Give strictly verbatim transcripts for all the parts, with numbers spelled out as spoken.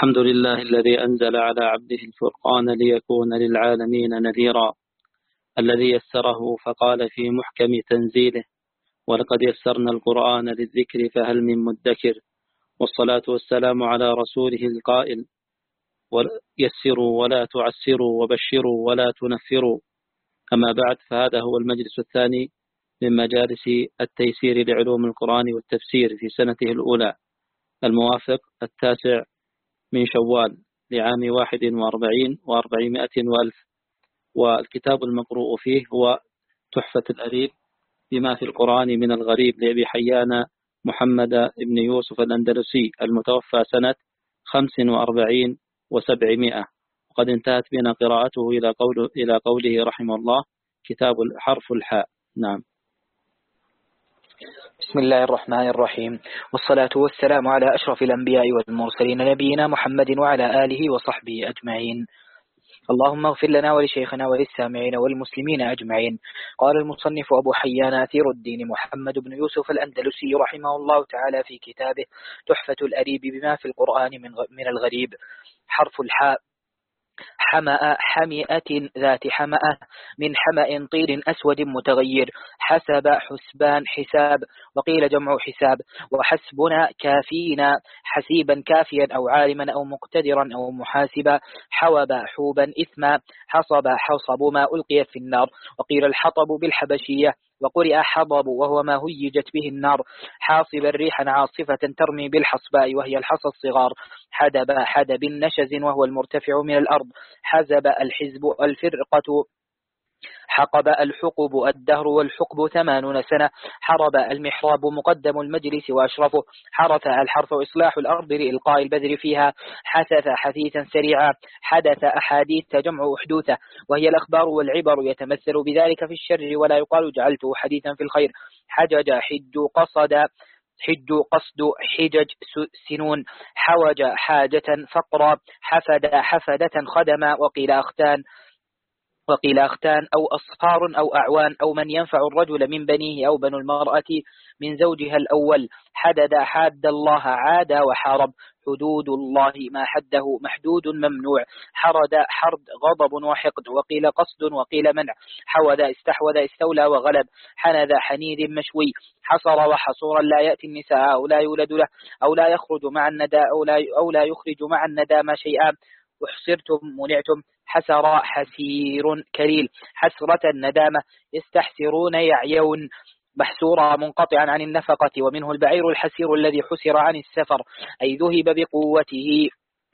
الحمد لله الذي أنزل على عبده الفرقان ليكون للعالمين نذيرا، الذي يسره فقال في محكم تنزيله: ولقد يسرنا القرآن للذكر فهل من مدكر. والصلاة والسلام على رسوله القائل: يسروا ولا تعسروا وبشروا ولا تنفروا. أما بعد، فهذا هو المجلس الثاني من مجالس التيسير لعلوم القرآن والتفسير في سنته الأولى، الموافق التاسع من شوال لعام واحد وأربعين وأربعمائة وألف. والكتاب المقروء فيه هو تحفة الأديب بما في القرآن من الغريب لأبي حيان محمد بن يوسف الأندلسي، المتوفى سنة خمس وأربعين وسبعمائة، وقد انتهت بنا قراءته إلى قوله, إلى قوله رحمه الله: كتاب حرف الحاء. نعم. بسم الله الرحمن الرحيم، والصلاة والسلام على أشرف الأنبياء والمرسلين نبينا محمد وعلى آله وصحبه أجمعين. اللهم اغفر لنا ولشيخنا وللسامعين والمسلمين أجمعين. قال المصنف أبو حيان أثير الدين محمد بن يوسف الأندلسي رحمه الله تعالى في كتابه تحفة الأديب بما في القرآن من الغريب: حرف الحاء: حمأ حمئة ذات حمأة، من حمأ طير أسود متغير. حسب حسبان حساب، وقيل جمع حساب. وحسبنا كافينا، حسيبا كافيا أو عالما أو مقتدرا أو محاسبا. حوب حوبا إثما، حصب حصب ما ألقي في النار. وقيل الحطب بالحبشية، وقرئ حضب وهو ما هيجت به النار. حاصبا ريحا عاصفة ترمي بالحصباء وهي الحصى الصغار. حدب حدب نشز وهو المرتفع من الأرض. حزب الحزب الفرقة. حقب الحقب الدهر والحقب ثمانون سنة. حرب المحراب مقدم المجلس وأشرفه. حرث الحرث إصلاح الأرض لإلقاء البذر فيها. حثث حثيثا سريعا. حدث أحاديث جمع أحدوثة، وهي الأخبار والعبر، يتمثل بذلك في الشر ولا يقال جعلته حديثا في الخير. حجج حج قصد حج قصد حجج سنون. حوج حاجة فقرا. حفد حفدة خدما. وقيل أختان وقيل أختان أو أصهار أو أعوان، أو من ينفع الرجل من بنيه أو بنو المرأة من زوجها الأول. حدد حاد الله عاد وحارب. حدود الله ما حده محدود ممنوع. حرد حرد غضب وحقد، وقيل قصد وقيل منع. حوذ استحوذ استولى وغلب. حنذ حنيذ مشوي. حصر وحصورا لا يأتي النساء أو لا يولد له أو لا يخرج مع الندى أو لا, أو لا يخرج مع الندى ما شيئا. وحصرتم منعتم. حسر حسير كليل. حسرة الندامة. يستحسرون يعيون. محسورة منقطعا عن النفقة. ومنه البعير الحسير الذي حسر عن السفر أي ذهب بقوته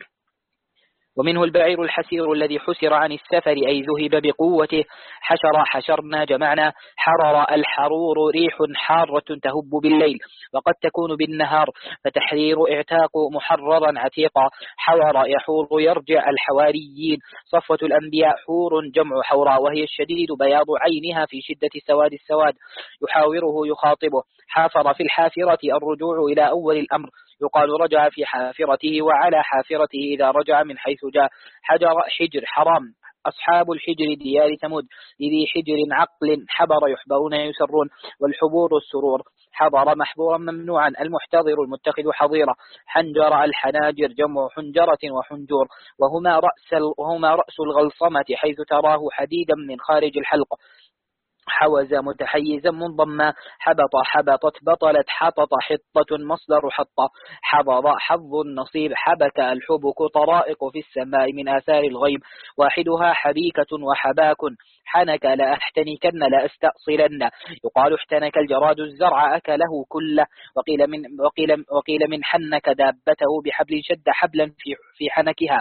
ومنه البعير الحسير الذي حسر عن السفر أي ذهب بقوته. حشر حشرنا جمعنا. حرر الحرور ريح حارة تهب بالليل وقد تكون بالنهار، فتحرير اعتاق محررا عتيقا. حور يحور يرجع الحواريين. صفوة الأنبياء حور جمع حوراء، وهي الشديد بياض عينها في شدة سواد السواد. يحاوره يخاطبه. حافر في الحافرة الرجوع إلى أول الأمر، يقال رجع في حافرته وعلى حافرته إذا رجع من حيث جاء. حجر حجر حرام. أصحاب الحجر ديار ثمود. لذي حجر عقل حبر يحبرون يسرون. والحبور السرور. حضر محبورا ممنوعا. المحتضر المتخذ حظيرة. حنجر الحناجر جمع حنجرة وحنجور، وهما رأس, وهما رأس الغلصمة حيث تراه حديدا من خارج الحلق. حوز متحيزا منضما. حبط حبطت بطلت. حطط حطة مصدر حطة. حضر حظ النصيب. حبك الحبك طرائق في السماء من آثار الغيب. واحدها حبيكة وحباك. حنك لأحتنكن لأستأصلن. يقال احتنك الجراد الزرع أكله كله. وقيل من, وقيل وقيل من حنك دابته بحبل شد حبلا في, في حنكها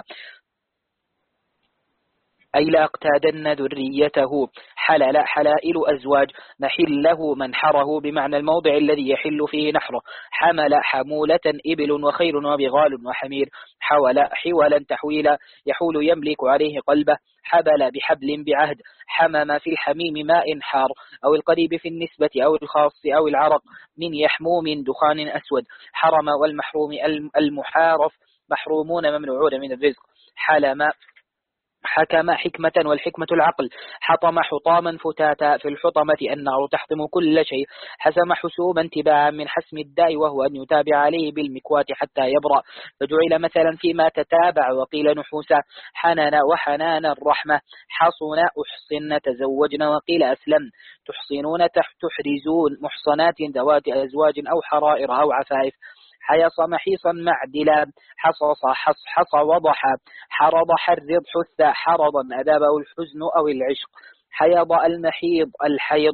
أي لأقتادن ذريته. حلل حلائل أزواج. محله منحره بمعنى الموضع الذي يحل فيه نحره. حمل حمولة إبل وخيل وبغال وحمير. حول حولا تحويلا يحول يملك عليه قلبه. حبل بحبل بعهد. حمم في الحميم ماء حار، أو القريب في النسبة أو الخاص أو العرق. من يحموم دخان أسود. حرم والمحروم المحارف محرومون ممنوعون من الرزق. حلم حكم حكمة والحكمة العقل. حطم حطاما فتاتا، في الحطمة النار تحطم كل شيء. حسم حسوما تباعا من حسم الداء، وهو أن يتابع عليه بالمكوات حتى يبرأ. فجعل مثلا فيما تتابع، وقيل نحوسا. حنان وحنان الرحمة. حصن أحصن تزوجن، وقيل أسلم. تحصنون تحرزون محصنات ذوات أزواج أو حرائر أو عفائف. حيص محيصا معدلا. حصص حص حص وضح. حرض حرض حث حرضا أذابه الحزن أو العشق. حيض المحيض الحيض.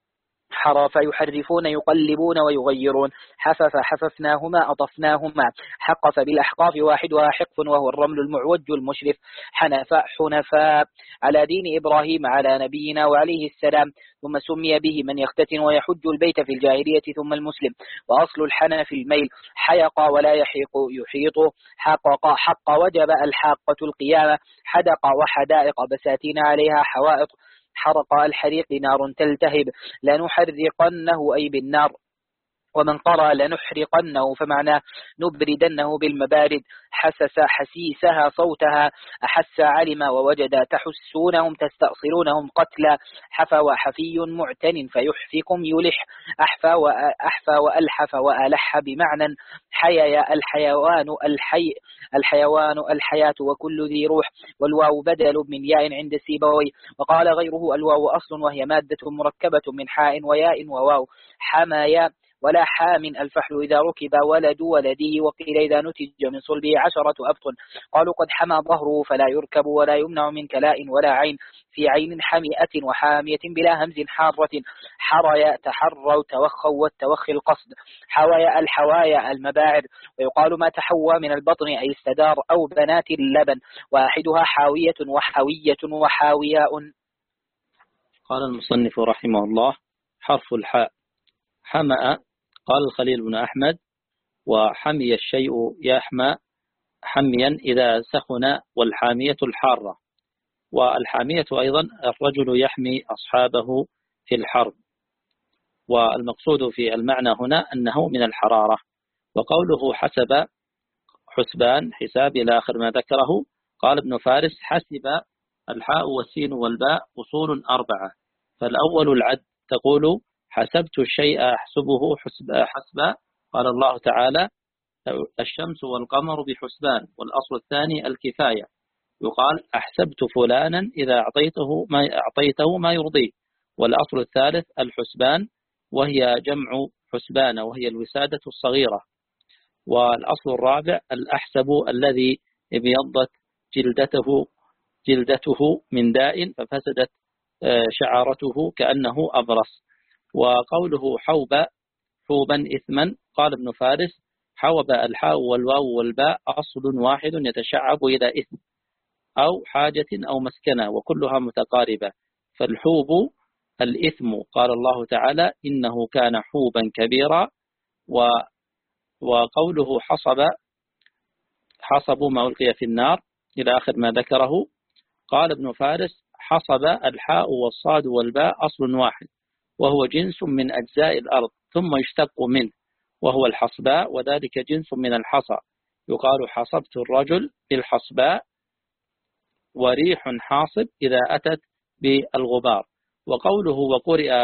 حرف يحرفون يقلبون ويغيرون. حفف حففناهما أطفناهما. حقف بالأحقاف واحدها حقف، وهو الرمل المعوج المشرف. حنف حنفاء على دين إبراهيم على نبينا وعليه السلام. ثم سمي به من يختتن ويحج البيت في الجاهلية ثم المسلم. وأصل الحنف الميل. حيق ولا يحيق يحيط. حقق حق وجب الحاقة القيامة. حدق وحدائق بساتين عليها حوائط. حرق الحريق نار تلتهب. لنحرقنه أي بالنار. ومن قرأ لنحرقنه فمعناه نبردنه بالمبارد. حسس حسيسها صوتها. أحس علم ووجد. تحسونهم تستأصلونهم قتلا. حفى وحفي معتن فيحفكم يلح. أحفى وأحفى وألحف وألح بمعنى. حيا الحيوان الحي الحيوان الحياة وكل ذي روح. والواو بدل من ياء عند سيبوي. وقال غيره الواو أصل، وهي مادة مركبة من حاء وياء وواو. حمايا ولا حام الفحل إذا ركب ولد ولدي. وقيل إذا نتج من صلبه عشرة أبطن. قالوا قد حمى ظهره فلا يركب ولا يمنع من كلاء ولا عين. في عين حمئة وحامية بلا همز حارة. حريا تحروا توخوا والتوخي القصد. حوايا الحوايا المباعد. ويقال ما تحوى من البطن أي استدار أو بنات اللبن. واحدها حاوية وحوية وحاوياء. قال المصنف رحمه الله: حرف الحاء. حمأ قال الخليل بن أحمد: وحمي الشيء يحمى حميا إذا سخن، والحامية الحارة. والحامية أيضا الرجل يحمي أصحابه في الحرب، والمقصود في المعنى هنا أنه من الحرارة. وقوله حسب حسبان حساب إلى آخر ما ذكره. قال ابن فارس: حسب الحاء والسين والباء أصول أربعة. فالأول العد، تقول حسبت الشيء أحسبه حسبا. قال الله تعالى: الشمس والقمر بحسبان. والأصل الثاني الكفاية، يقال أحسبت فلانا إذا أعطيته ما أعطيته ما يرضيه. والأصل الثالث الحسبان، وهي جمع حسبان، وهي الوسادة الصغيرة. والأصل الرابع الأحسب، الذي ابيضت جلدته جلدته من داء ففسدت شعرته كأنه أبرص. وقوله حوب حوبا إثما. قال ابن فارس: حوب الحاء والواو والباء أصل واحد يتشعب إلى إثم أو حاجة أو مسكنة، وكلها متقاربة. فالحوب الإثم. قال الله تعالى: إنه كان حوبا كبيرا. و وقوله حصب حصب ما ألقي في النار إلى آخر ما ذكره. قال ابن فارس: حصب الحاء والصاد والباء أصل واحد، وهو جنس من أجزاء الأرض ثم يشتق منه، وهو الحصباء، وذلك جنس من الحصى. يقال حصبت الرجل بالحصباء. وريح حاصب إذا أتت بالغبار. وقوله وقرئ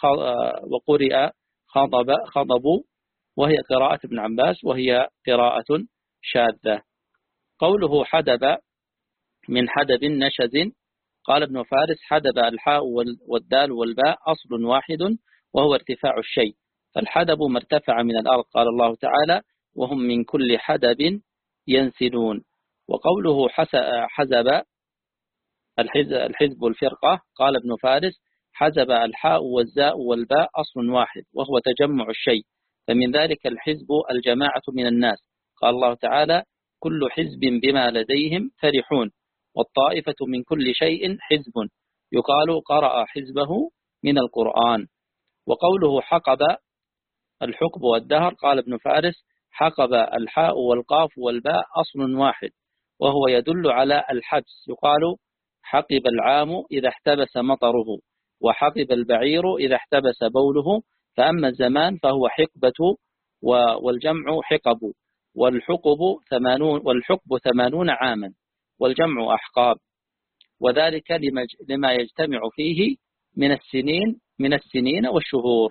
وقرئ خضب خضب، وهي قراءة ابن عباس، وهي قراءة شاذة. قوله حدب من حدب نشز. قال ابن فارس: حدب الحاء والدال والباء أصل واحد، وهو ارتفاع الشيء. فالحدب ما ارتفع من الأرض. قال الله تعالى: وهم من كل حدب ينسلون. وقوله حزب الحزب الفرقة. قال ابن فارس: حزب الحاء والزاء والباء أصل واحد، وهو تجمع الشيء، فمن ذلك الحزب الجماعة من الناس. قال الله تعالى: كل حزب بما لديهم فرحون. والطائفة من كل شيء حزب، يقال قرأ حزبه من القرآن. وقوله حقب الحقب والدهر. قال ابن فارس: حقب الحاء والقاف والباء أصل واحد، وهو يدل على الحبس. يقال حقب العام إذا احتبس مطره، وحقب البعير إذا احتبس بوله. فأما الزمان فهو حقبة، والجمع حقب. والحقب ثمانون والحقب ثمانون عاما، والجمع أحقاب. وذلك لما يجتمع فيه من السنين من السنين والشهور.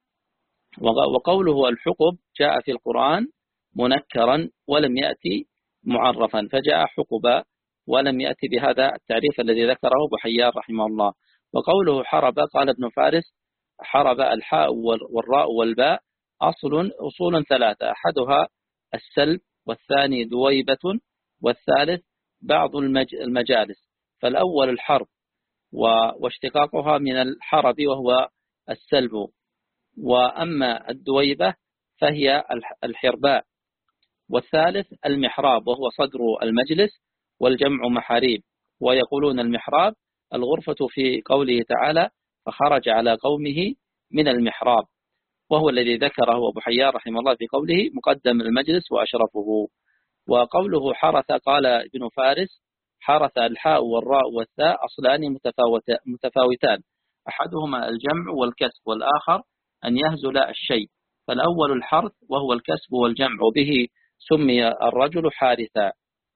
وقوله الحقب جاء في القرآن منكرا ولم يأتي معرفا، فجاء حقبا ولم يأتي بهذا التعريف الذي ذكره أبو حيان رحمه الله. وقوله حرب، قال ابن فارس: حرب الحاء والراء والباء أصل أصول ثلاثة، أحدها السلب، والثاني دويبة، والثالث بعض المجالس. فالأول الحرب واشتقاقها من الحرب وهو السلب، وأما الدويبة فهي الحرباء، والثالث المحراب وهو صدر المجلس والجمع محاريب. ويقولون المحراب الغرفة في قوله تعالى: فخرج على قومه من المحراب، وهو الذي ذكره أبو حيان رحمه الله في قوله مقدم المجلس وأشرفه. وقوله حرث، قال ابن فارس: حرث الحاء والراء والثاء أصلان متفاوتان، أحدهما الجمع والكسب، والآخر أن يهزل الشيء. فالأول الحرث وهو الكسب والجمع، وبه سمي الرجل حارثا.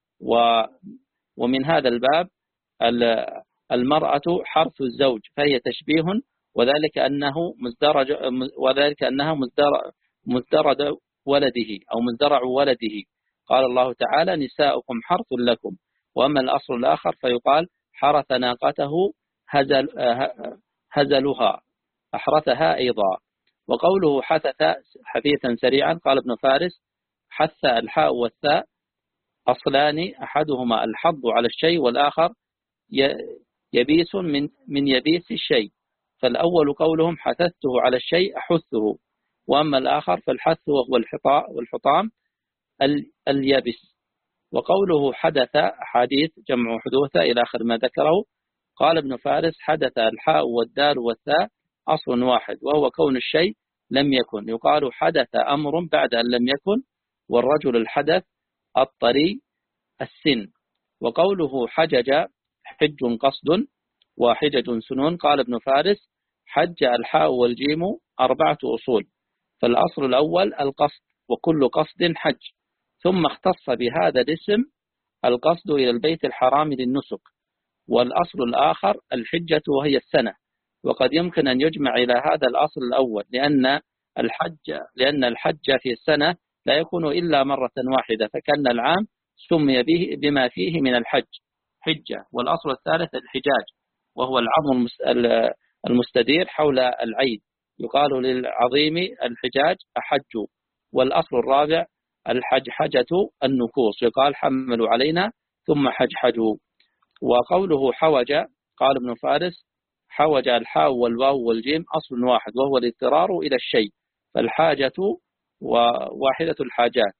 ومن هذا الباب المرأة حرث الزوج، فهي تشبيه، وذلك أنه مزدرج وذلك أنها مزدرج ولده أو مزدرع ولده. قال الله تعالى: نساؤكم حرث لكم. وأما الأصل الآخر فيقال: حرث ناقته هزل هزلها، أحرثها أيضا. وقوله حثث حثيثا سريعا، قال ابن فارس: حث الحاء والثاء أصلان، أحدهما الحض على الشيء، والآخر يبيس من من يبيس الشيء. فالأول قولهم حثثته على الشيء أحثه، وأما الآخر فالحث وهو الحطام اليابس. وقوله حدث حديث جمع حدوثة إلى آخر ما ذكره. قال ابن فارس: حدث الحاء والدال والثاء أصل واحد، وهو كون الشيء لم يكن. يقال حدث أمر بعد أن لم يكن، والرجل الحدث الطري السن. وقوله حجج حج قصد وحجج سنون. قال ابن فارس: حج الحاء والجيم أربعة أصول، فالأصل الأول القصد، وكل قصد حج، ثم اختص بهذا الاسم القصد إلى البيت الحرام للنسك. والأصل الآخر الحجة وهي السنة، وقد يمكن أن يجمع إلى هذا الأصل الأول، لأن الحج لأن الحج في السنة لا يكون إلا مرة واحدة، فكان العام سمي به بما فيه من الحج حجة. والأصل الثالث الحجاج، وهو العظم المستدير حول العيد، يقال للعظيم الحجاج أحج. والأصل الرابع الحجحجة النكوص، يقال حملوا علينا ثم حجحجوا. وقوله حوج، قال ابن فارس: حوج الحاء والواو والجيم أصل واحد، وهو الاضطرار إلى الشيء، فالحاجة وواحدة الحاجات.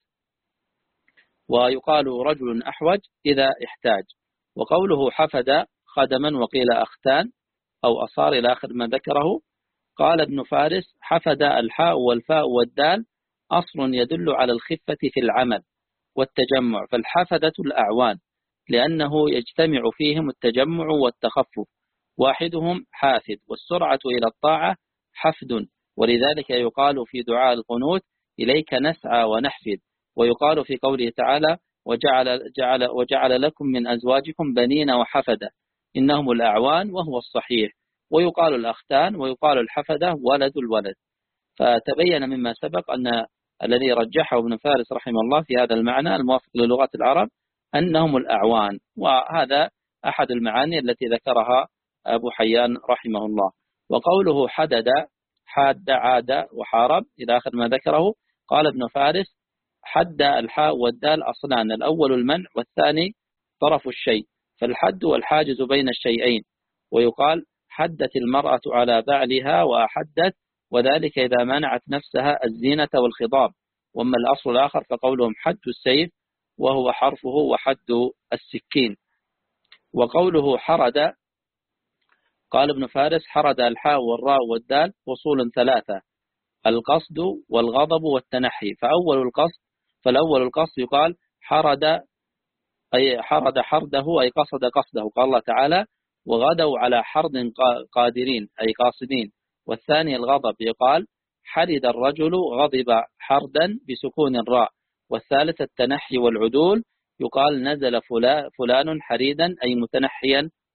ويقال رجل أحوج إذا احتاج. وقوله حفد خدما، وقيل أختان أو أصار إلى آخر ما ذكره. قال ابن فارس: حفد الحاء والفاء والدال أصل يدل على الخفة في العمل والتجمع، فالحفدة الأعوان، لأنه يجتمع فيهم التجمع والتخفف. واحدهم حافد، والسرعة إلى الطاعة حفد، ولذلك يقال في دعاء القنوت: إليك نسعى ونحفد. ويقال في قوله تعالى: وجعل, جعل وجعل لكم من أزواجكم بنين وحفدة، إنهم الأعوان، وهو الصحيح. ويقال الأختان، ويقال الحفدة ولد الولد. فتبين مما سبق أن الذي رجحه ابن فارس رحمه الله في هذا المعنى الموافق للغات العرب أنهم الأعوان، وهذا أحد المعاني التي ذكرها أبو حيان رحمه الله. وقوله حدد حاد عاد وحارب إلى آخر ما ذكره. قال ابن فارس: حد الحاء والدال أصلان، الأول المنع والثاني طرف الشيء، فالحد والحاجز بين الشيئين. ويقال حدت المرأة على بعلها وأحدت، وذلك إذا منعت نفسها الزينة والخضاب. وأما الأصل الآخر فقولهم حد السيف، وهو حرفه وحد السكين. وقوله حرد، قال ابن فارس: حرد الحاء والراء والدال فصول ثلاثة، القصد والغضب والتنحي. فأول القصد فالأول القصد يقال حرد، أي حرد حرده، أي قصد قصده. قال الله تعالى: وغدوا على حرد قادرين، أي قاصدين. والثاني الغضب، يقال حرد الرجل غضب حردا بسكون الراء. والثالث التنحي والعدول، يقال نزل فلان حريدا، أي متنحيا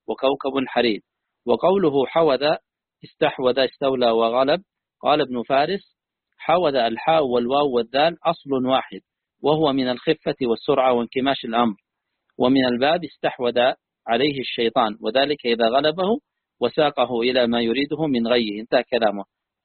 وكوكب حرير. وقوله حوذ استحوذ استولى وغلب، قال ابن فارس: حوذ الحاء والواو والذال أصل واحد، وهو من الخفة والسرعة وانكماش الأمر، ومن الباب استحوذ عليه الشيطان، وذلك إذا غلبه وساقه إلى ما يريده من غيه. انتهى كلامه.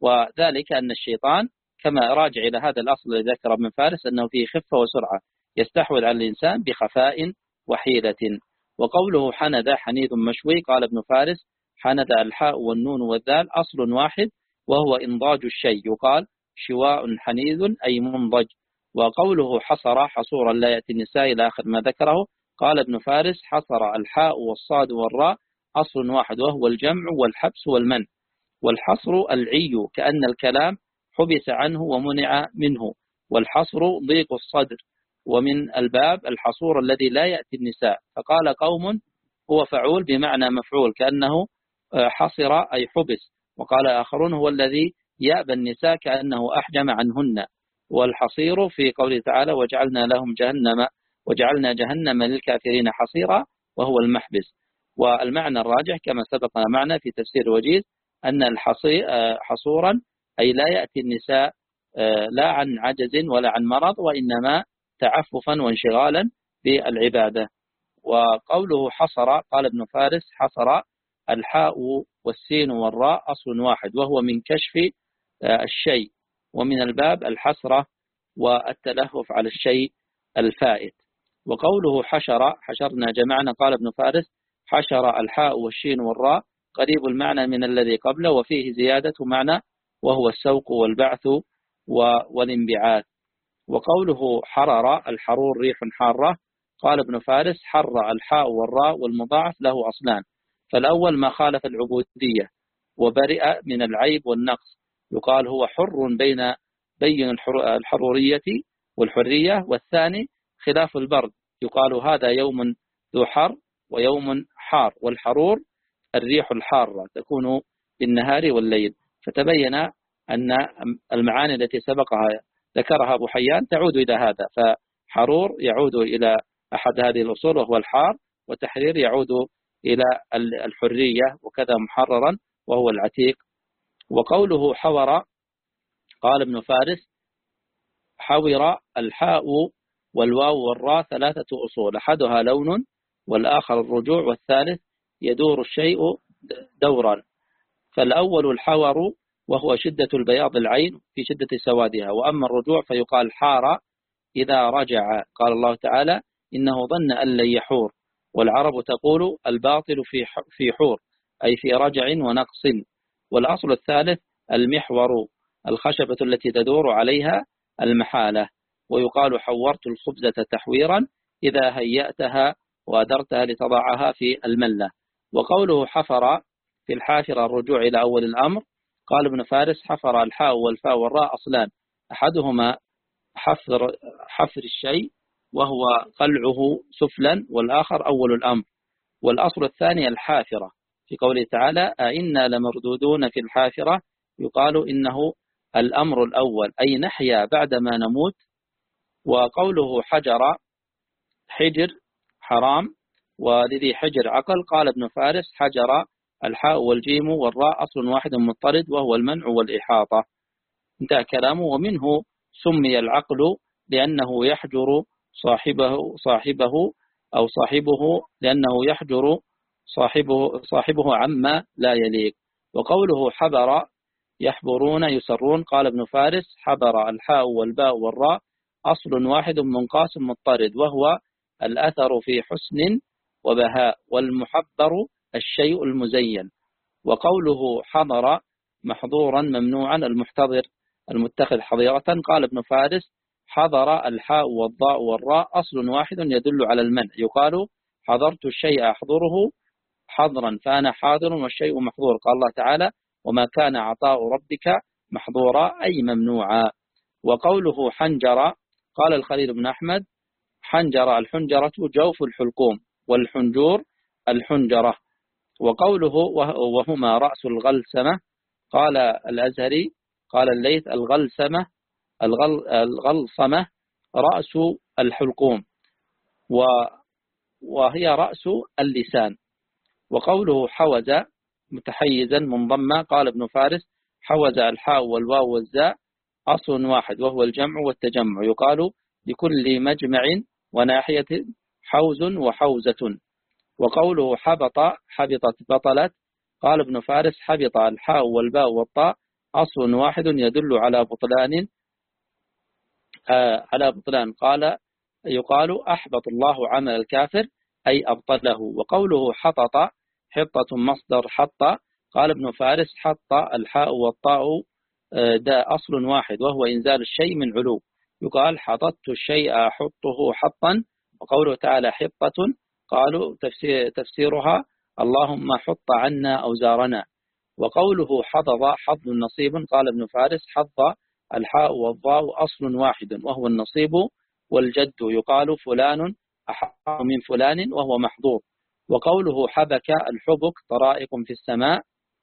وذلك أن الشيطان كما راجع إلى هذا الأصل الذي ذكر ابن فارس أنه فيه خفة وسرعة، يستحوذ على الإنسان بخفاء وحيلة. وقوله حنذ حنيذ مشوي، قال ابن فارس: حنذ الحاء والنون والذال أصل واحد، وهو إنضاج الشيء، يقال شواء حنيذ أي منضج. وقوله حصر حصورا لا يأتي النساء إلى آخر ما ذكره، قال ابن فارس: حصر الحاء والصاد والراء أصل واحد، وهو الجمع والحبس والمنع. والحصر العي كأن الكلام حبس عنه ومنع منه، والحصر ضيق الصدر. ومن الباب الحصور الذي لا يأتي النساء، فقال قوم هو فعول بمعنى مفعول كأنه حصر أي حبس، وقال آخرون هو الذي يأبى النساء كأنه أحجم عنهن. والحصير في قوله تعالى: وجعلنا لهم جهنم وجعلنا جهنم للكافرين حصيرا، وهو المحبس. والمعنى الراجح كما سبق معنا في تفسير وجيز أن الحصير حصورا أي لا يأتي النساء لا عن عجز ولا عن مرض، وإنما تعففا وانشغالا بالعبادة. وقوله حصر، قال ابن فارس: حصر الحاء والسين والراء أصل واحد، وهو من كشف الشيء، ومن الباب الحسرة والتلهف على الشيء الفائت. وقوله حشر حشرنا جمعنا، قال ابن فارس: حشر الحاء والشين والراء قريب المعنى من الذي قبله، وفيه زيادة معنى وهو السوق والبعث والانبعاث. وقوله حرر الحرور ريح حارة، قال ابن فارس: حر الحاء والراء والمضاعف له أصلان، فالأول ما خالف العبودية وبرئ من العيب والنقص، يقال هو حر بين بين الحرورية والحرية، والثاني خلاف البرد، يقال هذا يوم ذو حر ويوم حار. والحرور الريح الحارة تكون بالنهار والليل. فتبين أن المعاني التي سبقها ذكرها أبو حيان تعود إلى هذا، فحرور يعود إلى أحد هذه الأصول وهو الحار، وتحرير يعود إلى الحرية، وكذا محررا وهو العتيق. وقوله حور، قال ابن فارس: حور الحاء والواو والراء ثلاثة أصول، أحدها لون، والآخر الرجوع، والثالث يدور الشيء دورا. فالأول الحور وهو شدة البياض العين في شدة سوادها، وأما الرجوع فيقال حار إذا رجع. قال الله تعالى: إنه ظن أن لن يحور. والعرب تقول الباطل في حور أي في رجع ونقص. والأصل الثالث المحور، الخشبة التي تدور عليها المحالة. ويقال حورت الخبزة تحويرا إذا هيأتها وأدرتها لتضعها في الملة. وقوله حفر في الحافرة الرجوع إلى أول الأمر، قال ابن فارس: حفر الحاء والفاء والراء أصلان، أحدهما حفر, حفر الشيء وهو قلعه سفلا، والآخر أول الأمر. والأصل الثاني الحافرة في قوله تعالى: أئنا لمردودون في الحافرة، يقال إنه الأمر الأول أي نحيا بعدما نموت. وقوله حجر حجر حرام، ولذي حجر عقل، قال ابن فارس: حجر الحاء والجيم والراء أصل واحد مضطرد، وهو المنع والإحاطة. انتهى كلامه. ومنه سمي العقل لأنه يحجر صاحبه صاحبه أو صاحبه لأنه يحجر صاحبه صاحبه عما لا يليق. وقوله حبر يحبرون يسرون، قال ابن فارس: حبر الحاء والباء والراء أصل واحد منقاسم مضطرد، وهو الأثر في حسن وبهاء، والمحبر الشيء المزين. وقوله حضر محظورا ممنوعا المحتضر المتخذ حظيرة، قال ابن فارس: حضر الحاء والضاء والراء أصل واحد يدل على المنع، يقال حضرت الشيء أحضره حضرا فأنا حاضر والشيء محظور. قال الله تعالى: وما كان عطاء ربك محظورا أي ممنوعا. وقوله حنجر، قال الخليل بن أحمد: حنجر الحنجرة جوف الحلقوم، والحنجور الحنجرة. وقوله وهما رأس الغلسمة، قال الأزهري قال الليث: الغلسمة الغل الغلصمة رأس الحلقوم، وهي رأس اللسان. وقوله حوز متحيزا منضما، قال ابن فارس حوز الحاء والواو والزاء أصل واحد وهو الجمع والتجمع، يقال لكل مجمع وناحية حوز وحوزة. وقوله حبط حبطت بطلت، قال ابن فارس حبط الحاء والباء والطاء أصل واحد يدل على بطلان آه على بطلان، قال يقال أحبط الله عمل الكافر أي أبطله. وقوله حطط حطة مصدر حط، قال ابن فارس حط الحاء والطاء دا أصل واحد وهو إنزال الشيء من علو، يقال حططت الشيء أحطه حطا. وقوله تعالى حطة قالوا تفسير تفسيرها اللهم حط عنا أوزارنا. وقوله حظظ حظ نصيب، قال ابن فارس حظ الحاء والضاء أصل واحد وهو النصيب والجد، يقال فلان أحق من فلان وهو محظوظ. وقوله حبك الحبك طرائق في السماء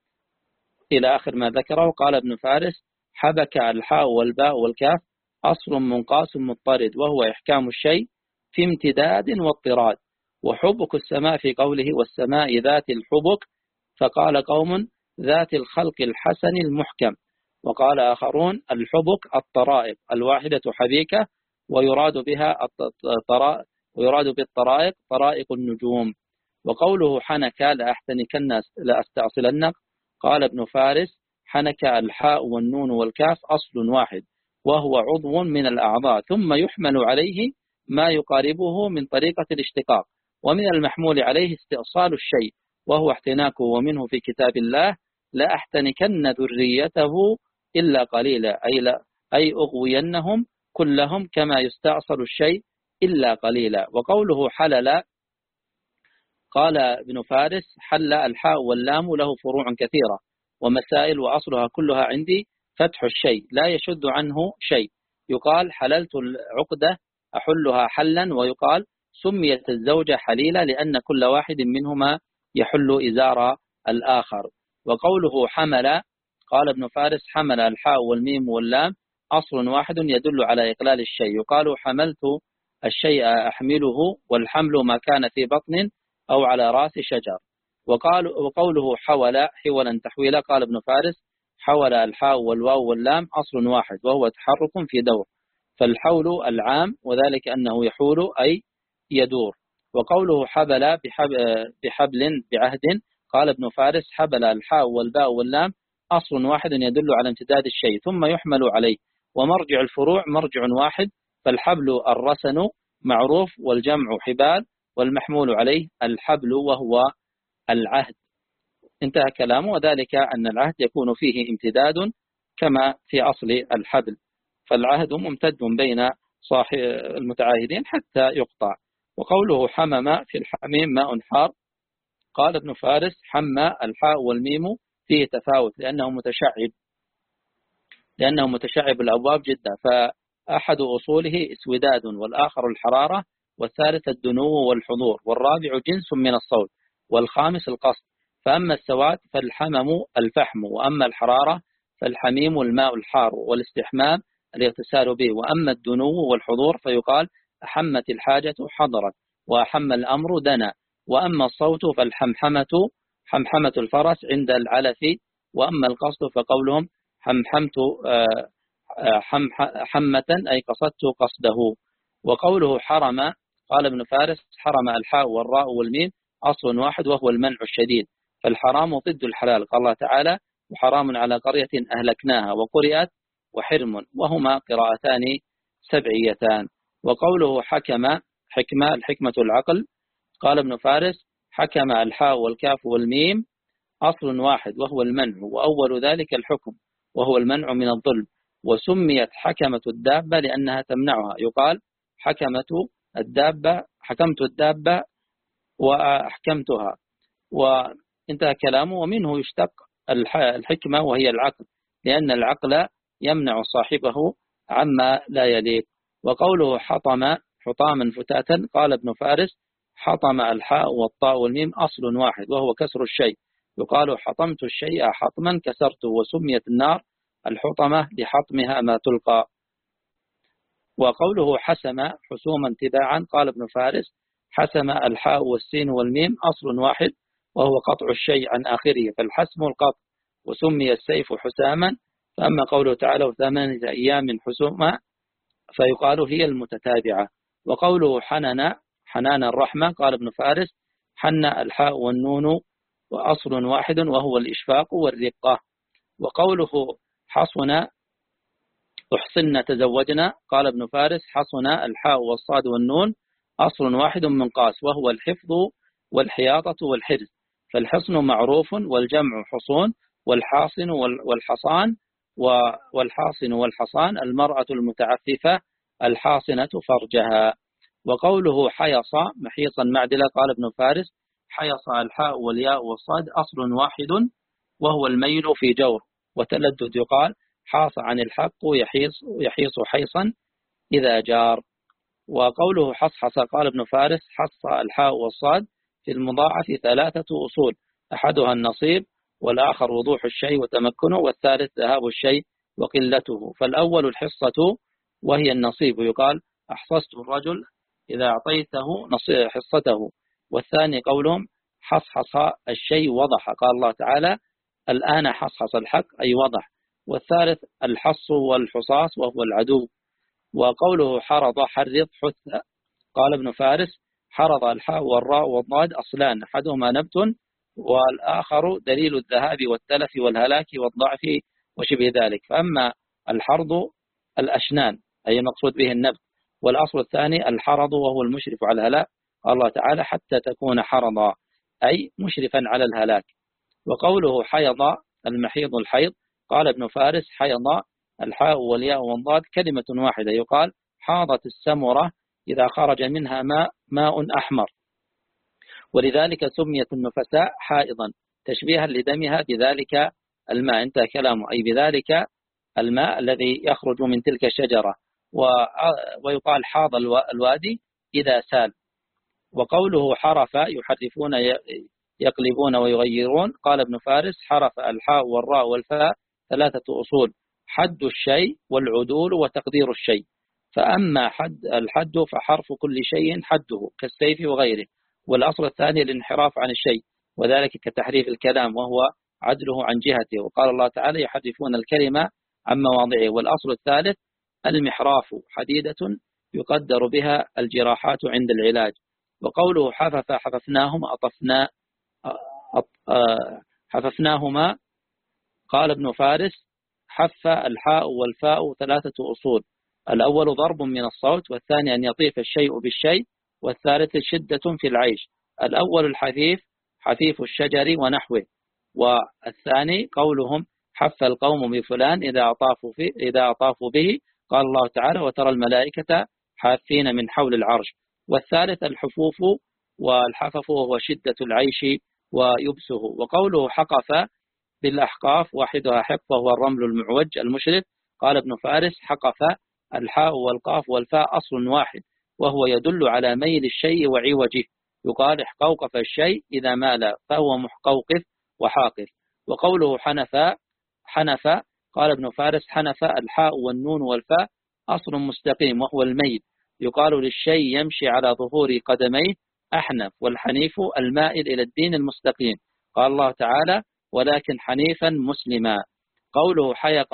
إلى آخر ما ذكره، قال ابن فارس حبك الحاء والباء والكاف أصل منقاس مضطرد وهو إحكام الشيء في امتداد واضطراد. وحبك السماء في قوله والسماء ذات الحبك، فقال قوم ذات الخلق الحسن المحكم، وقال آخرون الحبك الطرائق الواحدة حبيكة ويراد بها الطرائق ويراد بالطرائق طرائق النجوم. وقوله حنك لأحتنكن لأستأصلنك، قال ابن فارس حنك الحاء والنون والكاف أصل واحد وهو عضو من الأعضاء، ثم يحمل عليه ما يقاربه من طريقة الاشتقاق، ومن المحمول عليه استئصال الشيء وهو احتناكه. ومنه في كتاب الله لا أحتنكن ذريته إلا قليلا، أي, لا أي أغوينهم كلهم كما يستأصل الشيء إلا قليلا. وقوله حلل، قال ابن فارس حل الحاء واللام له فروع كثيرة ومسائل وأصلها كلها عندي فتح الشيء لا يشد عنه شيء، يقال حللت العقدة أحلها حلا، ويقال سميت الزوجة حليلة لأن كل واحد منهما يحل إزار الآخر. وقوله حمل، قال ابن فارس حمل الحاء والميم واللام أصل واحد يدل على إقلال الشيء، يقال حملت الشيء أحمله، والحمل ما كان في بطن أو على رأس شجر. وقال وقوله حول حولا تحويلا، قال ابن فارس حول الحاء والواو واللام أصل واحد وهو تحرك في دور، فالحول العام وذلك أنه يحول أي يدور. وقوله حبل بحبل بعهد، قال ابن فارس حبل الحاء والباء واللام أصل واحد يدل على امتداد الشيء ثم يحمل عليه، ومرجع الفروع مرجع واحد، فالحبل الرسن معروف والجمع حبال والمحمول عليه الحبل وهو العهد. انتهى كلامه، وذلك أن العهد يكون فيه امتداد كما في أصل الحبل، فالعهد ممتد بين صاحب المتعاهدين حتى يقطع. وقوله حمم في الحميم ماء حار، قال ابن فارس حمى الحاء والميم فيه تفاوت لأنه متشعب لأنه متشعب الأبواب جدا، فأحد أصوله اسوداد والآخر الحرارة والثالث الدنو والحضور والرابع جنس من الصوت والخامس القصد. فأما السواد فالحمم الفحم، وأما الحرارة فالحميم الماء الحار والاستحمام الاغتسال به، وأما الدنو والحضور فيقال أحمت الحاجة حضرت وأحم الأمر دنا، وأما الصوت فالحمحمة حمحمة الفرس عند العلف، وأما القصد فقولهم حمحمت حمة أي قصدت قصده. وقوله حرم، قال ابن فارس حرم الحاء والراء والميم أصل واحد وهو المنع الشديد، فالحرام ضد الحلال، قال الله تعالى وحرام على قرية أهلكناها، وقرئت وحرم، وهما قراءتان سبعيتان. وقوله حكم حكمة الحكمة العقل، قال ابن فارس حكم الحاء والكاف والميم أصل واحد وهو المنع، وأول ذلك الحكم وهو المنع من الظلم، وسميت حكمة الدابة لأنها تمنعها، يقال حكمة الدابة حكمت الدابة وأحكمتها. وانتهى كلامه. ومنه يشتق الحكمة وهي العقل، لأن العقل يمنع صاحبه عما لا يليق. وقوله حطم حطاما فتاتا، قال ابن فارس حطم الحاء والطاء والميم أصل واحد وهو كسر الشيء، يقال حطمت الشيء حطما كسرته، وسميت النار الحطمة لحطمها ما تلقى. وقوله حسم حسوما تباعا، قال ابن فارس حسم الحاء والسين والميم أصل واحد وهو قطع الشيء عن آخره، فالحسم القطع، وسمي السيف حساما. فأما قوله تعالى وثمانية أيام حسوما فيقال هي المتتابعة. وقوله حنن حنان الرحمة قال ابن فارس حن الحاء والنون وأصل واحد وهو الإشفاق والرقة. وقوله حصن أحصن تزوجنا قال ابن فارس حصن الحاء والصاد والنون أصل واحد من قاس وهو الحفظ والحياطة والحرز، فالحصن معروف والجمع حصون، والحاصن والحصان والحاصن والحصان المرأة المتعففة الحاصنة فرجها. وقوله حيص محيصا معدلا قال ابن فارس حيص الحاء والياء والصاد أصل واحد وهو الميل في جور، وتلدد يقال حاص عن الحق يحيص يحيص حيصا إذا جار. وقوله حصحص قال ابن فارس حص الحاء والصاد في المضاعف ثلاثة أصول، أحدها النصيب، والآخر وضوح الشيء وتمكنه، والثالث ذهاب الشيء وقلته. فالأول الحصة وهي النصيب، يقال أحصصت الرجل إذا أعطيته حصته. والثاني قولهم حصحص الشيء وضح، قال الله تعالى الآن حصحص الحق أي وضح. والثالث الحص والحصاص وهو العدو. وقوله حرض حرض حث قال ابن فارس حرض الحاء والراء والضاد أصلان، أحدهما نبت والآخر دليل الذهاب والتلف والهلاك والضعف وشبه ذلك. فأما الحرض الأشنان أي المقصود به النبت، والأصل الثاني الحرض وهو المشرف على الهلاك، قال الله تعالى حتى تكون حرضا أي مشرفا على الهلاك. وقوله حيض المحيض الحيض قال ابن فارس حيض الحاء والياء والضاد كلمة واحدة، يقال حاضت السمرة إذا خرج منها ماء ماء أحمر، ولذلك سميت النفساء حائضا تشبيها لدمها بذلك الماء، انتهى كلامه، أي بذلك الماء الذي يخرج من تلك الشجرة. ويقال حاض الوادي إذا سال. وقوله حرف يحرفون يقلبون ويغيرون قال ابن فارس حرف الحاء والراء والفاء ثلاثة أصول، حد الشيء والعدول وتقدير الشيء. فأما حد الحد فحرف كل شيء حده كالسيف وغيره، والأصل الثاني الانحراف عن الشيء، وذلك كتحريف الكلام وهو عدله عن جهته، وقال الله تعالى يحرفون الكلمة عن مواضعه. والأصل الثالث المحراف حديدة يقدر بها الجراحات عند العلاج. وقوله حفف حففناهما أطفنا حففناهما قال ابن فارس حف الحاء والفاء ثلاثة أصول، الأول ضرب من الصوت، والثاني أن يطيف الشيء بالشيء، والثالث شدة في العيش. الأول الحفيف حفيف الشجر ونحوه، والثاني قولهم حف القوم بفلان إذا أطافوا, فيه إذا أطافوا به، قال الله تعالى وترى الملائكة حافين من حول العرش. والثالث الحفوف والحفف وهو شدة العيش ويبسه. وقوله حقف بالأحقاف واحدها حق وهو الرمل المعوج المشرف، قال ابن فارس حقف الحاء والقاف والفاء أصل واحد وهو يدل على ميل الشيء وعوجه، يقال احقوقف الشيء إذا مال فهو محقوقف وحاقف. وقوله حنف حنف قال ابن فارس حنف الحاء والنون والفاء أصل مستقيم وهو الميل، يقال للشيء يمشي على ظهور قدميه أحنف، والحنيف المائل إلى الدين المستقيم، قال الله تعالى ولكن حنيفا مسلما. قوله حيق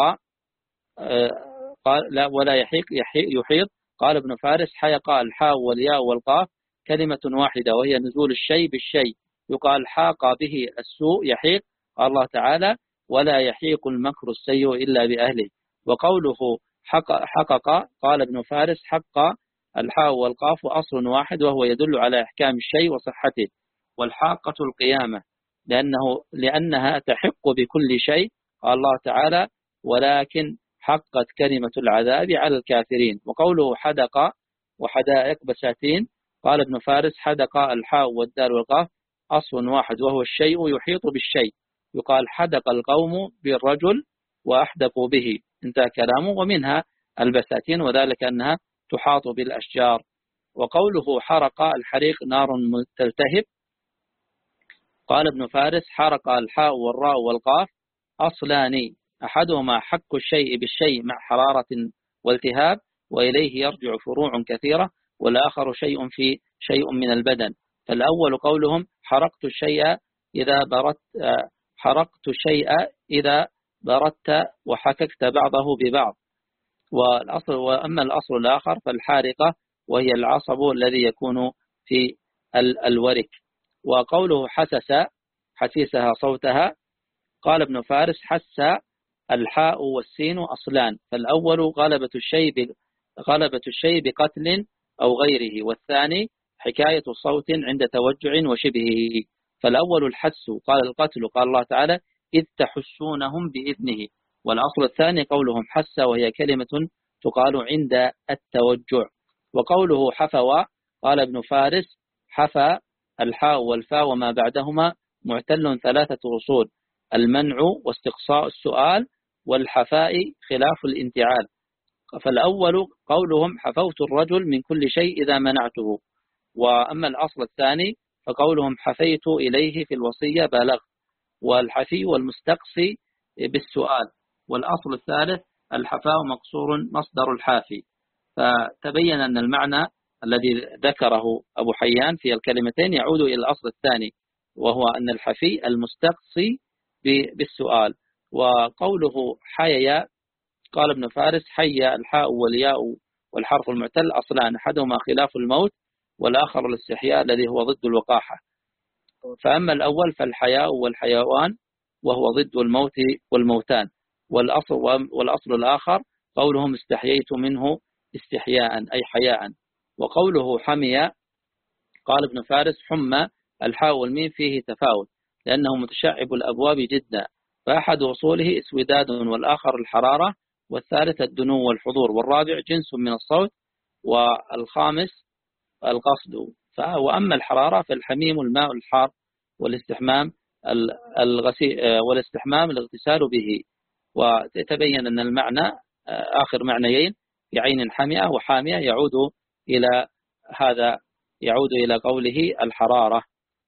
قال لا ولا يحيق يحيط قال ابن فارس حيق الحاء والياء والقاف كلمة واحدة وهي نزول الشيء بالشيء، يقال حاق به السوء يحيق، قال الله تعالى ولا يحيق المكر السيء إلا بأهله. وقوله حق حقق قال ابن فارس حق الحاء والقاف أصل واحد وهو يدل على إحكام الشيء وصحته، والحاقة القيامة لأنه لأنها تحق بكل شيء، قال الله تعالى ولكن حقت كلمة العذاب على الكافرين. وقوله حدق وحدائق بساتين قال ابن فارس حدق الحاء والدال والقاف أصل واحد وهو الشيء يحيط بالشيء، يقال حدق القوم بالرجل وأحدقوا به، انتهى كلامه. ومنها البساتين وذلك أنها تحاط بالأشجار. وقوله حرق الحريق نار تلتهب قال ابن فارس حرق الحاء والراء والقاف أصلان، أحدهما حك الشيء بالشيء مع حرارة والتهاب وإليه يرجع فروع كثيرة، والآخر شيء في شيء من البدن. فالأول قولهم حرقت الشيء إذا بردت حرقت شيء إذا بردت وحككت بعضه ببعض. والأصل وأما الأصل الآخر فالحارقة وهي العصب الذي يكون في الورك. وقوله حسس حسيسها صوتها، قال ابن فارس حس الحاء والسين أصلان، فالأول غلبة الشيء غلبة الشيء بقتل أو غيره، والثاني حكاية صوت عند توجع وشبهه. فالأول الحس قال القتل، قال الله تعالى إذ تحسونهم بإذنه. والأصل الثاني قولهم حس وهي كلمة تقال عند التوجع. وقوله حفوا قال ابن فارس حفى الحاء والفاء وما بعدهما معتل ثلاثة أصول: المنع واستقصاء السؤال والحفاء خلاف الانتعال. فالأول قولهم حفوت الرجل من كل شيء إذا منعته. وأما الأصل الثاني فقولهم حفيت إليه في الوصية بالغ، والحفي والمستقصي بالسؤال. والأصل الثالث الحفاء مقصور مصدر الحافي. فتبين أن المعنى الذي ذكره أبو حيان في الكلمتين يعود إلى الأصل الثاني، وهو أن الحفي المستقصي بالسؤال. وقوله حيا قال ابن فارس حي الحاء والياء والحرف المعتل أصلان، أحدهما خلاف الموت والآخر الاستحياء الذي هو ضد الوقاحة. فأما الأول فالحياء والحيوان وهو ضد الموت والموتان. والأصل, والأصل الآخر قولهم استحييت منه استحياء أي حياء. وقوله حمي قال ابن فارس حمى الحاء والميم فيه تفاوت لأنه متشعب الأبواب جدا، فأحد وصوله اسوداد والآخر الحرارة، والثالث الدنو والحضور، والرابع جنس من الصوت، والخامس القصد. وأما الحرارة فالحميم الماء الحار، والاستحمام الغسيل والاستحمام الاغتسال به. وتبين أن المعنى آخر معنيين بعين حمئة وحامية يعود إلى هذا يعود إلى قوله الحرارة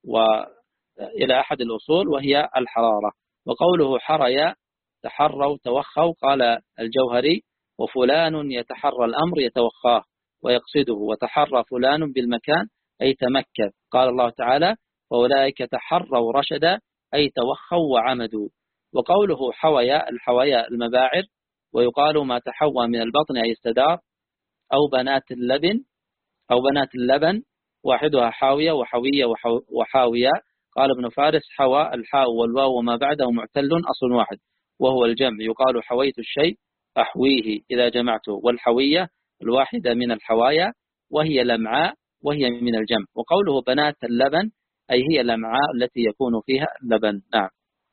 وإلى أحد الأصول وهي الحرارة. وقوله حريا تحروا توخوا قال الجوهري وفلان يتحرى الأمر يتوخاه ويقصده، وتحرى فلان بالمكان أي تمكن. قال الله تعالى وأولئك تحروا رشدا أي توخوا وعمدوا. وقوله حويا الحويا المباعر، ويقال ما تحوى من البطن أي استدار، أو بنات اللبن أو بنات اللبن، واحدها حاوية وحوية وحاوية. قال ابن فارس حوى الحاء والواو وما بعده معتل أصل واحد وهو الجمع، يقال حويت الشيء أحويه إذا جمعته. والحوية الواحدة من الحوايا وهي لمعاء وهي من الجمع. وقوله بنات اللبن أي هي لمعاء التي يكون فيها اللبن. نعم.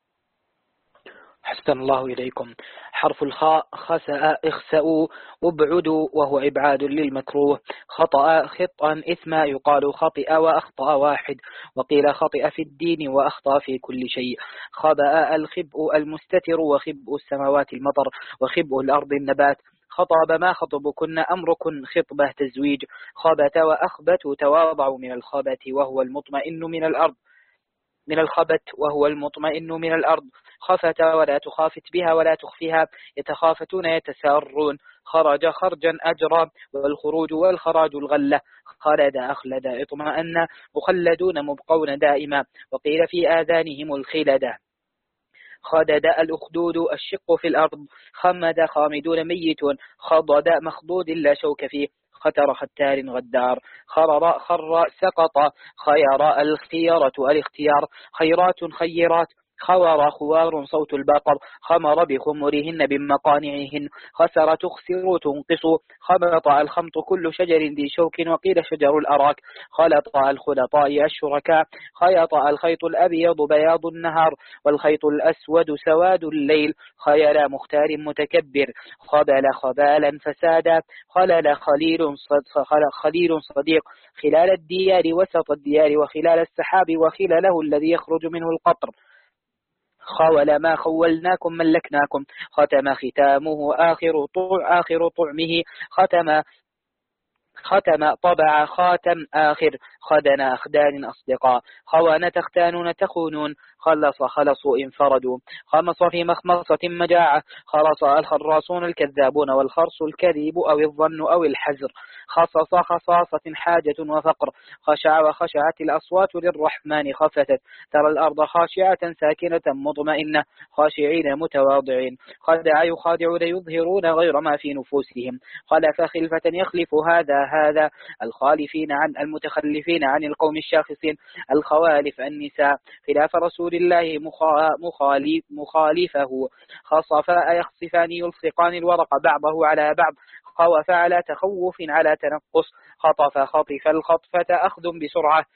حسن الله إليكم. حرف الخاء خسأ اخسأوا وابعدوا وهو إبعاد للمكروه. خطأ خطأ إثما يقال خطئ وأخطأ واحد، وقيل خطئ في الدين وأخطأ في كل شيء. خبأ الخبء المستتر، وخبء السماوات المطر، وخبء الأرض النبات. خطب ما خطبكن أمركن خطبة تزويج. خبت وأخبت تواضع من الخبت وهو المطمئن من الأرض من الخبت وهو المطمئن من الأرض. خفت ولا تخافت بها ولا تخفيها. يتخافتون يتسارون. خرج خرجا أجرى، والخروج والخراج الغلة. خلد أخلد اطمأن، مخلدون مبقون دائما. وقيل في آذانهم الخلدة. خدد الأخدود الشق في الأرض. خمد خامدون ميتون. خضد مخضود لا شوك فيه. ختر ختار غدار. خرر خر سقط. خير الخيرة الاختيار. خيرات خيرات. خور خوار صوت البقر. خمر بخمرهن بمقانعهن. خسر تخسر تنقص. خبط الخمط كل شجر ذي شوك، وقيل شجر الأراك. خلط الخلطاء الشركاء. خيط الخيط الأبيض بياض النهار، والخيط الأسود سواد الليل. خيل مختار متكبر. خبل خبالا فسادا. خلل خليل خليل صديق. خلال الديار وسط الديار، وخلال السحاب، وخلاله الذي يخرج منه القطر. خول ما خولناكم ملكناكم. ختم ختامه آخر طع آخر طعمه. ختم ختم طبع خاتم آخر. خدنا أخدان أصدقاء خوان تختانون تخونون خلص خلصوا انفردوا خمص في مخمصة مجاعة خرص الخراصون الكذابون والخرص الكذب أو الظن أو الحزر خصص خصاصة حاجة وفقر خشع وخشعت الأصوات للرحمن خفتت ترى الأرض خاشعة ساكنة مطمئنة خاشعين متواضعين خدع يخادع ليظهرون غير ما في نفوسهم خلف خلفة يخلف هذا هذا الخالفين عن المتخلفين عن القوم الشاخصين الخوالف النساء خلاف رسول الله مخالف مخالفه خصفا يخصفان يلصقان الورق بعضه على بعض خوف على تخوف على تنقص خطف خطف الخطفة أخذ بسرعة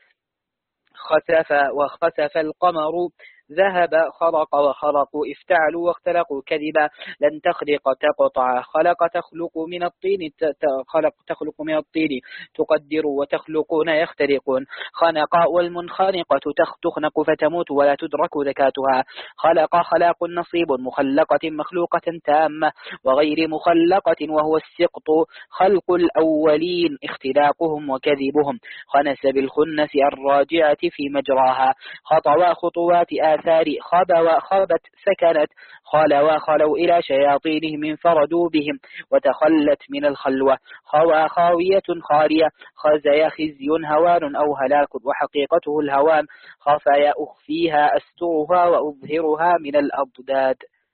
خسف وخسف القمر ذهب خرق وخرقوا افتعلوا واختلقوا كذبا لن تخلق تقطع خلق تخلق من الطين خلق تخلق من الطين تقدر وتخلقون يختلقون خنق والمنخنقة تخنق فتموت ولا تدرك ذكاتها خلق خلاق نصيب مخلقة مخلوقة تامة وغير مخلقة وهو السقط خلق الأولين اختلاقهم وكذبهم خنس بالخنس الراجعة في مجراها خطوا خطوات آثار خبوا خابت سكنت خالوا خلوا إلى شياطينهم انفردوا بهم وتخلت من الخلوة خوا خاوية خالية خزي خزي هوان أو هلاك وحقيقته الهوان خفايا أخفيها أسترها وأظهرها من الأضداد.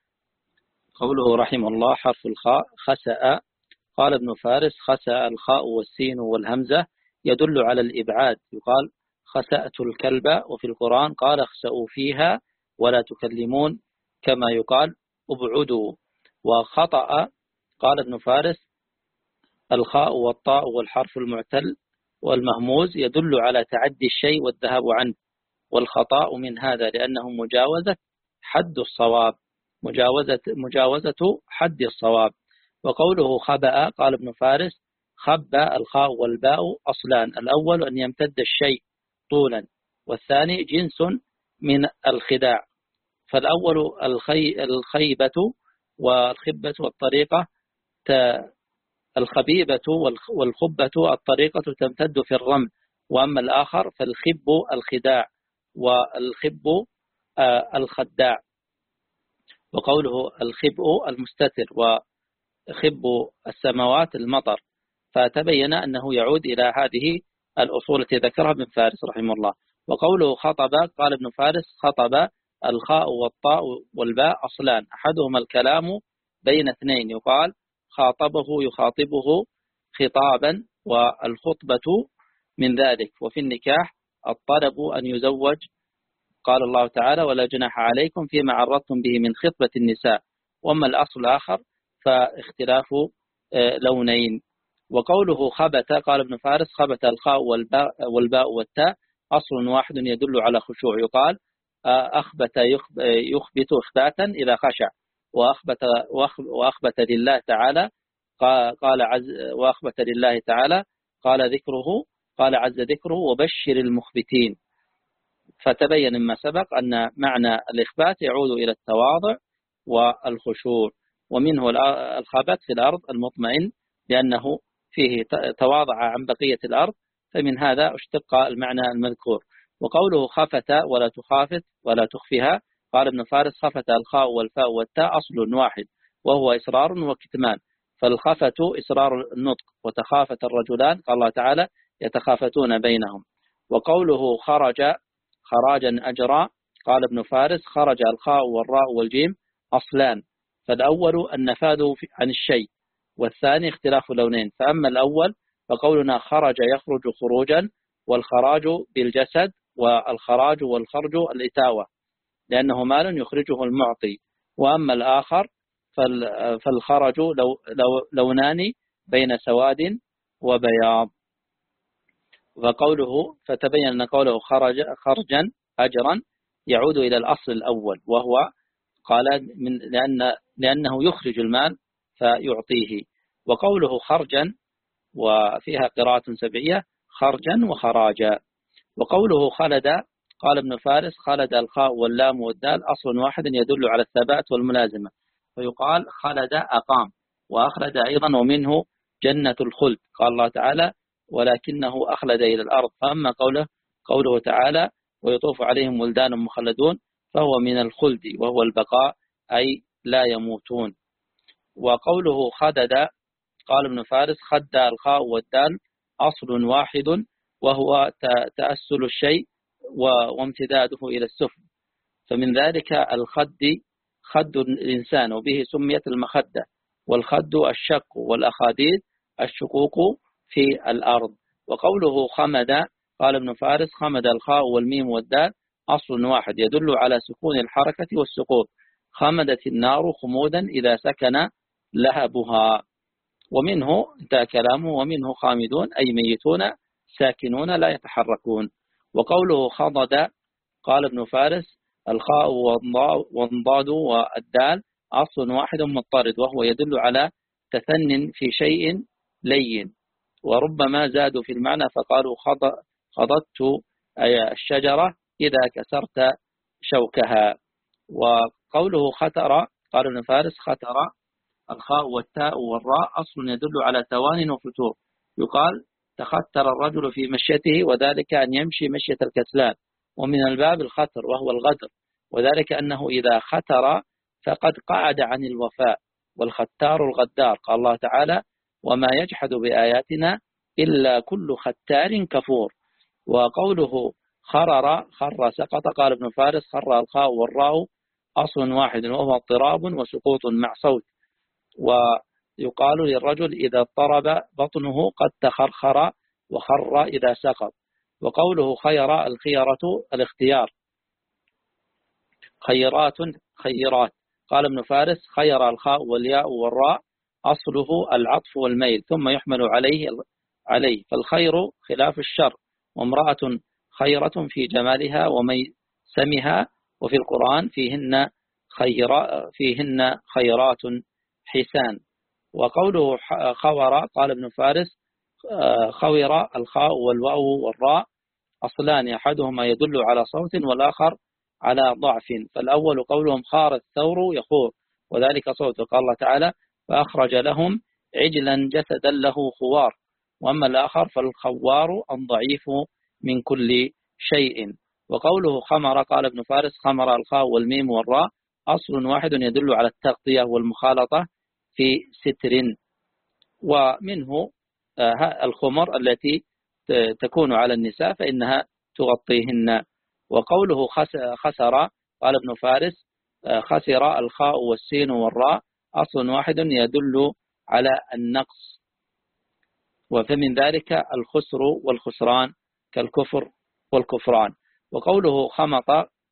قوله رحمه الله حرف الخاء خسأ. قال ابن فارس خسأ الخاء والسين والهمزة يدل على الإبعاد يقال خسأت الكلب وفي القرآن قال اخسأوا فيها ولا تكلمون كما يقال ابعدوا. وخطأ قال ابن فارس الخاء والطاء والحرف المعتل والمهموز يدل على تعدي الشيء والذهاب عنه والخطأ من هذا لأنه مجاوزة حد الصواب مجاوزة, مجاوزة حد الصواب. وقوله خبأ قال ابن فارس خبأ الخاء والباء أصلان الأول أن يمتد الشيء طولا والثاني جنس من الخداع فالأول الخي الخيبة والخبة والطريقة الخبيبة والخبة الطريقة تمتد في الرمل وأما الآخر فالخب الخداع والخب الخداع. وقوله الخب المستتر وخب السماوات المطر فتبين أنه يعود إلى هذه الأصول التي ذكرها ابن فارس رحمه الله. وقوله خطب قال ابن فارس خطب الخاء والطاء والباء أصلان أحدهما الكلام بين اثنين يقال خاطبه يخاطبه خطابا والخطبة من ذلك. وفي النكاح الطلب أن يزوج قال الله تعالى ولا جناح عليكم فيما عرضتم به من خطبة النساء وأما الأصل الآخر فاختلاف لونين. وقوله خبت قال ابن فارس خبت الخاء والباء, والباء والتاء أصل واحد يدل على خشوع يقال أخبت يخبت إخباتا إذا خشع وأخبت, وأخبت لله تعالى قال عز وأخبت لله تعالى قال ذكره قال عز ذكره وبشر المخبتين. فتبين مما سبق أن معنى الإخبات يعود إلى التواضع والخشوع ومنه الخبت في الأرض المطمئن لأنه فيه تواضع عن بقية الأرض فمن هذا اشتق المعنى المذكور. وقوله خفت ولا تخافت ولا تخفها قال ابن فارس خفت الخاء والفاء والتاء أصل واحد وهو إصرار وكتمان فالخفت إصرار النطق وتخافت الرجلان قال الله تعالى يتخافتون بينهم. وقوله خرج خراجا أجرى قال ابن فارس خرج الخاء والراء والجيم أصلان فالأول النفاذ عن الشيء والثاني اختلاف لونين. فأما الأول فقولنا خرج يخرج خروجا والخراج بالجسد والخراج والخرج الإتاوة لأنه مال يخرجه المعطي. وأما الآخر فالخرج لو لونان بين سواد وبياض. وقوله فتبين أن قوله خرج خرجا أجرا يعود إلى الأصل الأول وهو قال من لأن لأنه يخرج المال فيعطيه. وقوله خرجا وفيها قراءة سبعية خرجا وخراجا. وقوله خلد قال ابن فارس خلد الخاء واللام والدال أصل واحد يدل على الثبات والملازمة فيقال خلد أقام وأخلد أيضا ومنه جنة الخلد قال الله تعالى ولكنه أخلد إلى الأرض. فأما قوله قوله تعالى ويطوف عليهم ولدان مخلدون فهو من الخلد وهو البقاء، أي لا يموتون. وقوله خدد قال ابن فارس خد الخاء والدال أصل واحد وهو تأسل الشيء وامتداده إلى السفل، فمن ذلك الخد خد الإنسان وبه سميت المخدة، والخد الشق والأخاديد الشقوق في الأرض. وقوله خمد قال ابن فارس خمد الخاء والميم والدال أصل واحد يدل على سكون الحركة والسقوط. خمدت النار خمودا إذا سكن لهبها، ومنه انتهى كلامه ومنه خامدون أي ميتون ساكنون لا يتحركون. وقوله خضد قال ابن فارس الخاء والضاد والدال أصل واحد مضطرد وهو يدل على تثن في شيء لين، وربما زادوا في المعنى فقالوا خضدت أي الشجرة إذا كسرت شوكها. وقوله ختر قال ابن فارس ختر الخاء والتاء والراء أصل يدل على توان وفتور، يقال تختر الرجل في مشيته وذلك أن يمشي مشية الكسلان. ومن الباب الختر وهو الغدر، وذلك أنه إذا ختر فقد قعد عن الوفاء، والختار الغدار. قال الله تعالى وما يجحد بآياتنا إلا كل ختار كفور. وقوله خرر خر سقط قال ابن فارس خر الخاء والراء أصل واحد وهو اضطراب وسقوط مع صوت، ويقال للرجل إذا اضطرب بطنه قد تخرخر وخر إذا سقط. وقوله خير الخيرة الاختيار خيرات خيرات قال ابن فارس خير الخاء والياء والراء أصله العطف والميل ثم يحمل عليه عليه فالخير خلاف الشر، وامرأة خيرة في جمالها وميسمها، وفي القرآن فيهن خيرا فيهن خيرات حسان. وقوله خور قال ابن فارس خور الخاء والواو والراء أصلان أحدهما يدل على صوت والآخر على ضعف، فالأول قولهم خار الثور يخور وذلك صوت، قال الله تعالى فأخرج لهم عجلا جسدا له خوار، وأما الآخر فالخوار الضعيف من كل شيء. وقوله خمر قال ابن فارس خمر الخاء والميم والراء أصل واحد يدل على التغطية والمخالطة في ستر، ومنه الخمر التي تكون على النساء فإنها تغطيهن. وقوله خسر قال ابن فارس خسر الخاء والسين والراء أصل واحد يدل على النقص، وفمن ذلك الخسر والخسران كالكفر والكفران. وقوله خمط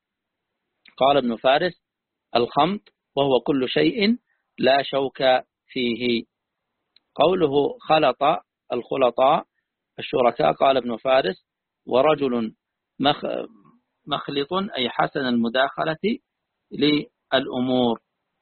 قال ابن فارس الخمط وهو كل شيء لا شوك فيه. قوله خلط الخلطاء الشركاء قال ابن فارس ورجل مخ مخلط أي حسن المداخلة للأمور.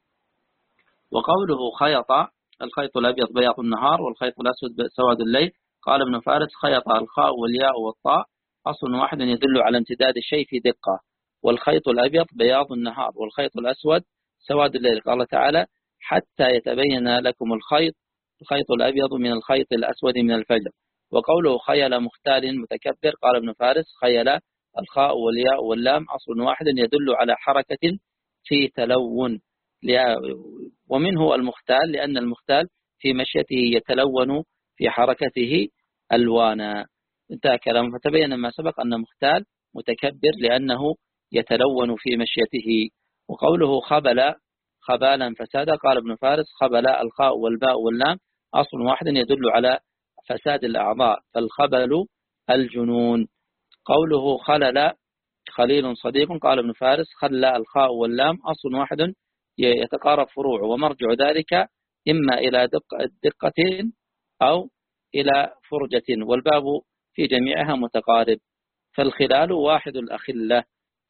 وقوله خيط الخيط الأبيض بياض النهار والخيط الأسود سواد الليل قال ابن فارس خيط الخاء والياء والطاء أصل واحد يدل على امتداد الشيء في دقة، والخيط الأبيض بياض النهار والخيط الأسود سواد الليل. قال تعالى حتى يتبين لكم الخيط الخيط الأبيض من الخيط الأسود من الفجر. وقوله خيل مختال متكبر قال ابن فارس خيل الخاء والياء واللام أصل واحد يدل على حركة في تلون، ومنه المختال لأن المختال في مشيته يتلون في حركته ألوانا. انتهى كلامه، فتبين ما سبق أن مختال متكبر لأنه يتلون في مشيته. وقوله خبل خبالا فسادا قال ابن فارس خبل الخاء والباء واللام أصل واحد يدل على فساد الأعضاء، فالخبل الجنون. قوله خلل خليل صديق قال ابن فارس خل الخاء واللام أصل واحد يتقارب فروع، ومرجع ذلك إما إلى دقة, دقة أو إلى فرجة، والباب في جميعها متقارب، فالخلال واحد الأخلة.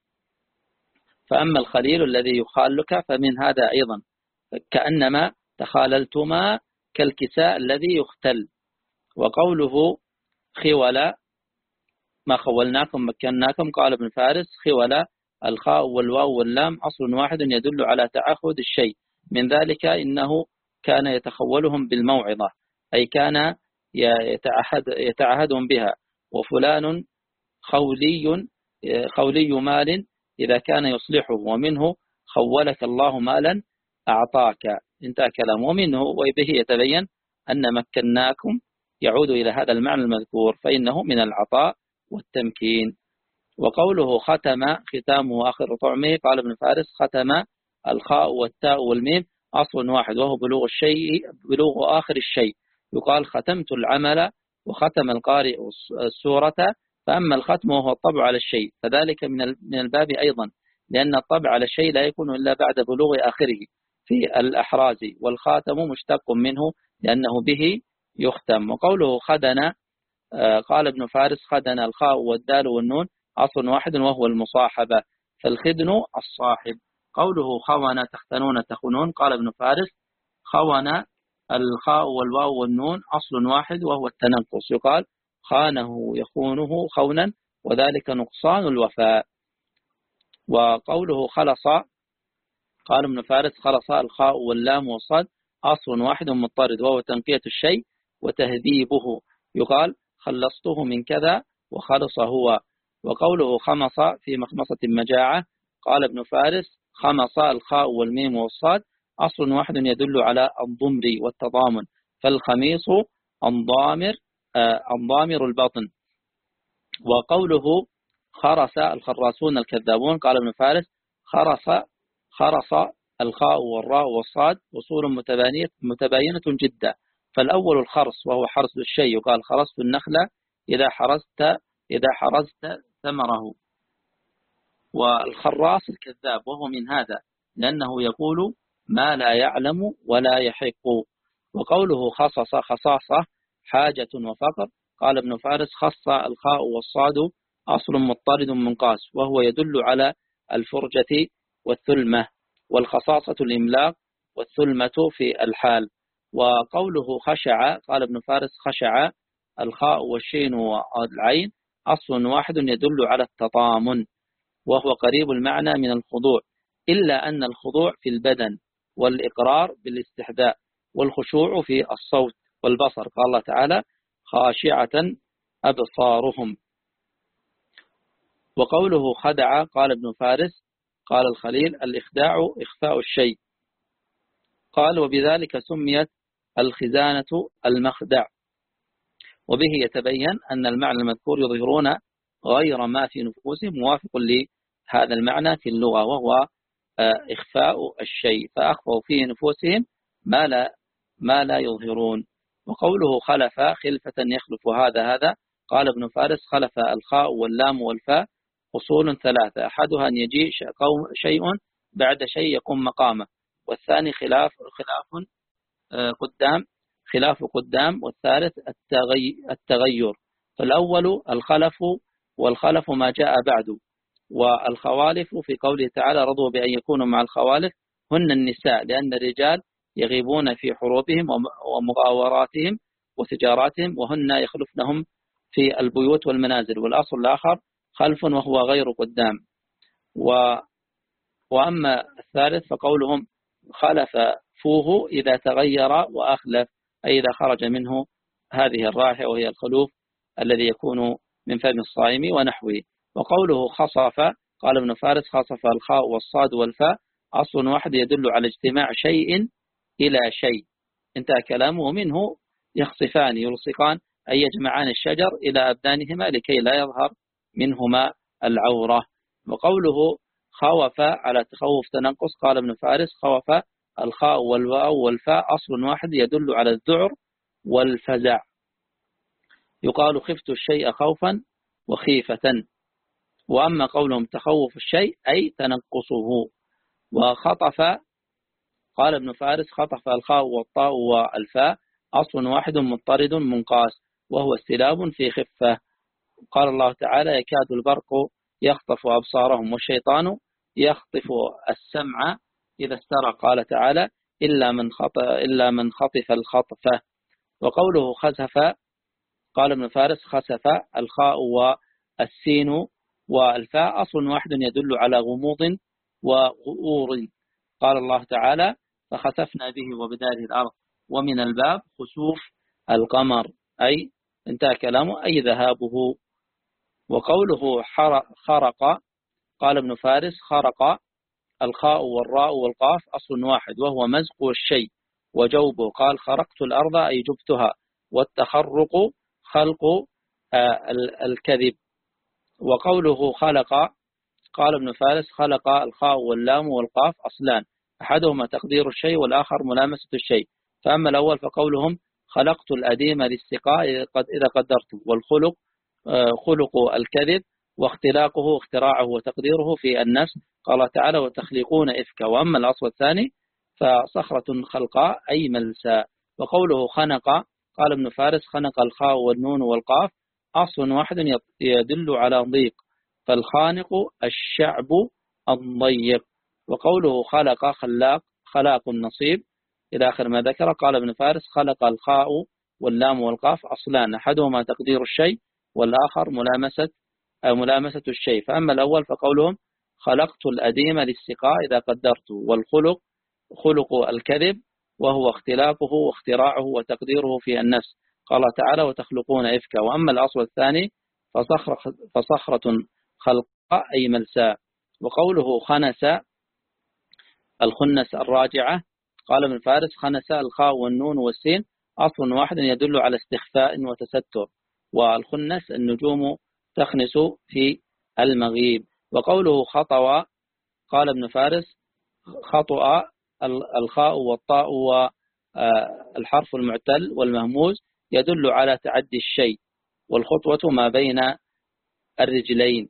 فأما الخليل الذي يخالك فمن هذا أيضا كأنما تخاللتما كالكساء الذي يختل. وقوله خول ما خولناكم مكناكم قال ابن فارس خول الخاء والواو واللام أصل واحد يدل على تعهد الشيء، من ذلك إنه كان يتخولهم بالموعظة، أي كان يتعهد يتعهدون بها، وفلان خولي خولي مال إذا كان يصلحه، ومنه خولك الله مالا أعطاك، انتهى كلامه. ومنه وبه يتبين أن مكناكم يعود إلى هذا المعنى المذكور، فإنه من العطاء والتمكين. وقوله ختم ختامه آخر طعمه، قال ابن فارس ختم الخاء والتاء والميم أصل واحد، وهو بلوغ الشيء بلوغ آخر الشيء. يقال ختمت العمل، وختم القارئ السورة. فأما الختم وهو الطبع على الشيء فذلك من الباب أيضا، لأن الطبع على الشيء لا يكون إلا بعد بلوغ آخره في الأحراز، والخاتم مشتق منه لأنه به يختم. وقوله خدن، قال ابن فارس خدن الخاء والدال والنون أصل واحد وهو المصاحبة، فالخدن الصاحب. قوله خون تختنون تخنون، قال ابن فارس خون الخاء والواو والنون أصل واحد وهو التنقص، يقال خانه يخونه خونا، وذلك نقصان الوفاء. وقوله خلص، قال ابن فارس خلص الخاء واللام والصاد أصل واحد مضطرد، وهو تنقية الشيء وتهذيبه، يقال خلصته من كذا وخلص هو. وقوله خمص في مخمصة مجاعة، قال ابن فارس خمص الخاء والميم والصاد أصل واحد يدل على الضمر والتضامن، فالخميص انضامر انضامر البطن. وقوله خرس الخراسون الكذابون، قال ابن فارس خرس خرس الخاء والراء والصاد أصول متباينة جدا، فالأول الخرس وهو حرس الشيء، يقال خرست النخلة إذا حرست إذا حرزت ثمره. والخراس الكذاب، وهو من هذا لأنه يقول ما لا يعلم ولا يحق. وقوله خصص خصاصة حاجة وفقر، قال ابن فارس خص الخاء والصاد أصل مضطرد منقاس، وهو يدل على الفرجة والثلمة، والخصاصة الإملاق والثلمة في الحال. وقوله خشع، قال ابن فارس خشع الخاء والشين والعين أصل واحد يدل على التطامن، وهو قريب المعنى من الخضوع، إلا أن الخضوع في البدن، والإقرار بالاستحداء، والخشوع في الصوت والبصر. قال الله تعالى خاشعة أبصارهم. وقوله خدع، قال ابن فارس قال الخليل الإخداع إخفاء الشيء، قال وبذلك سميت الخزانة المخدع. وبه يتبين أن المعنى المذكور يظهرون غير ما في نفوسهم موافق لهذا المعنى في اللغة، وهو إخفاء الشيء، فأخفوا في نفوسهم ما لا ما لا يظهرون. وقوله خلف خلفة يخلف هذا هذا، قال ابن فارس خلف الخاء واللام والفاء أصول ثلاثة، أحدها أن يجيء شيء بعد شيء يقوم مقامه، والثاني خلاف خلاف قدام خلاف قدام، والثالث التغير. فالأول الخلف، والخلف ما جاء بعد. والخوالف في قوله تعالى رضوا بأن يكونوا مع الخوالف هن النساء، لأن الرجال يغيبون في حروبهم ومغاوراتهم وتجاراتهم، وهن يخلفنهم في البيوت والمنازل. والأصل الآخر خلف وهو غير قدام. و وأما الثالث فقولهم خلف فوه إذا تغير وأخلف، أي إذا خرج منه هذه الرائحة وهي الخلوف الذي يكون من فم الصائم ونحوه. وقوله خصف، قال ابن فارس خصف الخاء والصاد والفاء أصل واحد يدل على اجتماع شيء إلى شيء، انتهى كلامه. منه يخصفان يلصقان، أي يجمعان الشجر إلى أبدانهما لكي لا يظهر منهما العورة. وقوله خوف على تخوف تنقص، قال ابن فارس خوف الخاء والواو والفاء أصل واحد يدل على الذعر والفزع، يقال خفت الشيء خوفا وخيفة. وأما قولهم تخوف الشيء أي تنقصه. وخطف، قال ابن فارس خطف الخاء والطاء والفاء أصل واحد مضطرد منقاس، وهو استلاب في خفة. قال الله تعالى يكاد البرق يخطف أبصارهم، والشيطان يخطف السمع إذا استرى. قال تعالى إلا من خطف إلا من خطف الخطفة. وقوله خسف، قال ابن فارس خسف الخاء والسين والفاء أصل واحد يدل على غموض وغؤور. قال الله تعالى فخسفنا به وبداره الأرض. ومن الباب خسوف القمر، أي انتهى كلامه أي ذهابه. وقوله خرق قال ابن فارس خرق الخاء والراء والقاف أصل واحد وهو مزق الشيء وجوبه. قال خرقت الأرض أي جبتها. والتخرق خلق الكذب. وقوله خلق قال ابن فارس خلق الخاء واللام والقاف أصلان أحدهما تقدير الشيء والآخر ملامسة الشيء. فأما الأول فقولهم خلقت الأديم للسقاء إذا قدرته. والخلق خلق الكذب واختلاقه اختراعه وتقديره في النفس. قال تعالى وتخلقون إفكا. وأما الأصل الثاني فصخرة خلقاء أي ملساء. وقوله خنق قال ابن فارس خنق الخاء والنون والقاف أصل واحد يدل على ضيق فالخانق الشعب الضيق. وقوله خلق خلاق خلاق النصيب إلى آخر ما ذكر. قال ابن فارس خلق الخاء واللام والقاف أصلان أحدهما تقدير الشيء والآخر ملامسة ملامسة الشيء. فأما الأول فقولهم خلقت الأديم للسقاء إذا قدرته. والخلق خلق الكذب وهو اختلاقه واختراعه وتقديره في النفس. قال تعالى وتخلقون إفكا. وأما الأصل الثاني فصخرة, فصخرة خلقاء أي ملساء. وقوله خنس الخنس الراجعة قال ابن فارس خنس الخاء والنون والسين أصل واحد يدل على استخفاء وتستر. والخنس النجوم تخنس في المغيب. وقوله خطوى قال ابن فارس خطأ الخاء والطاء والحرف المعتل والمهموز يدل على تعدي الشيء والخطوة ما بين الرجلين.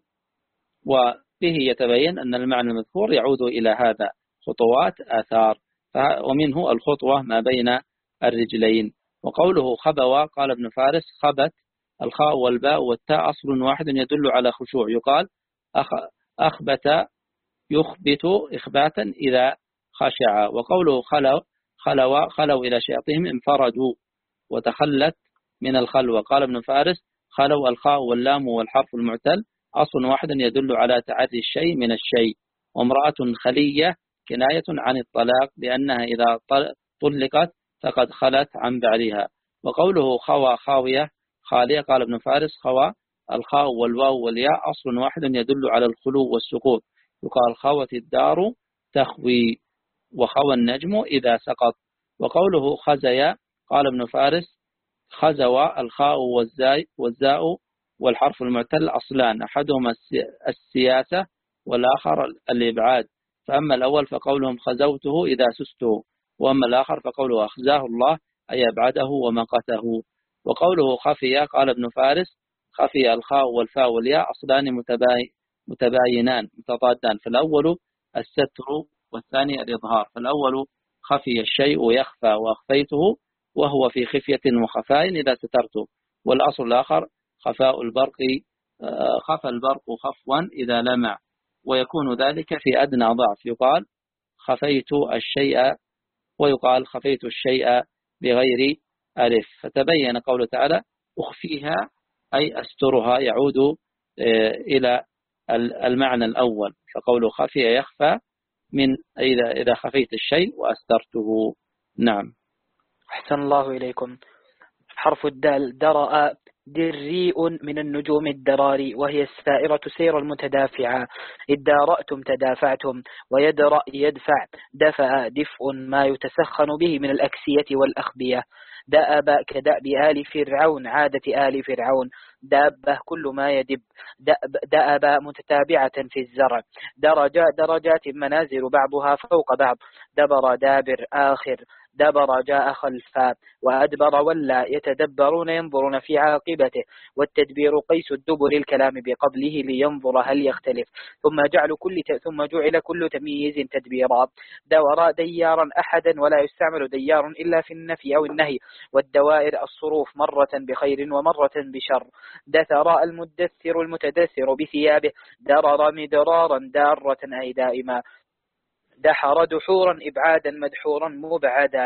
وبه يتبين أن المعنى المذكور يعود إلى هذا خطوات آثار ومنه الخطوة ما بين الرجلين. وقوله خبوى قال ابن فارس خبت الخاء والباء والتاء أصل واحد يدل على خشوع. يقال أخبت يخبت إخباتا إذا خشع. وقوله خلو خلوا خلوا إلى شياطينهم انفردوا وتخلت من الخلوة. قال ابن فارس خلوا الخاء واللام والحرف المعتل أصل واحد يدل على تعدي الشيء من الشيء. وامرأة خلية كناية عن الطلاق لأنها إذا طلقت فقد خلت عن بعلها. وقوله خوى خاوية خالية قال ابن فارس خوى الخاء والواو والياء أصل واحد يدل على الخلو والسقوط. يقال خوت الدار تخوي وخوى النجم إذا سقط. وقوله خزيا قال ابن فارس خزوى الخاء والزاء والزاء والحرف المعتل أصلان أحدهما السياسة والآخر الإبعاد. فأما الأول فقولهم خزوته إذا سسته. وأما الآخر فقوله أخزاه الله أي أبعده ومقته. وقوله خفي قال ابن فارس خفي الخاء والفاء والياء أصلان متباينان متضادان. فالأول الستر والثاني الإظهار. فالأول خفي الشيء يخفى وأخفيته وهو في خفية وخفاء إذا سترته. والأصل الآخر خفاء البرق خفى البرق خفوا إذا لمع ويكون ذلك في أدنى ضعف. يقال خفيت الشيء ويقال خفيت الشيء بغير ألف. فتبين قوله تعالى أخفيها أي أسترها يعود إلى المعنى الأول. فقوله خفي يخفى من إذا إذا خفيت الشيء وأسترته. نعم. أحسن الله إليكم. حرف الدال درأ دريء من النجوم الدراري وهي السائرة سير المتدافعة. ادارأتم تدافعتم. ويدرأ يدفع دفع دفء ما يتسخن به من الأكسية والأخبية. دأب كدأب آل فرعون عادة آل فرعون. دابة كل ما يدب. دأب متتابعة في الزرع. درجة درجات منازل بعضها فوق بعض. دبر دابر آخر. دبر جاء خلفا. وأدبر ولا يتدبرون ينظرون في عاقبته. والتدبير قيس الدبر الكلام بقبله لينظر هل يختلف. ثم جعل كل ثم جعل كل تمييز تدبيرا. دور ديارا أحدا ولا يستعمل ديار إلا في النفي أو النهي. والدوائر الصروف مرة بخير ومرة بشر. دثر المدثر المتدثر بثيابه. درر مدرارا دارة أي دائما. دحر دحورا إبعادا مدحورا مبعدا.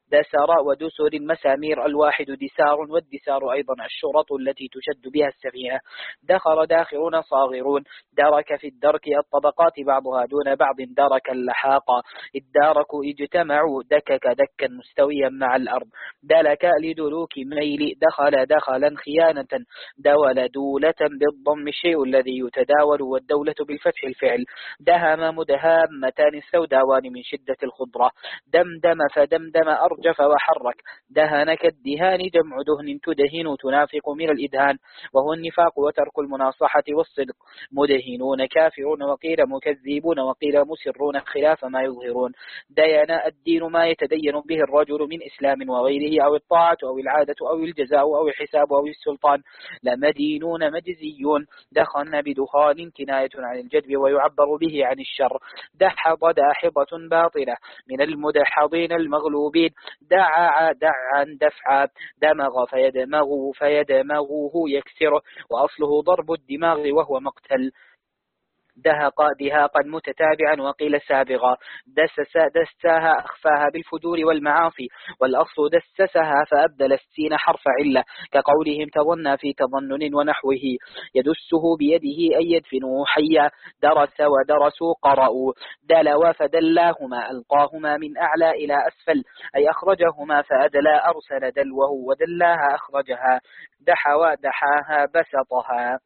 دسر ودسر مسامير. الواحد دسار، والدسار أيضا الشرط التي تشد بها السفينة. دخر داخرون صاغرون. درك في الدرك الطبقات بعضها دون بعض. درك اللحاق. الدارك اجتمعوا. دكك دكا مستويا مع الأرض. دلك لدلوك ميل. دخل دخلا خيانة. دول دولة بالضم الشيء الذي يتداول، والدولة بالفتح الفعل. دهم مدهامتان السوداوان من شدة الخضرة. دمدم فدمدم أرجف وحرك. دهن كالدهان جمع دهن تدهن تنافق من الإدهان، وهو النفاق وترك المناصحة والصدق. مدهنون كافرون، وقيل مكذبون، وقيل مسرون خلاف ما يظهرون. دين الدين ما يتدين به الرجل من إسلام وغيره، أو الطاعة أو العادة أو الجزاء أو الحساب أو السلطان. لمدينون مجزيون. دخن بدخان كناية عن الجدب ويعبر به عن الشر. دحض داحضة باطلة من المدحضين المغلوبين. دعا دعا دفعا. دمغ فيدمغه فيدمغه يكسره، وأصله ضرب الدماغ وهو مقتل. دهق دهاقا متتابعا، وقيل سابغا. دسس دساها أخفاها بالفجور والمعاصي، والأصل دسسها فأبدل السين حرف علة، كقولهم تظن في تظنن ونحوه. يدسه بيده أن يدفنه حيا. درس ودرسوا قرأوا. دلوا فدلاهما ألقاهما من أعلى إلى أسفل، أي أخرجهما فأدلى أرسل دلوه، ودلاها أخرجها. دحوا دحاها بسطها.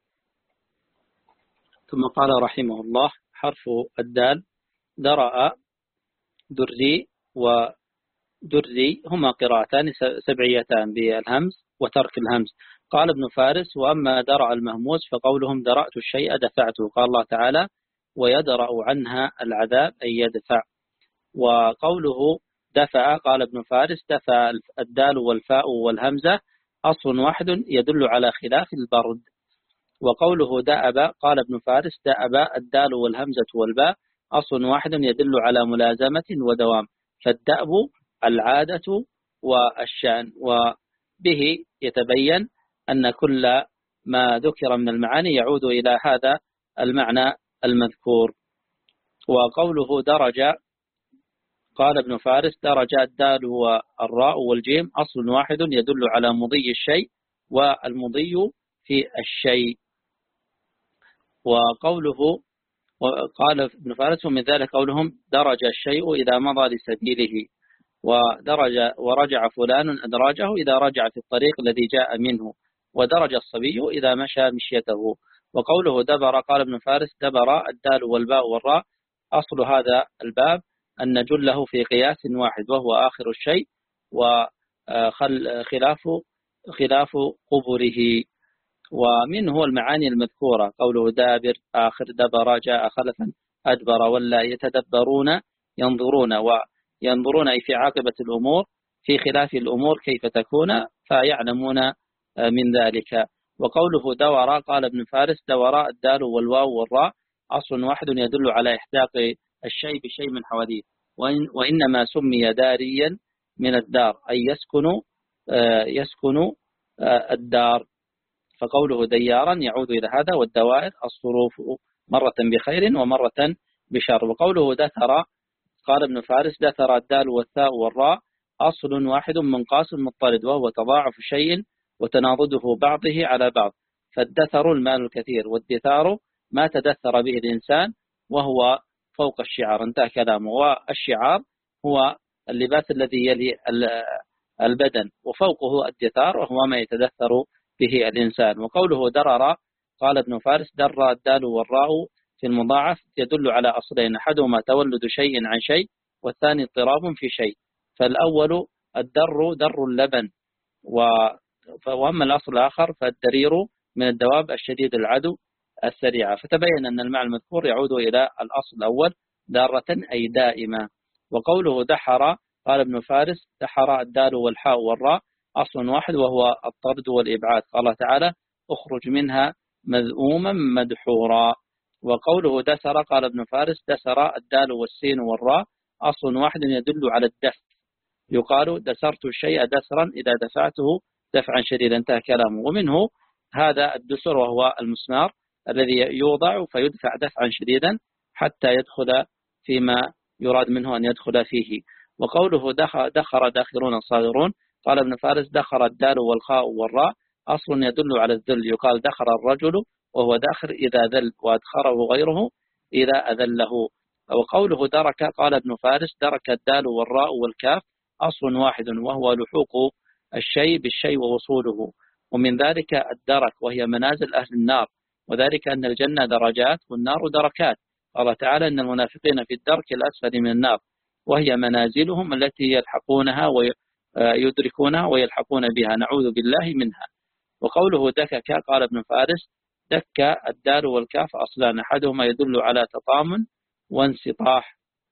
ثم قال رحمه الله: حرف الدال درأ دري ودري هما قراءتان سبعيتان بالهمز وترك الهمز. قال ابن فارس: وأما درأ المهموز فقولهم درأت الشيء دفعته. قال الله تعالى: ويدرأ عنها العذاب أي يدفع. وقوله دفع قال ابن فارس: دفع الدال والفاء والهمزة أصل واحد يدل على خلاف البرد. وقوله دأب قال ابن فارس: دأب الدال والهمزة والباء أصل واحد يدل على ملازمة ودوام، فالدأب العادة والشأن. وبه يتبين أن كل ما ذكر من المعاني يعود إلى هذا المعنى المذكور. وقوله درج قال ابن فارس: درج الدال والراء والجيم أصل واحد يدل على مضي الشيء، والمضي في الشيء. وقوله قال ابن فارس: ومن ذلك قولهم درج الشيء إذا مضى لسبيله، ودرج ورجع فلان أدراجه إذا رجع في الطريق الذي جاء منه، ودرج الصبي إذا مشى مشيته. وقوله دبر قال ابن فارس: دبر الدال والباء والراء أصل هذا الباب أن نجله في قياس واحد وهو آخر الشيء، وخلاف خلاف قبره. ومنه المعاني المذكورة قوله دابر آخر، دبر جاء خلفا، أدبر ولا، يتدبرون ينظرون، وينظرون أي في عاقبة الأمور في خلاف الأمور كيف تكون فيعلمون من ذلك. وقوله دور قال ابن فارس: دور الدال والواو والراء أصل واحد يدل على إحداق الشيء بشيء من حواديه، وإنما سمي داريا من الدار أي يسكن يسكن الدار، فقوله ديارا يعود إلى هذا. والدوائر الصروف مرة بخير ومرة بشر. وقوله دثر قال ابن فارس: دثر الدال والثاء والراء أصل واحد منقاس مضطرد، وهو تضاعف شيء وتناضده بعضه على بعض، فالدثر المال الكثير، والدثار ما تدثر به الإنسان وهو فوق الشعار. انتهى كلامه. والشعار هو اللباس الذي يلي البدن، وفوقه الدثار وهو ما يتدثر به الإنسان. وقوله درر قال ابن فارس: در الدال والراء في المضاعف يدل على أصلين: أحدهما تولد شيء عن شيء، والثاني اضطراب في شيء. فالأول الدر در اللبن، وأما الأصل الآخر فالدرير من الدواب الشديد العدو السريعة. فتبين أن المعنى المذكور يعود إلى الأصل الأول دارة أي دائمة. وقوله دحر قال ابن فارس: دحر الدال والحاء والراء أصل واحد وهو الطرد والإبعاد. قال تعالى: اخرج منها مذءوما مدحورا. وقوله دسر قال ابن فارس: دسر الدال والسين والراء أصل واحد يدل على الدفع، يقال دسرت الشيء دسرا إذا دفعته دفعا شديدا. انتهى كلامه. ومنه هذا الدسر وهو المسمار الذي يوضع فيدفع دفعا شديدا حتى يدخل فيما يراد منه أن يدخل فيه. وقوله دخر داخرون صاغرون، قال ابن فارس دخر الدال والخاء والراء أصل يدل على الذل، يقال دخر الرجل وهو داخر إذا ذل، وأدخره غيره إذا أذله. وقوله درك، قال ابن فارس درك الدال والراء والكاف أصل واحد، وهو لحوق الشيء بالشيء ووصوله، ومن ذلك الدرك وهي منازل أهل النار، وذلك أن الجنة درجات والنار دركات. قال تعالى إن المنافقين في الدرك الأسفل من النار، وهي منازلهم التي يلحقونها ويدركونها ويلحقون بها، نعوذ بالله منها. وقوله دكك، قال ابن فارس دك الدال والكاف أصلان، أحدهما يدل على تطامن وانسطاح،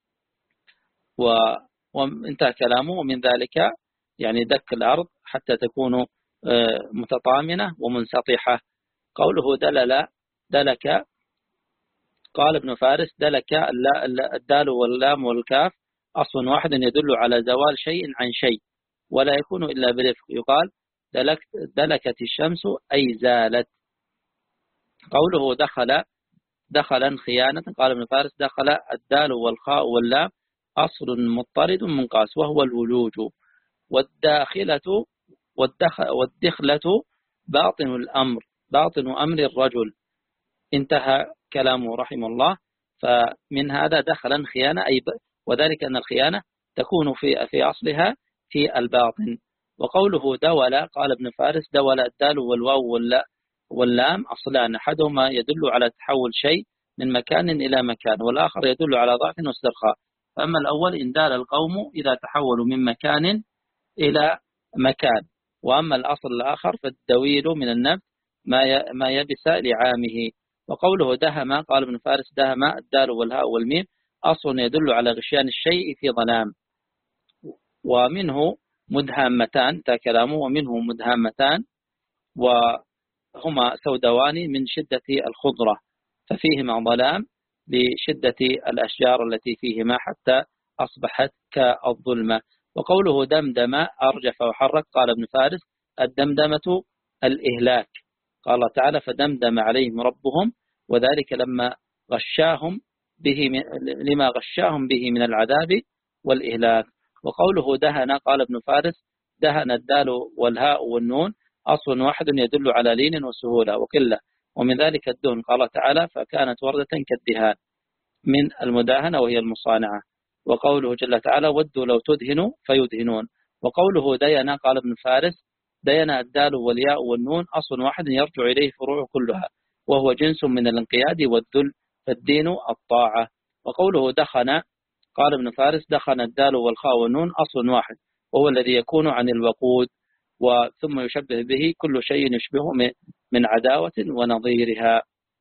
وانتهى كلامه. ومن ذلك يعني دك الأرض حتى تكون متطامنة ومنسطحة. قوله دلل دلك، قال ابن فارس دلك الدال واللام والكاف أصل واحد يدل على زوال شيء عن شيء، ولا يكون إلا برفق، يقال دلكت دلكت الشمس أي زالت. قوله دخل دخلا خيانة، قال ابن فارس دخل الدال والخاء واللام أصل مضطرد منقاس، وهو الولوج. والداخلة والدخلة باطن الأمر، باطن أمر الرجل. انتهى كلامه رحمه الله. فمن هذا دخلا خيانة، أي وذلك أن الخيانة تكون في في أصلها في الباطن. وقوله دول، قال ابن فارس دول الدال والواو واللام أصلان، أحدهما يدل على تحول شيء من مكان إلى مكان، والآخر يدل على ضعف واسترخاء. فأما الأول إن دال القوم إذا تحولوا من مكان إلى مكان، وأما الأصل الآخر فالدويل من النبت ما يبس لعامه. وقوله دهم، قال ابن فارس دهم الدال والهاء والميم أصل يدل على غشيان الشيء في ظلام. ومنه مدهامتان، كلامه ومنه مدهامتان وهما سودوان من شدة الخضرة، ففيهما ظلام لشدة الأشجار التي فيهما حتى أصبحت كالظلمة. وقوله دمدم أرجف وحرك، قال ابن فارس الدمدمة الإهلاك. قال الله تعالى فدمدم عليهم ربهم، وذلك لما غشاهم به لما غشاهم به من العذاب والإهلاك. وقوله دهن، قال ابن فارس دهن الدال والهاء والنون أصل واحد يدل على لين وسهولة وقلة، ومن ذلك الدهن. قال تعالى فكانت وردة كالدهان من المداهنة وهي المصانعة. وقوله جل تعالى ودوا لو تدهنوا فيدهنون. وقوله دين، قال ابن فارس دين الدال والياء والنون أصل واحد يرجع إليه فروع كلها، وهو جنس من الانقياد والذل، فالدين الطاعة. وقوله دخن، قال ابن فارس دخن الدال والخاء والنون أصل واحد، وهو الذي يكون عن الوقود، وثم يشبه به كل شيء يشبهه من عداوة ونظيرها.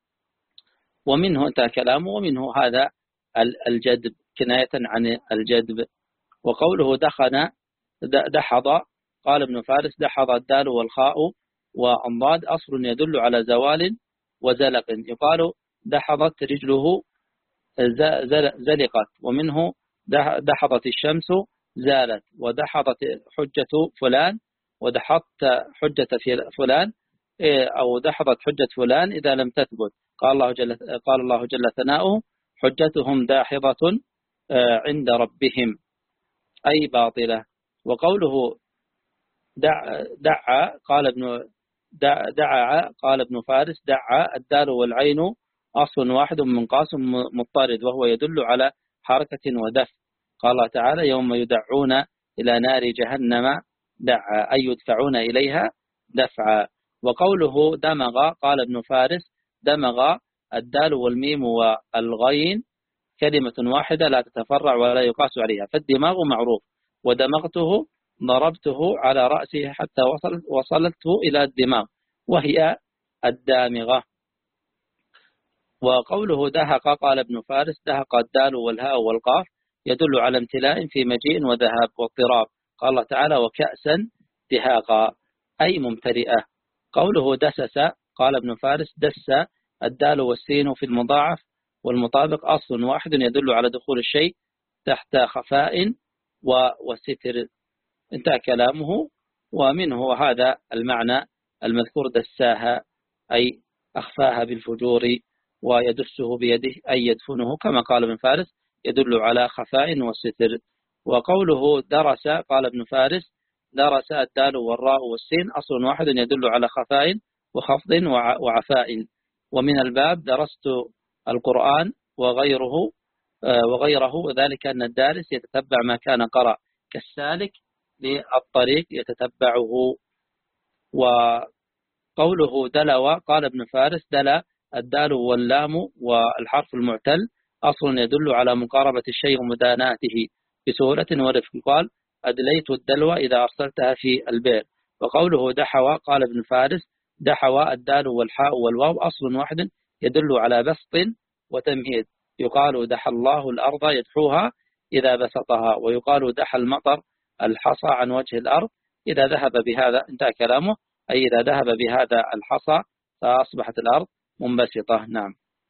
ومنه انتهى كلامه. ومنه هذا الجدب كناية عن الجدب. وقوله دخن دحض، قال ابن فارس دحض الدال والخاء والضاد أصل يدل على زوال وزلق، يقال دحضت رجله زلقت. ومنه دحضت الشمس زالت، ودحضت حجة فلان، ودحضت حجة فلان أو دحضت حجة فلان إذا لم تثبت. قال الله جل, قال الله جل ثناؤه حجتهم داحضة عند ربهم، أي باطلة. وقوله دع دعا، قال ابن دع دعا قال ابن فارس دعا الدال والعين أصل واحد من قاسم مضطرد، وهو يدل على حركة ودفع. قال الله تعالى يوم يدعون إلى نار جهنم دعا، أي يدفعون إليها دفعا. وقوله دمغ، قال ابن فارس دمغ الدال والميم والغين كلمة واحدة لا تتفرع ولا يقاس عليها، فالدماغ معروف، ودمغته ضربته على رأسه حتى وصلت وصلته إلى الدماغ، وهي الدامغة. وقوله دهق، قال ابن فارس دهق الدال والهاء والقاف يدل على امتلاء في مجيء وذهاب واضطراب. قال الله تعالى وكأسا دهاقا، أي ممتلئة. قوله دسس، قال ابن فارس دس الدال والسين في المضاعف والمطابق أصل واحد يدل على دخول الشيء تحت خفاء وستر. انتهى كلامه. ومنه هذا المعنى المذكور دساها، أي أخفاها بالفجور ويدسه بيده، أي يدفنه، كما قال ابن فارس يدل على خفاء وستر. وقوله درس قال ابن فارس درس الدال والراء والسين أصل واحد يدل على خفاء وخفض وعفاء. ومن الباب درست القرآن وغيره وغيره ذلك أن الدارس يتتبع ما كان قرأ كالسالك للطريق يتتبعه. وقوله دلوا قال ابن فارس دل الدال واللام والحرف المعتل أصل يدل على مقاربة الشيء ومداناته بسهولة ورفق. قال أدليت الدلو إذا أرسلتها في البئر. وقوله دحوى قال ابن فارس دحوى الدال والحاء والواو أصل واحد يدل على بسط وتمهيد. يقال دحى الله الأرض يدحوها إذا بسطها، ويقال دحى المطر الحصى عن وجه الأرض إذا ذهب بهذا، انتهى كلامه، أي إذا ذهب بهذا الحصى فأصبحت الأرض منبسطة. نعم.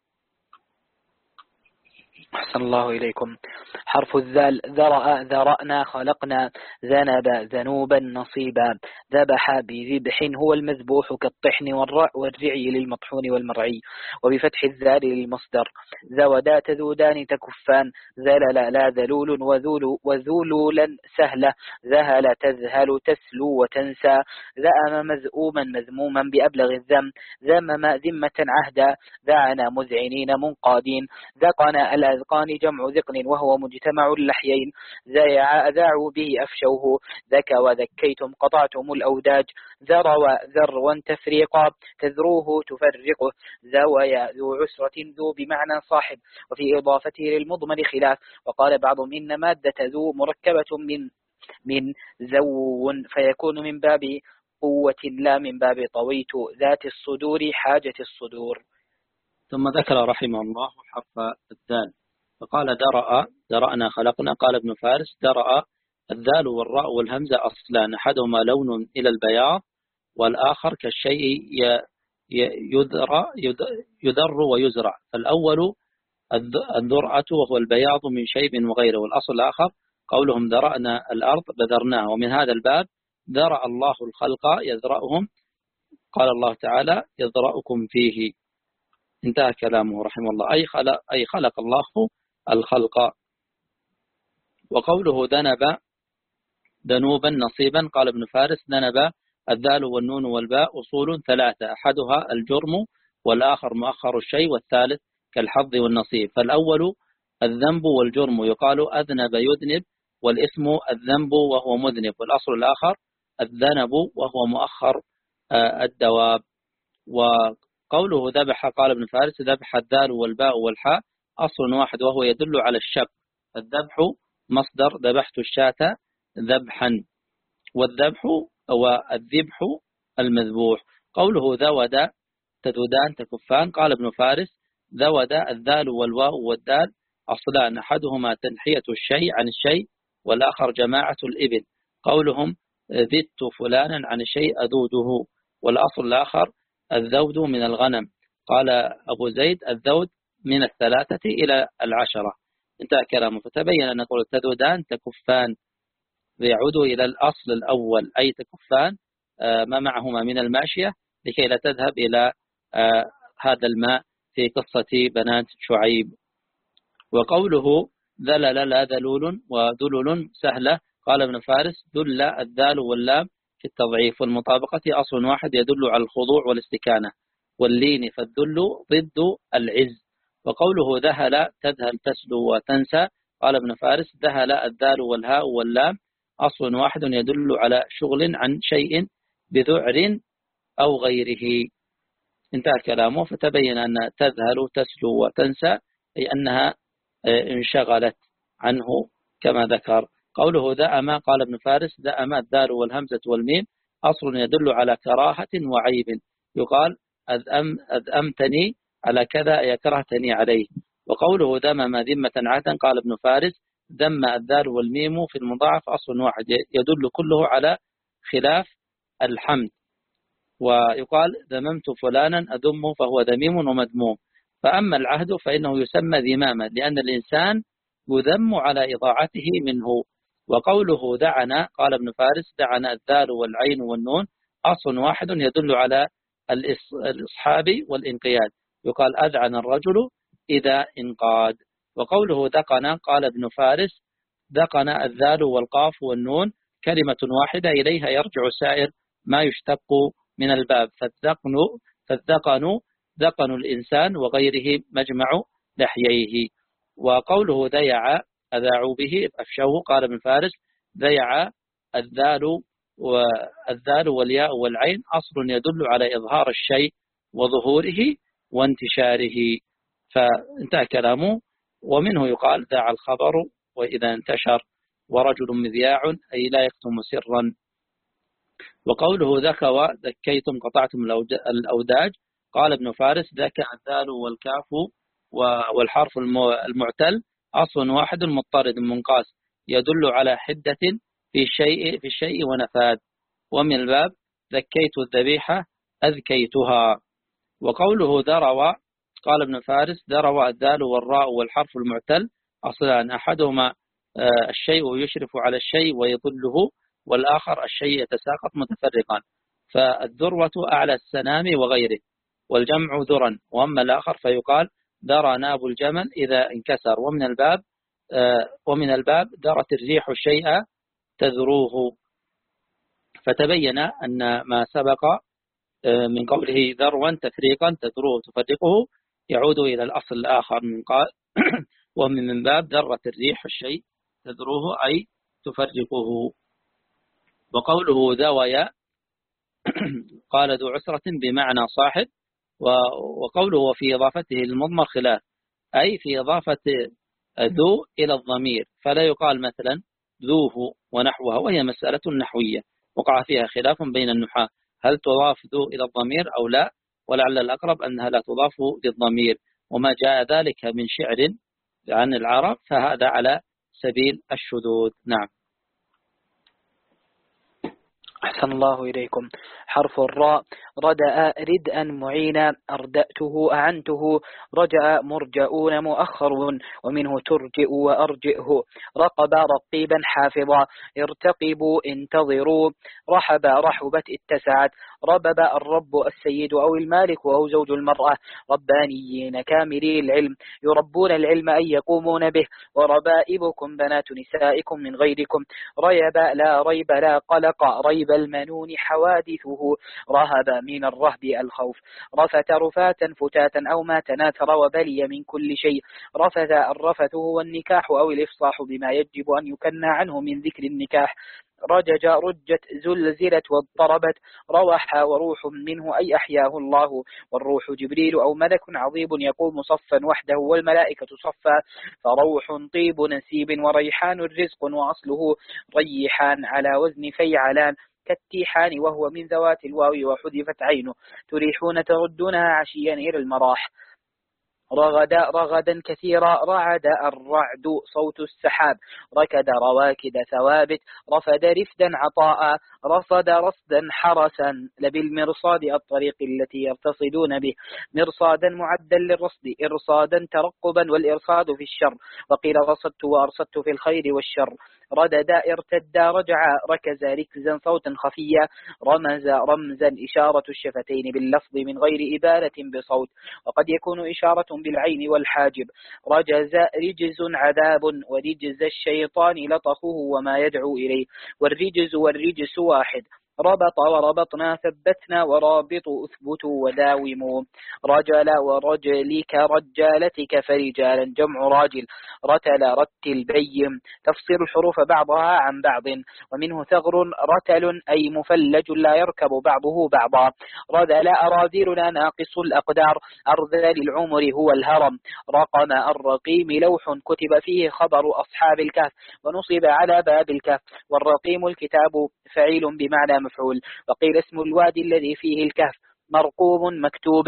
أحسن الله إليكم. حرف الذال ذرأ ذرأنا خلقنا ذنب ذنوبا نصيبا ذبح بذبح هو المذبوح كالطحن والرعي للمطحون والمرعي، وبفتح الذال للمصدر. ذودا تذودان تكفان ذلل لا ذلول وذول وذولولا سهلة ذهل تذهل تسلو وتنسى ذأم مذؤوما مذموما بأبلغ الذم ذمم ذمة عهدا ذعنا مذعنين منقادين ذقنا الأذقان جمع ذقن وهو مجتمع اللحيين ذاعوا به أفشوه ذك وذكيتم قطعتم الأوداج ذروا ذروا تفريقا تذروه تفرقه ذويا ذو عسرة ذو بمعنى صاحب، وفي إضافته للمضمر خلاف. وقال بعضهم إن مادة ذو مركبة من من ذو فيكون من باب قوة لا من باب طويت ذات الصدور حاجة الصدور. ثم ذكر رحمه الله حرف الذال فقال درأ درأنا خلقنا. قال ابن فارس درأ الذال والراء والهمزة أصلان، أحدهما لون إلى البياض والآخر كالشيء يذر يذر ويزرع. فالأول الذرأة وهو البياض من شيء وغيره، والأصل الآخر قولهم درأنا الأرض بذرناها. ومن هذا الباب ذرأ الله الخلق يذرأهم، قال الله تعالى يذرأكم فيه، انتهى كلامه رحمه الله، أي خلق, أي خلق الله الخلق. وقوله ذنب ذنوبا نصيبا قال ابن فارس ذنب الذال والنون والباء أصول ثلاثة، أحدها الجرم والآخر مؤخر الشيء والثالث كالحظ والنصيب. فالأول الذنب والجرم يقال أذنب يذنب والاسم الذنب وهو مذنب، والأصل الآخر الذنب وهو مؤخر الدواب. وقوله ذبح قال ابن فارس ذبح الذال والباء والحاء أصل واحد وهو يدل على الشق. الذبح مصدر ذبحت الشاة ذبحا، والذبح والذبح المذبوح. قوله ذود تذودان تكفان قال ابن فارس ذود الذال والواو والدال أصلان، أحدهما تنحية الشيء عن الشيء والآخر جماعة الإبل. قولهم ذدت فلانا عن الشيء أذوده، والأصل الآخر الذود من الغنم. قال أبو زيد الذود من الثلاثة إلى العشرة، انتهى كلامه. فتبين أن نقول تذودان تكفان يعود إلى الأصل الأول، أي تكفان ما معهما من الماشية لكي لا تذهب إلى هذا الماء في قصة بنات شعيب. وقوله ذلل لا ذلول وذلل سهلة قال ابن فارس دل الذال واللام في التضعيف والمطابقة أصل واحد يدل على الخضوع والاستكانة واللين، فالذل ضد العز. وقوله ذهل تذهل تسلو وتنسى قال ابن فارس ذهل الذال والهاء واللام أصل واحد يدل على شغل عن شيء بذعر أو غيره، انتهى كلامه. فتبين أن تذهل تسلو وتنسى أي أنها انشغلت عنه كما ذكر. قوله ذأم قال ابن فارس ذأم الذال والهمزة والميم أصل يدل على كراهة وعيب، يقال أذأم أذأمتني على كذا يكرهتني عليه. وقوله ذمم ذمة عهدا قال ابن فارس ذم الذال والميم في المضاعف أصل واحد يدل كله على خلاف الحمد. ويقال ذممت فلانا أذمه فهو ذميم ومذموم. فأما العهد فإنه يسمى ذماما لأن الإنسان يذم على إضاعته منه. وقوله دعنا قال ابن فارس دعنا الذال والعين والنون أصل واحد يدل على الإصحاب والإنقياد، يقال أذعن الرجل إذا انقاد. وقوله ذقنا قال ابن فارس ذقن الذال والقاف والنون كلمة واحدة إليها يرجع سائر ما يشتق من الباب، فالذقن فالذقن ذقن الإنسان وغيره مجمع لحييه. وقوله ذيع أذاعوا به أفشوه، قال ابن فارس ذيع الذال والذال والياء والعين أصل يدل على إظهار الشيء وظهوره وانتشاره، فانتهى كلامه. ومنه يقال ذاع الخبر وإذا انتشر، ورجل مذياع أي لا يكتم سرا. وقوله ذكوا ذكيتم قطعتم الأوداج، قال ابن فارس ذكى الذال والكاف والحرف المعتل أصل واحد مضطرد منقاس يدل على حدة في الشيء في الشيء ونفاذ. ومن الباب ذكيت الذبيحة أذكيتها. وقوله ذروا، قال ابن فارس ذروا الذال والراء والحرف المعتل أصلان، أحدهما الشيء يشرف على الشيء ويظله، والآخر الشيء يتساقط متفرقا، فالذروة أعلى السنام وغيره، والجمع ذرا. وأما الآخر فيقال ذرى ناب الجمل إذا انكسر. ومن الباب ومن الباب ذرت الريح الشيء تذروه. فتبين أن ما سبق من قوله ذروا تفريقا تذروه تفرقه يعود إلى الأصل الآخر من قال ومن من باب ذرت الريح الشيء تذروه أي تفرقه. وقوله ذويا قال ذو عسرة بمعنى صاحب. وقوله في إضافته للمضمر خلاف، أي في إضافة ذو إلى الضمير، فلا يقال مثلا ذوه ونحوها، وهي مسألة نحوية وقع فيها خلاف بين النحاة، هل تضاف ذو إلى الضمير أو لا، ولعل الأقرب أنها لا تضاف للضمير. وما جاء ذلك من شعر عن العرب فهذا على سبيل الشذوذ. نعم. أحسن الله إليكم. حرف الراء ردأ ردءا معينا أردأته أعنته رجأ مرجؤون مؤخر ومنه ترجئ وأرجئه رقب رقيبا حافظا ارتقبوا انتظروا رحب رحبت اتسعت ربب الرب السيد أو المالك أو زوج المرأة ربانيين كاملي العلم يربون العلم أن يقومون به وربائبكم بنات نسائكم من غيركم ريب لا ريب لا قلق ريب المنون حوادثه رهب من الرهب الخوف رفت رفاتا فتاتا أو ما تناثر وبلي من كل شيء رفث الرفث هو النكاح أو الإفصاح بما يجب أن يكنى عنه من ذكر النكاح رجج رجت زلزلت واضطربت روح وروح منه أي أحياه الله والروح جبريل أو ملك عظيم يقوم صفا وحده والملائكة صفا فروح طيب نسيب وريحان رزق وأصله ريحان على وزن فيعلان كالتيحان وهو من ذوات الواو وحذفت عينه تريحون تردونها عشيا إلى المراح رغدا رغدا كثيرا رعد الرعد صوت السحاب ركد رواكد ثوابت رفد رفدا عطاء رصد رصدا حرسا لبالمرصاد الطريق التي يرتصدون به مرصادا معدا للرصد إرصادا ترقبا والإرصاد في الشر وقيل رصدت وأرصدت في الخير والشر رددا ارتدا رجع ركز ركزا صوتا خفيا رمز رمزا إشارة الشفتين باللفظ من غير إبالة بصوت وقد يكون إشارة بالعين والحاجب رجز رجز عذاب ورجز الشيطان لطخه وما يدعو إليه والرجز والرجس واحد ربط وربطنا ثبتنا ورابط أثبتوا وداوموا رجل ورجلك رجالتك فرجالا جمع راجل رتل رتل بيم تفصيل الحروف بعضها عن بعض ومنه ثغر رتل أي مفلج لا يركب بعضه بعضا رذل أراذلنا ناقص الأقدار أرذل العمر هو الهرم رقم الرقيم لوح كتب فيه خبر أصحاب الكهف ونصب على باب الكهف والرقيم الكتاب فعيل بمعنى مفعول وقيل اسم الوادي الذي فيه الكهف مرقوم مكتوب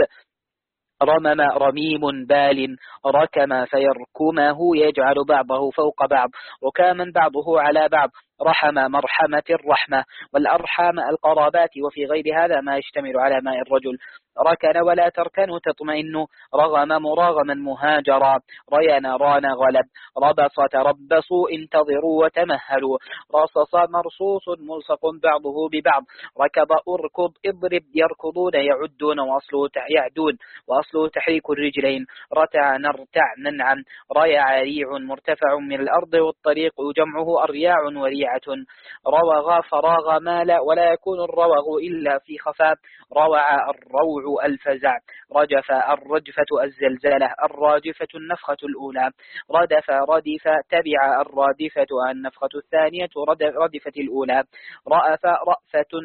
رمم رميم بال ركم فيركمه يجعل بعضه فوق بعض ركاما بعضه على بعض رحم مرحمة الرحمة، والأرحام القرابات. وفي غير هذا ما يشتمل على ماء الرجل. ركن ولا تركن تطمئن، رغم مراغما مهاجرا، ريان ران غلب، ربص تربصوا انتظروا وتمهلوا، رصص مرصوص ملصق بعضه ببعض، ركض أركض اضرب يركضون يعدون وأصله يعدون وأصله تحريك الرجلين، رتع نرتع ننعم، ريع ريع مرتفع من الأرض، والطريق جمعه أرياع وريعة، روغ فراغ مال ولا يكون الروغ إلا في خفاء، روع الروع الفزع، رجف الرجفة الزلزلة، الراجفة النفخة الأولى، ردف ردف تبع الرادفة النفخة الثانية ردفت الأولى، رأف رأفة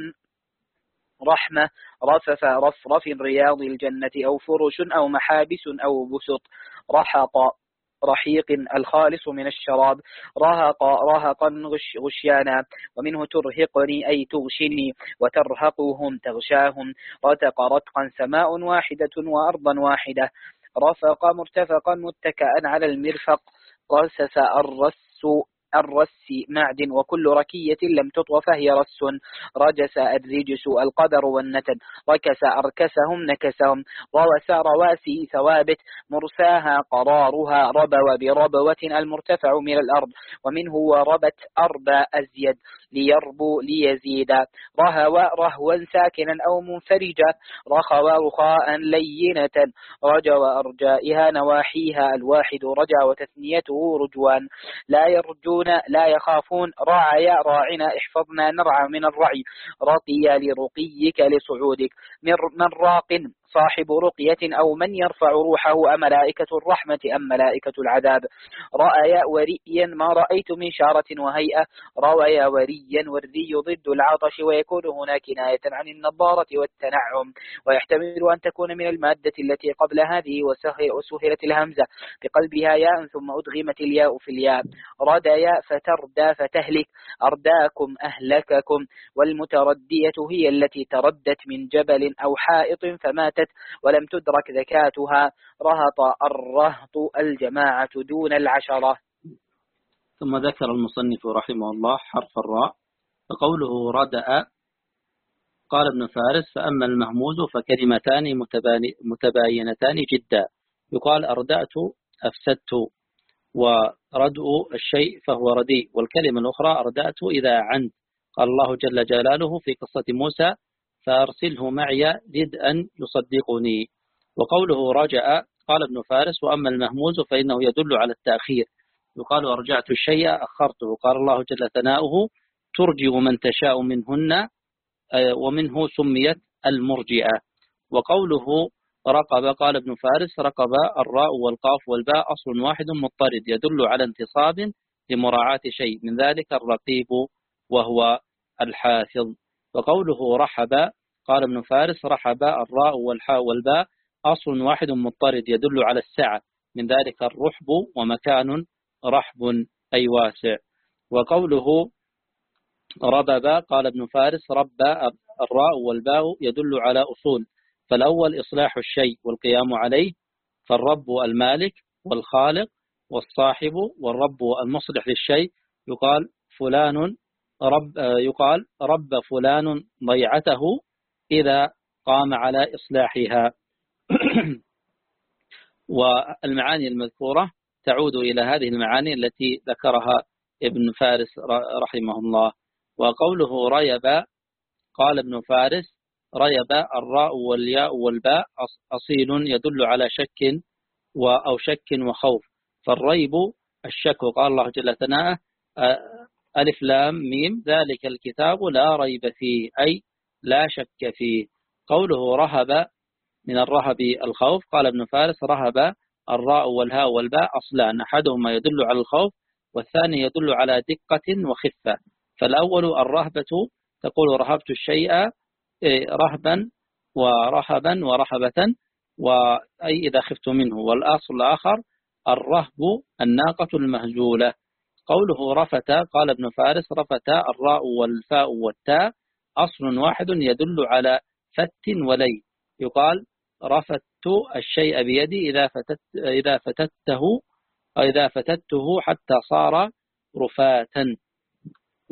رحمة، رفف رفرف رياض الجنة أو فرش أو محابس أو بسط، رحط رحيق الخالص من الشراب، رهق رهقا غش غشيانا، ومنه ترهقني أي تغشني، وترهقهم تغشاهم، رتق رتقا سماء واحدة وأرضا واحدة، رفق مرتفقا متكئا على المرفق، قسس الرس الرس معدن، وكل ركية لم تطوى فهي رس، رجس الرجس القدر والنتن، ركس أركسهم نكسهم، روس رواسي ثوابت، مرساها قرارها، ربو بربوة المرتفع من الأرض، ومنه وربت أربى أزيد ليربو ليزيد، رهو رهوا ساكنا أو منفرجا، رخوا رخاء لينة، رجو أرجائها نواحيها الواحد رجع وتثنيته رجوان، لا يرجون لا يخافون، راعيا راعنا احفظنا نرعى من الرعي، رقي لرقيك لصعودك، من راق صاحب رقية أو من يرفع روحه، أم ملائكة الرحمة أم ملائكة العذاب، رأيا ورئيا ما رأيت من شارة وهيئة، رويا وريا، والري ضد العطش، ويكون هنا كناية عن النضارة والتنعم، ويحتمل أن تكون من المادة التي قبل هذه وسهلت الهمزة بقلبها ياء ثم أدغمت الياء في الياء، رديا فتردى فتهلك، أرداكم أهلككم، والمتردية هي التي تردت من جبل أو حائط فماتت ولم تدرك ذكاتها، رهط الرهط الجماعة دون العشرة. ثم ذكر المصنف رحمه الله حرف الراء، فقوله ردأ قال ابن فارس: فأما المهموز فكلمتان متباينتان جدا، يقال أردأت أفسدت، وردء الشيء فهو رديء، والكلمة الأخرى أردأت إذا عنت. قال الله جل جلاله في قصة موسى: فأرسله معي رد أن يصدقني. وقوله رجأ قال ابن فارس: وأما المهموز فإنه يدل على التأخير، يقال أرجعت الشيء أخرته. قال الله جل ثناؤه: ترجئ من تشاء منهن، ومنه سميت المرجئة. وقوله رقب قال ابن فارس: رقب الراء والقاف والباء أصل واحد مضطرد يدل على انتصاب لمراعاة شيء، من ذلك الرقيب وهو الحافظ. وقوله رحب قال ابن فارس: رحب الراء والحاء والباء أصل واحد مضطرد يدل على السعة، من ذلك الرحب، ومكان رحب أي واسع. وقوله ربب قال ابن فارس: رب الراء والباء يدل على أصول، فالأول إصلاح الشيء والقيام عليه، فالرب المالك والخالق والصاحب، والرب المصلح للشيء، يقال فلان رب يقال رب فلان ضيعته إذا قام على إصلاحها. والمعاني المذكورة تعود إلى هذه المعاني التي ذكرها ابن فارس رحمه الله. وقوله ريب قال ابن فارس: ريب الراء والياء والباء أصيل يدل على شك أو شك وخوف، فالريب الشك. قال الله جل ثناؤه: ألف لام ميم ذلك الكتاب لا ريب فيه، أي لا شك فيه. قوله رهب من الرهب الخوف، قال ابن فارس: رهب الراء والهاء والباء أصلان، أحدهما يدل على الخوف والثاني يدل على دقة وخفة. فالأول الرهبة، تقول رهبت الشيء رهبا ورهبا ورهبة، وأي إذا خفت منه. والأصل الآخر الرهب الناقة المهزولة. قوله رفت قال ابن فارس: رفت الراء والفاء والتاء أصل واحد يدل على فت ولي، يقال رفت الشيء بيدي إذا فتت إذا فتته إذا فتته حتى صار رفاتا.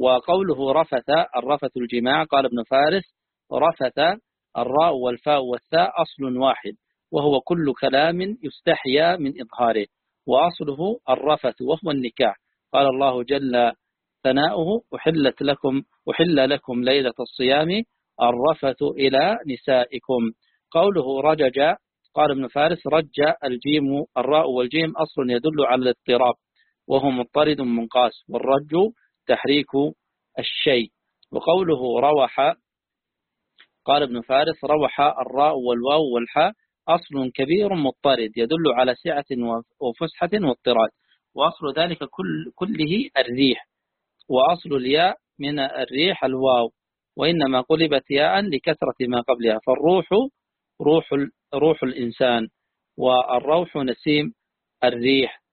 وقوله رفث، الرفث الجماع، قال ابن فارس رفث الراء والفاء والثاء أصل واحد، وهو كل كلام يستحيا من إظهاره، وأصله الرفث وهو النكاح. قال الله جل ثناؤه أحلت لكم أحل لكم ليلة الصيام الرفث إلى نسائكم. قوله رجج، قال ابن فارس رج الجيم، الراء والجيم أصل يدل على الاضطراب وهو مضطرد منقاس، والرج تحريك الشيء. وقوله روح، قال ابن فارس روح الراء والواو والحاء أصل كبير مضطرد يدل على سعة وفسحة واضطراد، وأصل ذلك كل كله الريح، وأصل الياء من الريح الواو، وإنما قلبت ياء لكثرة ما قبلها، فالروح روح روح الإنسان، والروح نسيم الريح،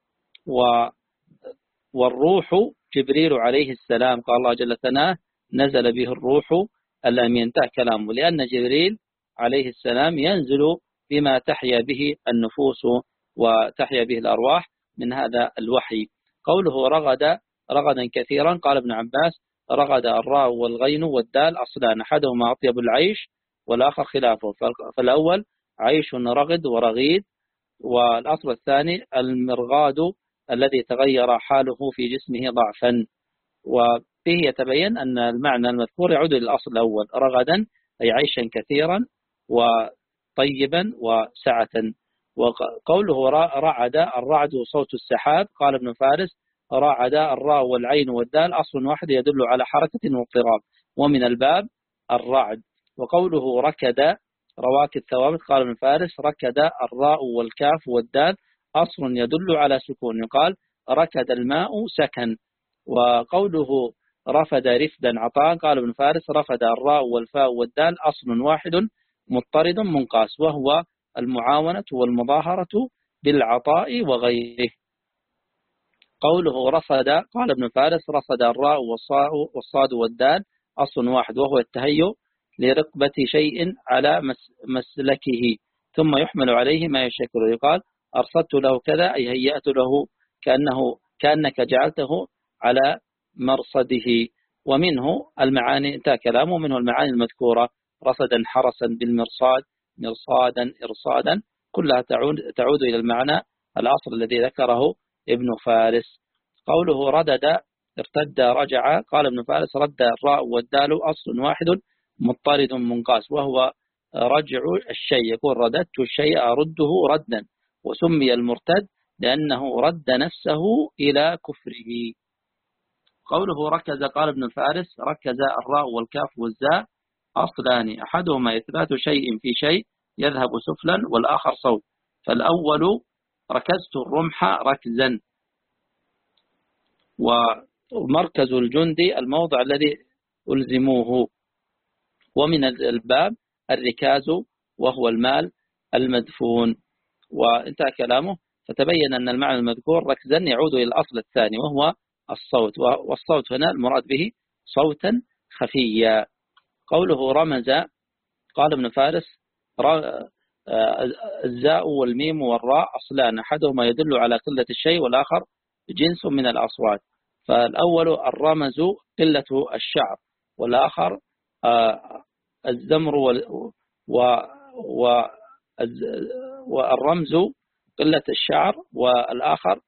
والروح جبريل عليه السلام، قال الله جل ثناه نزل به الروح الأمين، انتهى كلامه، لأن جبريل عليه السلام ينزل بما تحيا به النفوس وتحيا به الأرواح من هذا الوحي. قوله رغد، رغدا كثيرا، قال ابن عباس رغد الراء والغين والدال أصلان، أحدهما أطيب العيش والآخر خلافه، فالأول عيش رغد ورغيد، والأصل الثاني المرغاد الذي تغير حاله في جسمه ضعفا. وفيه يتبين أن المعنى المذكور يعود إلى الأصل الأول، رغدا أي عيشا كثيرا وطيبا وسعة. وقوله رعد، الرعد صوت السحاب، قال ابن فارس رعد الراء والعين والدال أصل واحد يدل على حركة واضطراب، ومن الباب الرعد. وقوله ركد رواك الثوابت، قال ابن فارس ركد الراء والكاف والدال أصل يدل على سكون، قال ركد الماء سكن. وقوله رفد رفدا عطاء، قال ابن فارس رفد الراء والفاء والدال أصل واحد مضطرد منقاس، وهو المعاونة والمظاهرة بالعطاء وغيره. قوله رصد، قال ابن فارس رصد الراء والصاد والدال أصل واحد، وهو التهيؤ لرقبة شيء على مسلكه ثم يحمل عليه ما يشكله، يقال أرصدت له كذا أي هيأت له كأنه كأنك جعلته على مرصده. ومنه المعاني، انتهى كلامه، منه المعاني المذكورة رصدا حرسا بالمرصاد مرصادا إرصادا، كلها تعود, تعود إلى المعنى الأصل الذي ذكره ابن فارس. قوله ردد ارتد رجع، قال ابن فارس رد الراء والدال أصل واحد مضطرد منقاس، وهو رجع الشيء، يقول رددت الشيء أرده ردا، وسمي المرتد لأنه رد نفسه إلى كفره. قوله ركز، قال ابن فارس ركز الراء والكاف والزاء أصلان، أحدهما إثبات شيء في شيء يذهب سفلا، والآخر صوت، فالأول ركزت الرمح ركزا، ومركز الجندي الموضع الذي ألزموه، ومن الباب الركاز وهو المال المدفون. وانتهى كلامه، فتبين أن المعنى المذكور ركزا يعود إلى الأصل الثاني وهو الصوت، والصوت هنا المراد به صوتا خفيا. قوله رمز، قال ابن فارس الزاء والميم والراء أصلان، أحدهما يدل على قلة الشيء والآخر جنس من الأصوات، فالأول الرمز قلة الشعر، والآخر الزمر والرمز قلة الشعر، والآخر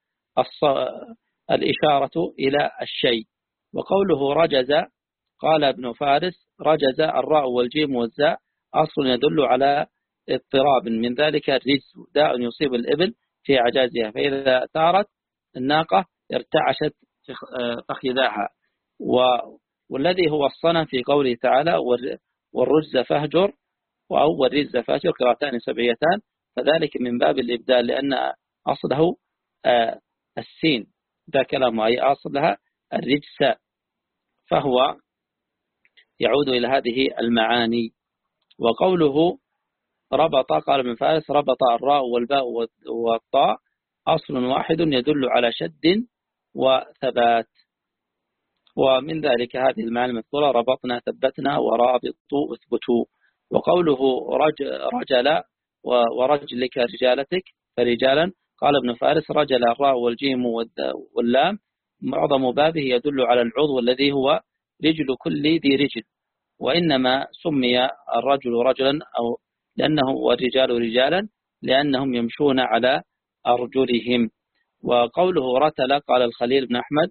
الإشارة إلى الشيء. وقوله رجز، قال ابن فارس رجز الراء والجيم والزاء أصل يدل على اضطراب، من ذلك الرجز داء يصيب الإبل في عجازها، فإذا ثارت الناقة ارتعشت فخذاها، والذي هو الصنم في قوله تعالى والرجز فهجر أو والرجز فهجر، قراءتان سبعيتان، فذلك من باب الإبدال لأن أصله السين، ده كلامه أي أصلها الرجس، فهو يعود إلى هذه المعاني. وقوله ربط، قال ابن فارس ربط الراء والباء والطاء أصل واحد يدل على شد وثبات، ومن ذلك هذه المعاني المذكورة ربطنا ثبتنا ورابطوا اثبتوا. وقوله رج رجل ورجلك رجالتك فرجالا، قال ابن فارس رجل الراء والجيم واللام معظم بابه يدل على العضو الذي هو رجل كل ذي رجل، وإنما سمي الرجل رجلا أو لأنه والرجال رجالا لأنهم يمشون على أرجلهم. وقوله رتل قال الخليل بن أحمد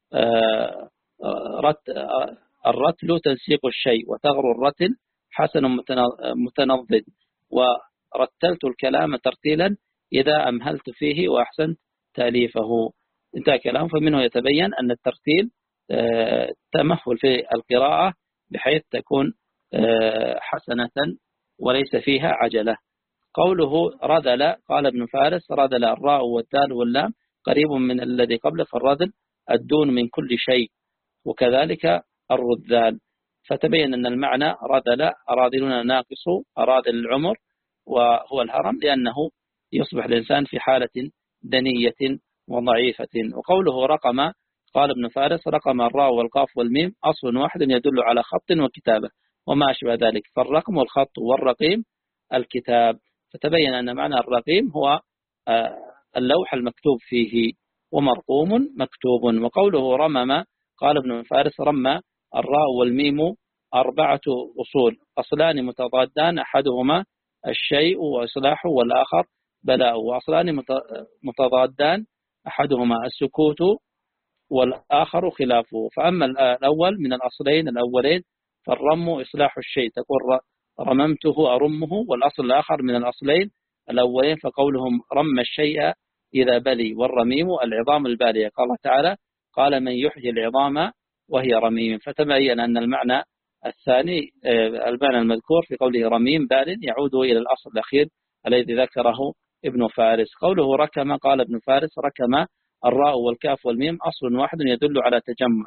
الرتل تنسيق الشيء، وثغر الرتل حسن متنضد، ورتلت الكلام ترتيلا إذا أمهلت فيه وأحسنت تأليفه. انتهى كلام. فمنه يتبين أن الترتيل تمهل في القراءة بحيث تكون حسنة وليس فيها عجلة. قوله رذل قال ابن فارس رذل الراء والدال واللام قريب من الذي قبله، فالرذل الدون من كل شيء، وكذلك الرذال. فتبين أن المعنى رذل أراذلنا ناقص أراذل العمر، وهو الهرم لأنه يصبح الإنسان في حالة دنية وضعيفة. وقوله رقم قال ابن فارس رقم الراء والقاف والميم أصل واحد يدل على خط وكتابة وما أشبه ذلك، فالرقم والخط والرقيم الكتاب. فتبين أن معنى الرقيم هو اللوح المكتوب فيه، ومرقوم مكتوب. وقوله رمم قال ابن فارس رمى الراء والميم أربعة أصول، أصلان متضادان أحدهما الشيء وإصلاحه والآخر بلاء، وأصلان متضادان أحدهما السكوت والآخر خلافه. فأما الأول من الأصلين الأولين فالرم إصلاح الشيء، تقول رممته أرمه، والأصل الآخر من الأصلين الأولين فقولهم رم الشيء إذا بلي، والرميم العظام البالية. قال الله تعالى قال من يحيي العظام وهي رميم. فتبين أن المعنى الثاني المعنى المذكور في قوله رميم بال يعود إلى الأصل الأخير الذي ذكره ابن فارس. قوله ركم قال ابن فارس ركم الراء والكاف والميم أصل واحد يدل على تجمع،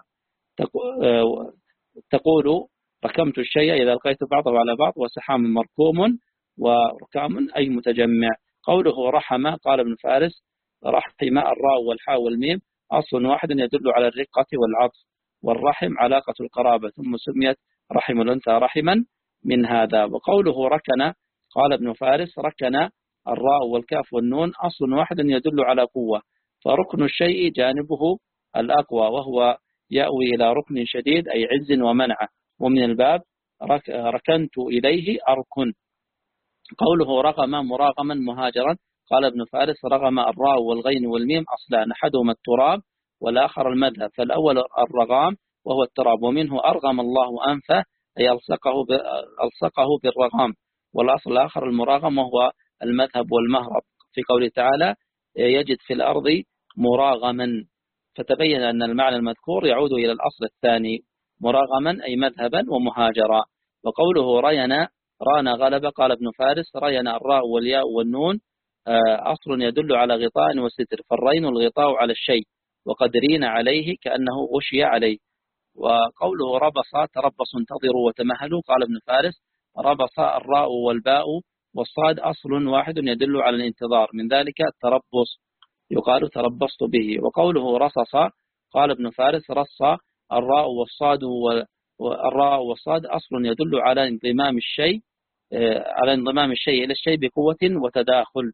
تقول ركمت الشيء إذا ألقيت بعضه على بعض، وسحام مركوم وركام أي متجمع. قوله رحم قال ابن فارس رحم الراء والحاء والميم أصل واحد يدل على الرقة والعطف، والرحم علاقة القرابة، ثم سميت رحم الأنثى رحما من هذا. وقوله ركن قال ابن فارس ركن الراء والكاف والنون أصل واحد يدل على قوة، فركن الشيء جانبه الأقوى، وهو يأوي إلى ركن شديد أي عز ومنعه، ومن الباب رك ركنت إليه أركن. قوله رغم مراغما مهاجرا قال ابن فارس رغم الراء والغين والميم أصلان أحدهما التراب والآخر المذهب، فالأول الرغام وهو التراب، ومنه أرغم الله أنفه أي ألصقه ألصقه بالرغام، والأصل الآخر المراغم وهو المذهب والمهرب، في قوله تعالى يجد في الأرض مراغما. فتبين أن المعنى المذكور يعود إلى الأصل الثاني مراغما أي مذهبا ومهاجرا. وقوله رينا رانا غلب قال ابن فارس رينا الراء والياء والنون أصل يدل على غطاء وستر، فالرين الغطاء على الشيء، وقد رين عليه كأنه غشي عليه. وقوله ربص تربص انتظروا وتمهلوا قال ابن فارس ربص الراء والباء والصاد أصل واحد يدل على الانتظار، من ذلك التربص يقال تربصت به. وقوله رصص قال ابن فارس رص الراء والصاد والراء والصاد أصل يدل على انضمام الشيء على انضمام الشيء إلى الشيء بقوة وتداخل.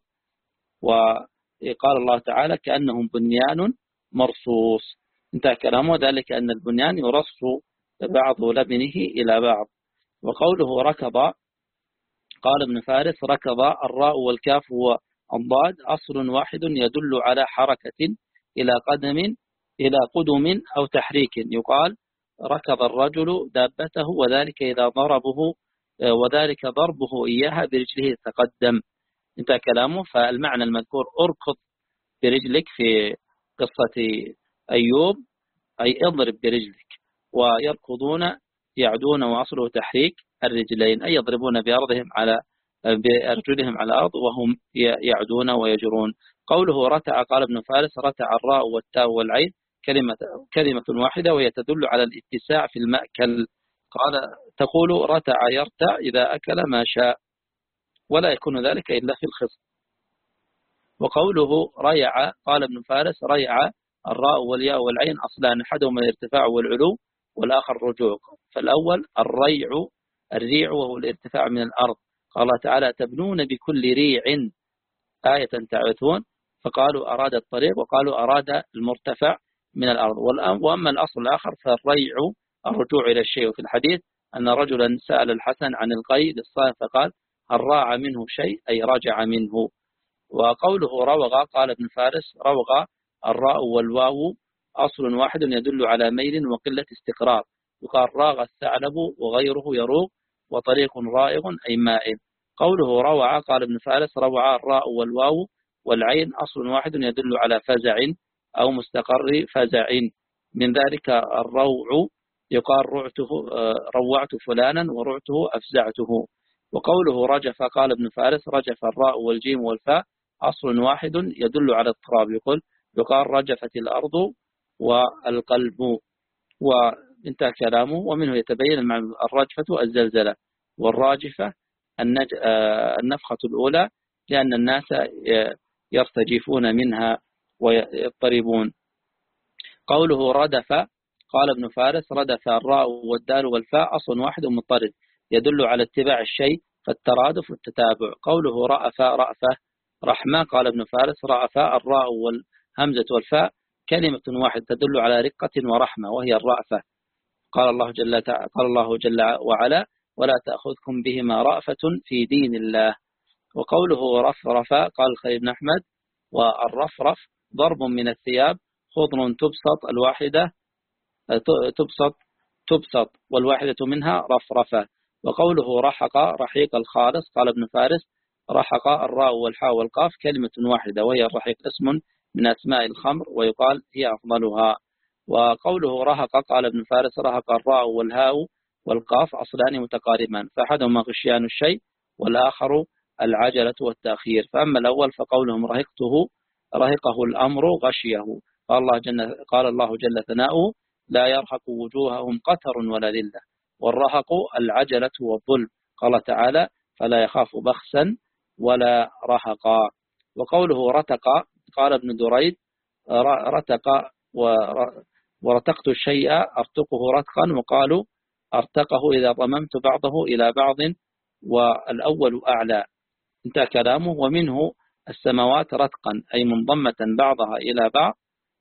وقال الله تعالى كأنهم بنيان مرصوص. انتهى كلامه، ذلك أن البنيان يرص بعض لبنه إلى بعض. وقوله ركض قال ابن فارس ركض الراء والكاف والضاد أصل واحد يدل على حركة إلى قدم إلى قدم أو تحريك، يقال ركض الرجل دابته، وذلك إذا ضربه وذلك ضربه إياها برجله تقدم. انتهى كلامه. فالمعنى المذكور أركض برجلك في قصة أيوب أي اضرب برجلك، ويركضون يعدون وأصله تحريك الرجلين أي يضربون بأرضهم على بأرجلهم على الأرض وهم يعدون ويجرون. قوله رتع قال ابن فارس رتع الراء والتاء والعين كلمة كلمة واحدة، وهي تدل على الاتساع في المأكل. قال تقول رتع يرتع إذا أكل ما شاء، ولا يكون ذلك إلا في الخصم. وقوله ريع قال ابن فارس ريع الراء والياء والعين أصلان أحدهما الارتفاع والعلو والآخر الرجوع، فالأول الريع الريع وهو الارتفاع من الأرض. قال الله تعالى تبنون بكل ريع آية تعرثون، فقالوا أراد الطريق وقالوا أراد المرتفع من الأرض. وأما الأصل الآخر فالريع الرجوع إلى الشيء. وفي الحديث أن رجلا سأل الحسن عن القي للصائم فقال هل راع منه شيء أي رجع منه. وقوله روغ قال ابن فارس روغ الراء والواو أصل واحد يدل على ميل وقلة استقرار، يقال راغ الثعلب وغيره يروغ وطريق رائغ أي مائل. قوله روع قال ابن فارس روع الراء والواو والعين أصل واحد يدل على فزع أو مستقر فزع، من ذلك الروع يقال رعته روعت فلانا ورعته أفزعته. وقوله رجف قال ابن فارس رجف الراء والجيم والفاء أصل واحد يدل على اضطراب، يقول يقال رجفت الأرض والقلب. وانتهى كلامه. ومنه يتبين الرجفة الزلزلة، والراجفة النفخة الأولى لأن الناس يرتجفون منها ويضطربون. قوله ردف قال ابن فارس ردف الراء والدال والفاء أصل واحد مضطرد يدل على اتباع الشيء فالترادف والتتابع. قوله رأف رأفة رحمة قال ابن فارس رأف الراء والهمزة والفاء كلمة واحدة تدل على رقة ورحمة وهي الرأفة. قال الله جل قال الله جل وعلا ولا تأخذكم بهما رأفة في دين الله. وقوله رفرف قال خليل بن أحمد والرفرف ضرب من الثياب خضر تبسط الواحدة تبسط تبسط والواحدة منها رفرفة. وقوله رحق رحيق الخالص قال ابن فارس رحق الراء والحاء والقاف كلمة واحدة وهي الرحيق اسم من أسماء الخمر ويقال هي أفضلها. وقوله رهق قال ابن فارس رهق الراء والهاء والقاف أصلان متقاربان فأحدهما غشيان الشيء والآخر العجلة والتأخير. فأما الأول فقولهم رهقته رهقه الأمر غشيه. قال الله جل, قال الله جل ثناؤه لا يرهق وجوههم قتر ولا ذلة، والرهق العجلة والظلم. قال تعالى فلا يخاف بخسا ولا رهقا. وقوله رتق قال ابن دريد رتق ورتقت الشيء أرتقه رتقا، وقالوا أرتقه إذا ضممت بعضه إلى بعض والأول أعلى. انتهى كلامه. ومنه السماوات رتقا أي منضمة بعضها إلى بعض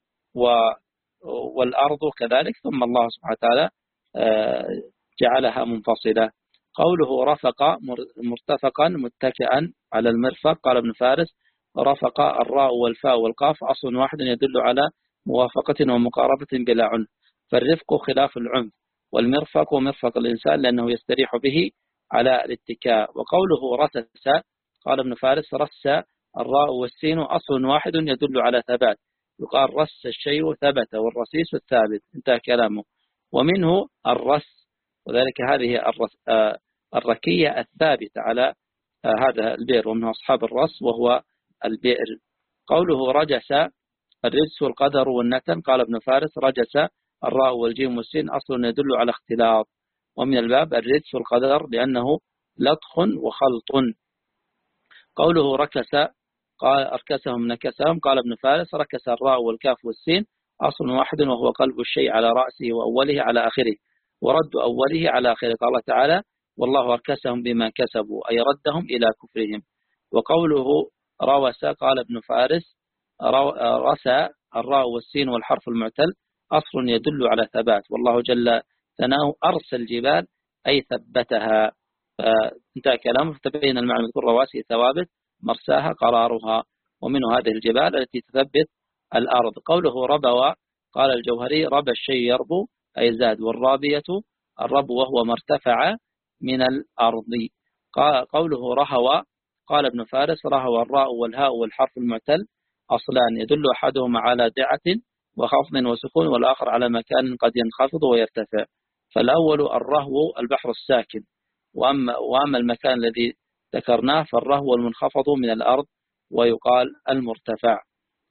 والأرض كذلك، ثم الله سبحانه وتعالى جعلها منفصلة. قوله رفق مرتفقا متكئا على المرفق قال ابن فارس رفق الراء والفاء والقاف أصل واحد يدل على موافقة ومقاربة بلا عنف، فالرفق خلاف العنف، والمرفق مرفق الإنسان لأنه يستريح به على الاتكاء. وقوله رتس قال ابن فارس رس الراء والسين أصل واحد يدل على ثبات، يقال رس الشيء ثبت والرصيص الثابت. انتهى كلامه. ومنه الرس وذلك هذه الركية الثابتة على هذا البئر، ومنه أصحاب الرس وهو البئر. قوله رجس الرجس والقدر والنتن قال ابن فارس رجس الراء والجيم والسين أصل يدل على اختلاط، ومن الباب الرجس والقدر لأنه لطخ وخلط. قوله ركس قال أركسهم نكسهم قال ابن فارس ركس الراء والكاف والسين أصل واحد وهو قلب الشيء على رأسه وأوله على آخره ورد أوله على آخره. قال تعالى والله أركسهم بما كسبوا أي ردهم إلى كفرهم. وقوله روس قال ابن فارس رسى الراء والسين والحرف المعتل أصل يدل على ثبات، والله جل ثناه أرسى الجبال أي ثبتها. فانتهى كلامه. فتبين المعنى من رواسي ثوابت مرساها قرارها، ومن هذه الجبال التي تثبت الأرض. قوله ربوى قال الجوهري ربى الشيء يربو أي زاد، والرابية الربو وهو ما ارتفع من الأرض. قوله رهوى قال ابن فارس رهوى الراء والهاء والحرف المعتل أصلان يدل أحدهما على دعة وخفض وسكون والآخر على مكان قد ينخفض ويرتفع. فالأول الرهو البحر الساكن، وأما, وأما المكان الذي ذكرناه فالرهو المنخفض من الأرض ويقال المرتفع.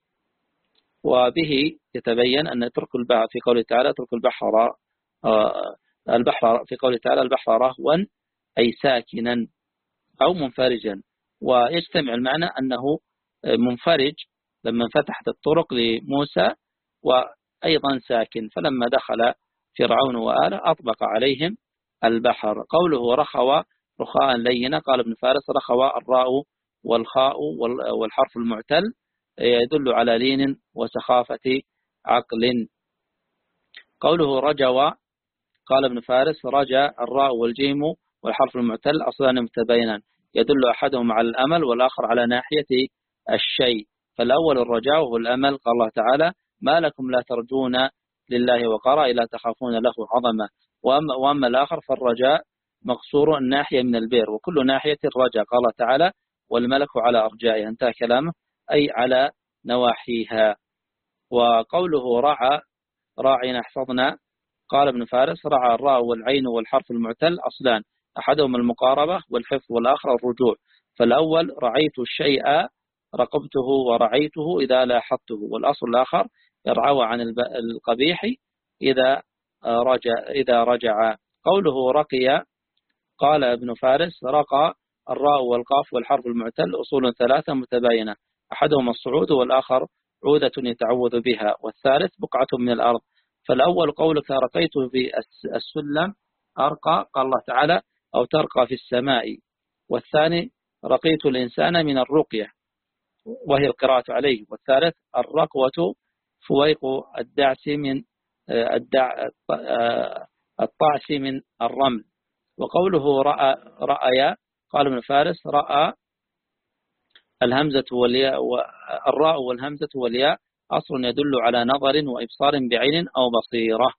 وبه يتبين أن اترك البحر في قوله تعالى اترك البحر البحر في قوله تعالى البحر رهوا أي ساكنا أو منفرجا، ويجتمع المعنى أنه منفرج لما فتحت الطرق لموسى وأيضا ساكن، فلما دخل فرعون وآله أطبق عليهم البحر. قوله رخوى رخاء لينة قال ابن فارس رخوى الراء والخاء والحرف المعتل يدل على لين وسخافة عقل. قوله رجوى قال ابن فارس رجا الراء والجيم والحرف المعتل أصلان متباينان يدل أحدهم على الأمل والآخر على ناحية الشيء. فالأول الرجاء وهو الأمل، قال الله تعالى ما لكم لا ترجون لله وقرا إلا تخافون له عظمة. وأما, وأما الآخر فالرجاء مقصور الناحية من البير وكل ناحية الرجاء، قال الله تعالى والملك على أرجائها، انتهى كلامه أي على نواحيها. وقوله رعى راعينا احفظنا قال ابن فارس رعى الراء والعين والحرف المعتل أصلان أحدهما المقاربة والحفظ والآخر الرجوع. فالأول رعيت الشيء رقبته ورعيته إذا لاحظته، والأصل الآخر يرعوى عن القبيح إذا رجع, إذا رجع. قوله رقي قال ابن فارس رقى الراء والقاف والحرف المعتل أصول ثلاثة متباينة أحدهما الصعود والآخر عودة يتعوذ بها والثالث بقعة من الأرض. فالأول قولك رقيت في السلم أرقى قال الله تعالى أو ترقى في السماء، والثاني رقيت الإنسان من الرقية وهي القراءة عليه، والثالث الرقوة فويق الدعس من الدع الطعس من الرمل. وقوله رأى رأي قال ابن فارس رأى الهمزة والياء والراء والهمزة والياء أصل يدل على نظر وإبصار بعين أو بصيرة.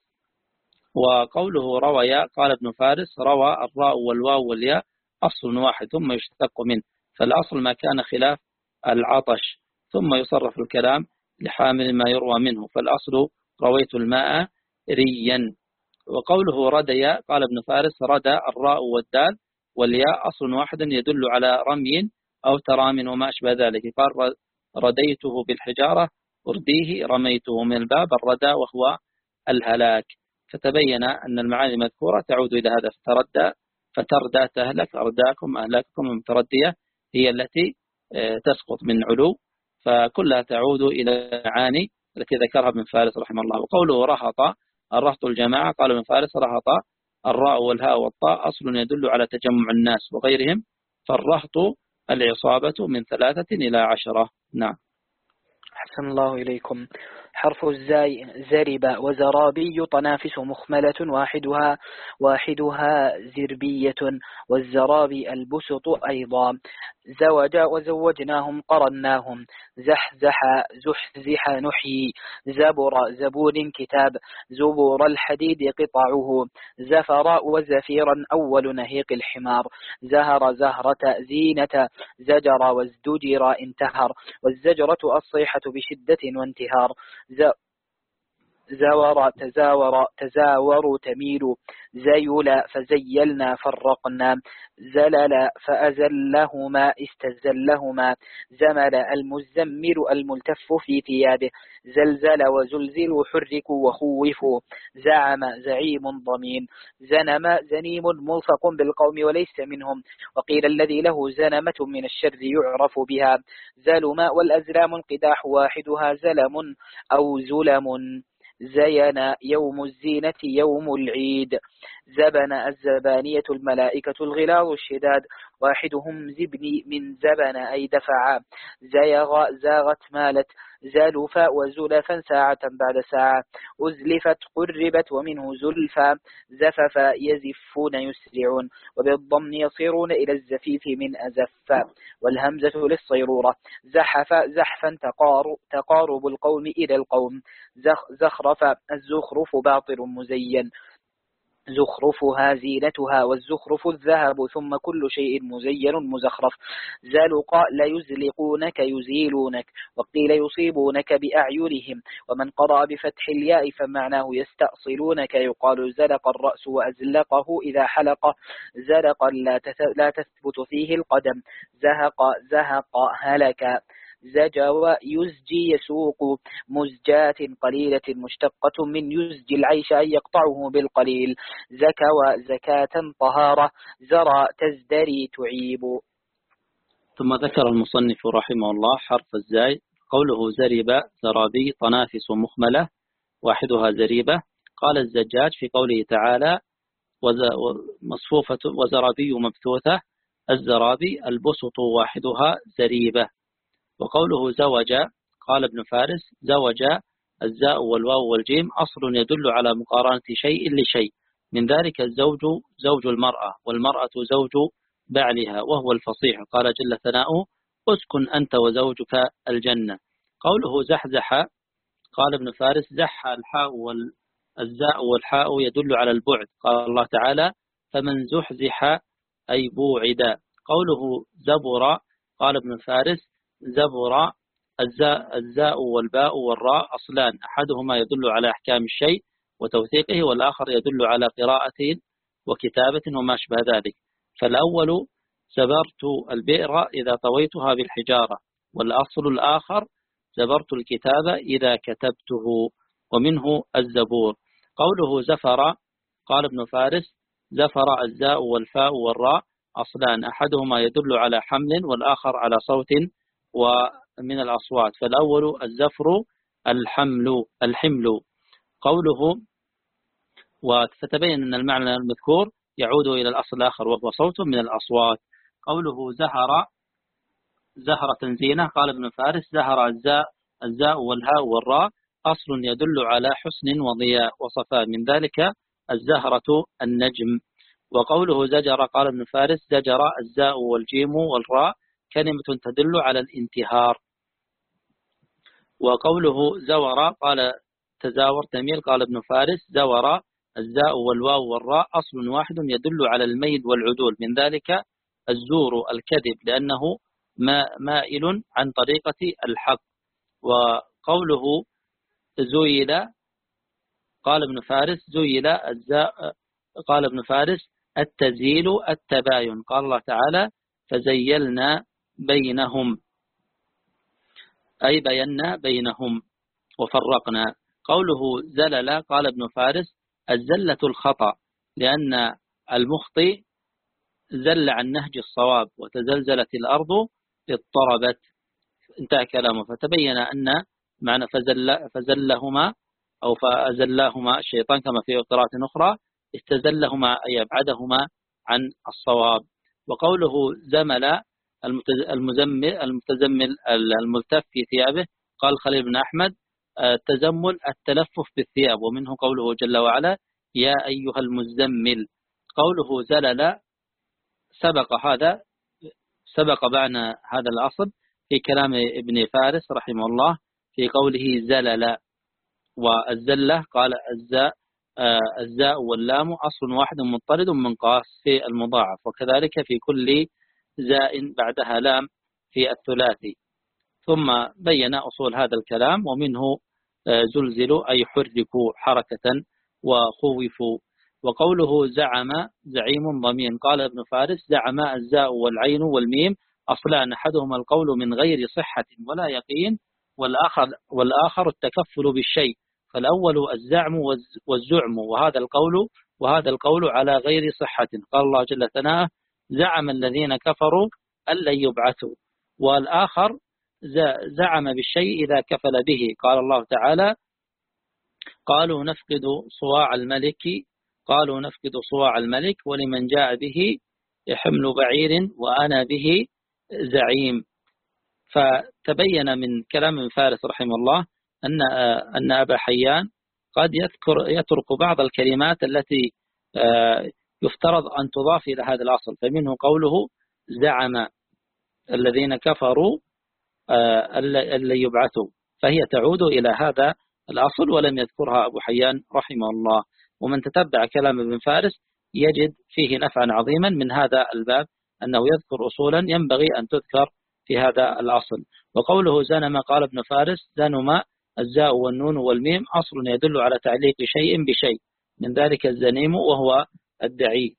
وقوله روى قال ابن فارس روى الراء والواو والياء أصل واحد ثم يشتق منه، فالأصل ما كان خلاف العطش ثم يصرف الكلام لحامل ما يروى منه، فالأصل رويت الماء ريا. وقوله ردي قال ابن فارس ردى الراء والدال والياء أصل واحد يدل على رمي أو ترام وما أشبه ذلك، قال رديته بالحجارة أرديه رميته من الباب الردى وهو الهلاك. فتبين أن المعاني المذكورة تعود إلى هذا، فتردى فتردى تهلك أرداكم أهلاككم المتردية هي التي تسقط من علو، فكلها تعود إلى معاني التي ذكرها ابن فارس رحمه الله. وقوله رهط الرهط الجماعة قال ابن فارس رهط الراء والهاء والطاء أصل يدل على تجمع الناس وغيرهم، فالرهط العصابة من ثلاثة إلى عشرة. نعم. أحسن الله إليكم. حرف الزاي زرب وزرابي طنافس مخملة واحدها واحدها زربية، والزرابي البسط أيضا. زوج وزوجناهم قرناهم. زحزح زحزح نحيي. زبر زبور كتاب. زبور الحديد قطعه. زفر وزفيرا أول نهيق الحمار. زهر زهرة زينة. زجر وازدجر انتهر، والزجرة الصيحة بشدة وانتهار. زاور تزاور تزاور تميل. زيل فزيلنا فرقنا. زلل فأزلهما استزلهما. زمل المزمل الملتف في ثيابه. زلزل وزلزلوا حركوا وخوفوا. زعم زعيم ضمين. زنم زنيم ملصق بالقوم وليس منهم، وقيل الذي له زنمة من الشر يعرف بها. زلم والأزلام القداح واحدها زلم أو زلم. زين يوم الزينة يوم العيد. زبن الزبانية الملائكة الغلاظ الشداد، واحدهم زبني من زبن أي دفع. زيغ زاغت مالت. زالف وزلفا ساعة بعد ساعة. أزلفت قربت ومنه زلفا. زفف يزفون يسرعون، وبالضم يصيرون إلى الزفيف من أزف، والهمزة للصيرورة. زحف زحفا تقارب, تقارب القوم إلى القوم. زخ زخرف الزخرف باطل مزين. زخرفها زينتها، والزخرف الذهب، ثم كل شيء مزين مزخرف. زلق لا يزلقونك يزيلونك، وقيل يصيبونك بأعينهم. ومن قرأ بفتح الياء فمعناه يستأصلونك، يقال زلق الرأس وأزلقه إذا حلق. زلق لا تثبت فيه القدم. زهق زهق هلك. زجى يزجي يسوق. مزجات قليلة مشتقة من يزجي العيش أن يقطعه بالقليل. زكوى زكاة طهارة. زرى تزدري تعيب. ثم ذكر المصنف رحمه الله حرف الزاي قوله زرب زرابي طنافس مخملة واحدها زريبة. قال الزجاج في قوله تعالى مصفوفة وزرابي مبثوثة الزرابي البسط واحدها زريبة. وقوله زوج قال ابن فارس زوج الزاء والواو والجيم أصل يدل على مقارنة شيء لشيء، من ذلك الزوج زوج المرأة، والمرأة زوج بعلها وهو الفصيح، قال جل ثناؤه اسكن أنت وزوجك الجنة. قوله زحزح، قال ابن فارس زح الحاء والزاء والحاء يدل على البعد، قال الله تعالى فمن زحزح أي بوعد. قوله زبر، قال ابن فارس زبر الزاء, الزاء والباء والراء أصلان، أحدهما يدل على أحكام الشيء وتوثيقه، والآخر يدل على قراءة وكتابة وما شبه ذلك. فالأول زبرت البئر إذا طويتها بالحجارة، والأصل الآخر زبرت الكتاب إذا كتبته، ومنه الزبور. قوله زفر، قال ابن فارس زفر الزاء والفاء والراء أصلان، أحدهما يدل على حمل والآخر على صوت ومن الأصوات، فالأول الزفر الحمل الحمل. قوله فتبين أن المعنى المذكور يعود إلى الأصل الآخر وهو صوت من الأصوات. قوله زهر زهرة زينة، قال ابن فارس زهر الزاء الزاء والهاء والراء أصل يدل على حسن وضياء وصفاء، من ذلك الزهرة النجم. وقوله زجر، قال ابن فارس زجر الزاء والجيم والراء كلمة تدل على الانتهار. وقوله زور، قال تزاور تميل، قال ابن فارس زور الزاء والواو والراء أصل واحد يدل على الميل والعدول، من ذلك الزور الكذب لأنه مائل عن طريقة الحق. وقوله زيل، قال ابن فارس زيل الزاء، قال ابن فارس التزيل التباين، قال الله تعالى فزيلنا بينهم أي بينا بينهم وفرقنا. قوله زلل، قال ابن فارس الزلة الخطأ، لأن المخطئ زل عن نهج الصواب، وتزلزلت الأرض اضطربت، انتهى كلامه. فتبين أن معنى فزل فزلهما أو فأزلاهما الشيطان كما في قراءة أخرى استزلهما أي أبعدهما عن الصواب. وقوله زمل المزمل المتزمل الملتف في ثيابه، قال خليل بن أحمد التزمل التلفف بالثياب، ومنه قوله جل وعلا يا أيها المزمل. قوله زلل سبق هذا سبق معنا هذا الأصل في كلام ابن فارس رحمه الله في قوله زلل. والزلة قال الزاء الزاء واللام أصل واحد مضطرد منقاص في المضاعف، وكذلك في كل زاء بعدها لام في الثلاثي. ثم بين أصول هذا الكلام، ومنه زلزلوا أي حركوا حركة وخوفوا. وقوله زعم زعيم ضمين، قال ابن فارس زعم الزاء والعين والميم أصلان، أحدهما القول من غير صحة ولا يقين، والآخر, والآخر التكفل بالشيء، فالأول الزعم والزعم، وهذا القول وهذا القول على غير صحة، قال الله جل ثناؤه زعم الذين كفروا أن لن يبعثوا، والآخر زعم بالشيء إذا كفل به، قال الله تعالى قالوا نفقد صواع الملك قالوا نفقد صواع الملك ولمن جاء به حمل بعير وأنا به زعيم. فتبين من كلام فارس رحمه الله أن أن أبا حيان قد يذكر يترك بعض الكلمات التي يفترض أن تضاف إلى هذا الأصل، فمنه قوله زعم الذين كفروا أن يبعثوا، فهي تعود إلى هذا الأصل ولم يذكرها أبو حيان رحمه الله. ومن تتبع كلام ابن فارس يجد فيه نفعا عظيما من هذا الباب، أنه يذكر أصولا ينبغي أن تذكر في هذا الأصل. وقوله زنم، قال ابن فارس زنم الزاء والنون والميم أصل يدل على تعليق شيء بشيء، من ذلك الزنيم وهو الدعي.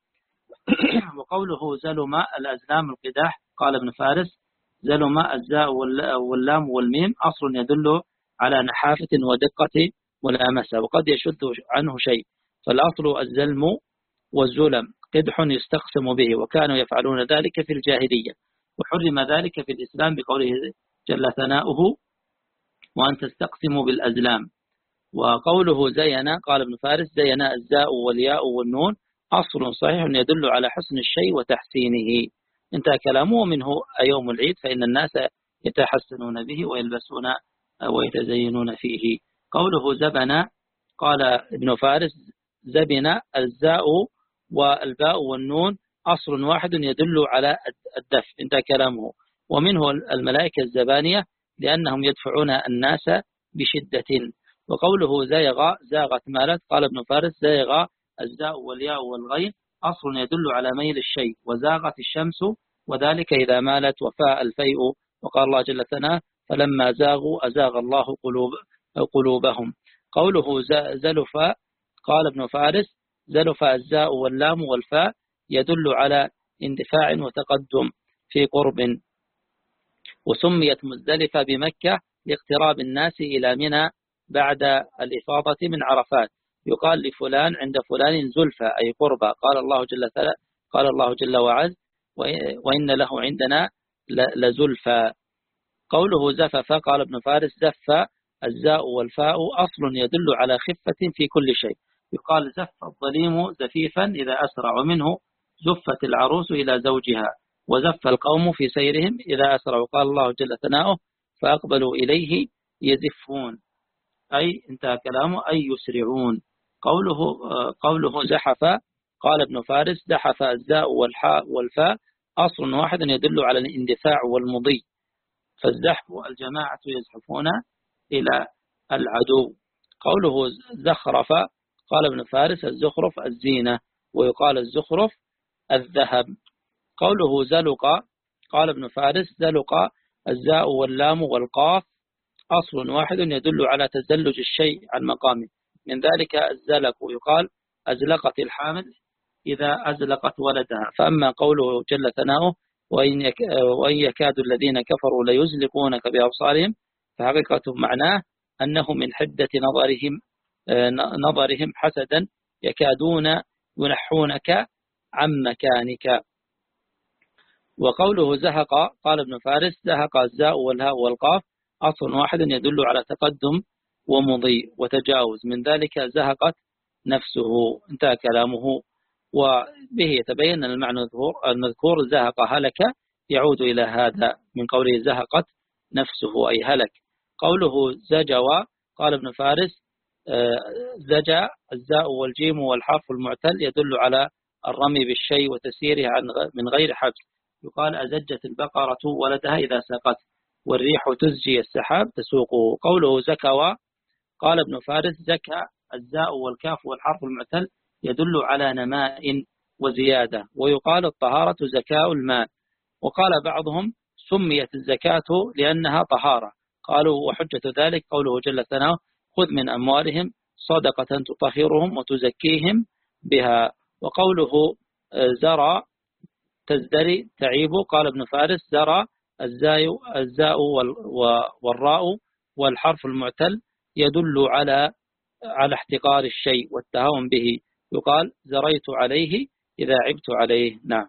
وقوله زلم الأزلام القداح، قال ابن فارس زلم الزاء واللام والميم أصل يدل على نحافة ودقة ولامسة، وقد يشد عنه شيء، فالأصل الزلم والزلم قدح يستقسم به، وكانوا يفعلون ذلك في الجاهلية، وحرم ذلك في الإسلام بقوله جل ثناؤه وأن تستقسموا بالأزلام. وقوله زين، قال ابن فارس زين الزاء والياء والنون أصل صحيح يدل على حسن الشيء وتحسينه، انتهى كلامه. منه يوم العيد فإن الناس يتحسنون به ويلبسون ويتزينون فيه. قوله زبن قال ابن فارس زبن الزاء والباء والنون أصل واحد يدل على الدفع، انتهى كلامه. ومنه الملائكة الزبانية لأنهم يدفعون الناس بشدة. وقوله زيغ زاغت مالت قال ابن فارس زيغ الزاء والياء والغين أصل يدل على ميل الشيء، وزاغت الشمس وذلك إذا مالت، وفاء الفيء. وقال الله جل ثناه فلما زاغوا أزاغ الله قلوب قلوبهم. قوله زلف قال ابن فارس زلف الزاء واللام والفاء يدل على اندفاع وتقدم في قرب. وسميت مزدلفة بمكة لاقتراب الناس إلى منى بعد الإفاضة من عرفات. يقال لفلان عند فلان زلفى أي قربى. قال الله جل قال الله جل وعز وإن له عندنا لزلفى. قوله زفف قال ابن فارس زف الزاء والفاء أصل يدل على خفة في كل شيء. يقال زف الظليم زفيفا إذا أسرع، ومنه زفت العروس إلى زوجها، وزف القوم في سيرهم إذا أسرعوا. قال الله جل ثناؤه فأقبلوا إليه يزفون أي انتهى كلامه أي يسرعون. قوله قوله زحف قال ابن فارس زحف الزاء والحاء والفاء أصل واحد يدل على الاندفاع والمضي، فالزحف الجماعة يزحفون إلى العدو. قوله زخرف قال ابن فارس الزخرف الزينة، ويقال الزخرف الذهب. قوله زلق قال ابن فارس زلق الزاء واللام والقاف أصل واحد يدل على تزلج الشيء عن مقامه، من ذلك الزلق. يقال أزلقت الحامل إذا أزلقت ولدها. فأما قوله جل ثناؤه وإن يكاد الذين كفروا ليزلقونك بأبصارهم، فحقيقة معناه أنه من حدة نظرهم نظرهم حسدا يكادون ينحونك عن مكانك. وقوله زهق قال ابن فارس زهق الزاء والهاء والقاف أصل واحد يدل على تقدم ومضي وتجاوز، من ذلك زهقت نفسه انتهى كلامه. وبه يتبين المعنى المذكور زهق هلك يعود إلى هذا من قوله زهقت نفسه أي هلك. قوله زجوا قال ابن فارس زجا الزاء والجيم والحرف المعتل يدل على الرمي بالشيء وتسييره من غير حبس. يقال أزجت البقرة ولدها إذا سقت، والريح تزجي السحاب تسوقه. قوله زكوا قال ابن فارس زكى الزاء والكاف والحرف المعتل يدل على نماء وزيادة، ويقال الطهارة زكاء الماء. وقال بعضهم سميت الزكاة لأنها طهارة. قالوا وحجة ذلك قوله جل ثناؤه خذ من أموالهم صدقة تطهرهم وتزكيهم بها. وقوله زرى تزدري تعيب قال ابن فارس زرى الزاء الزاء والراء والحرف المعتل يدل على على احتقار الشيء والتهاون به. يقال زريت عليه إذا عبت عليه. نعم.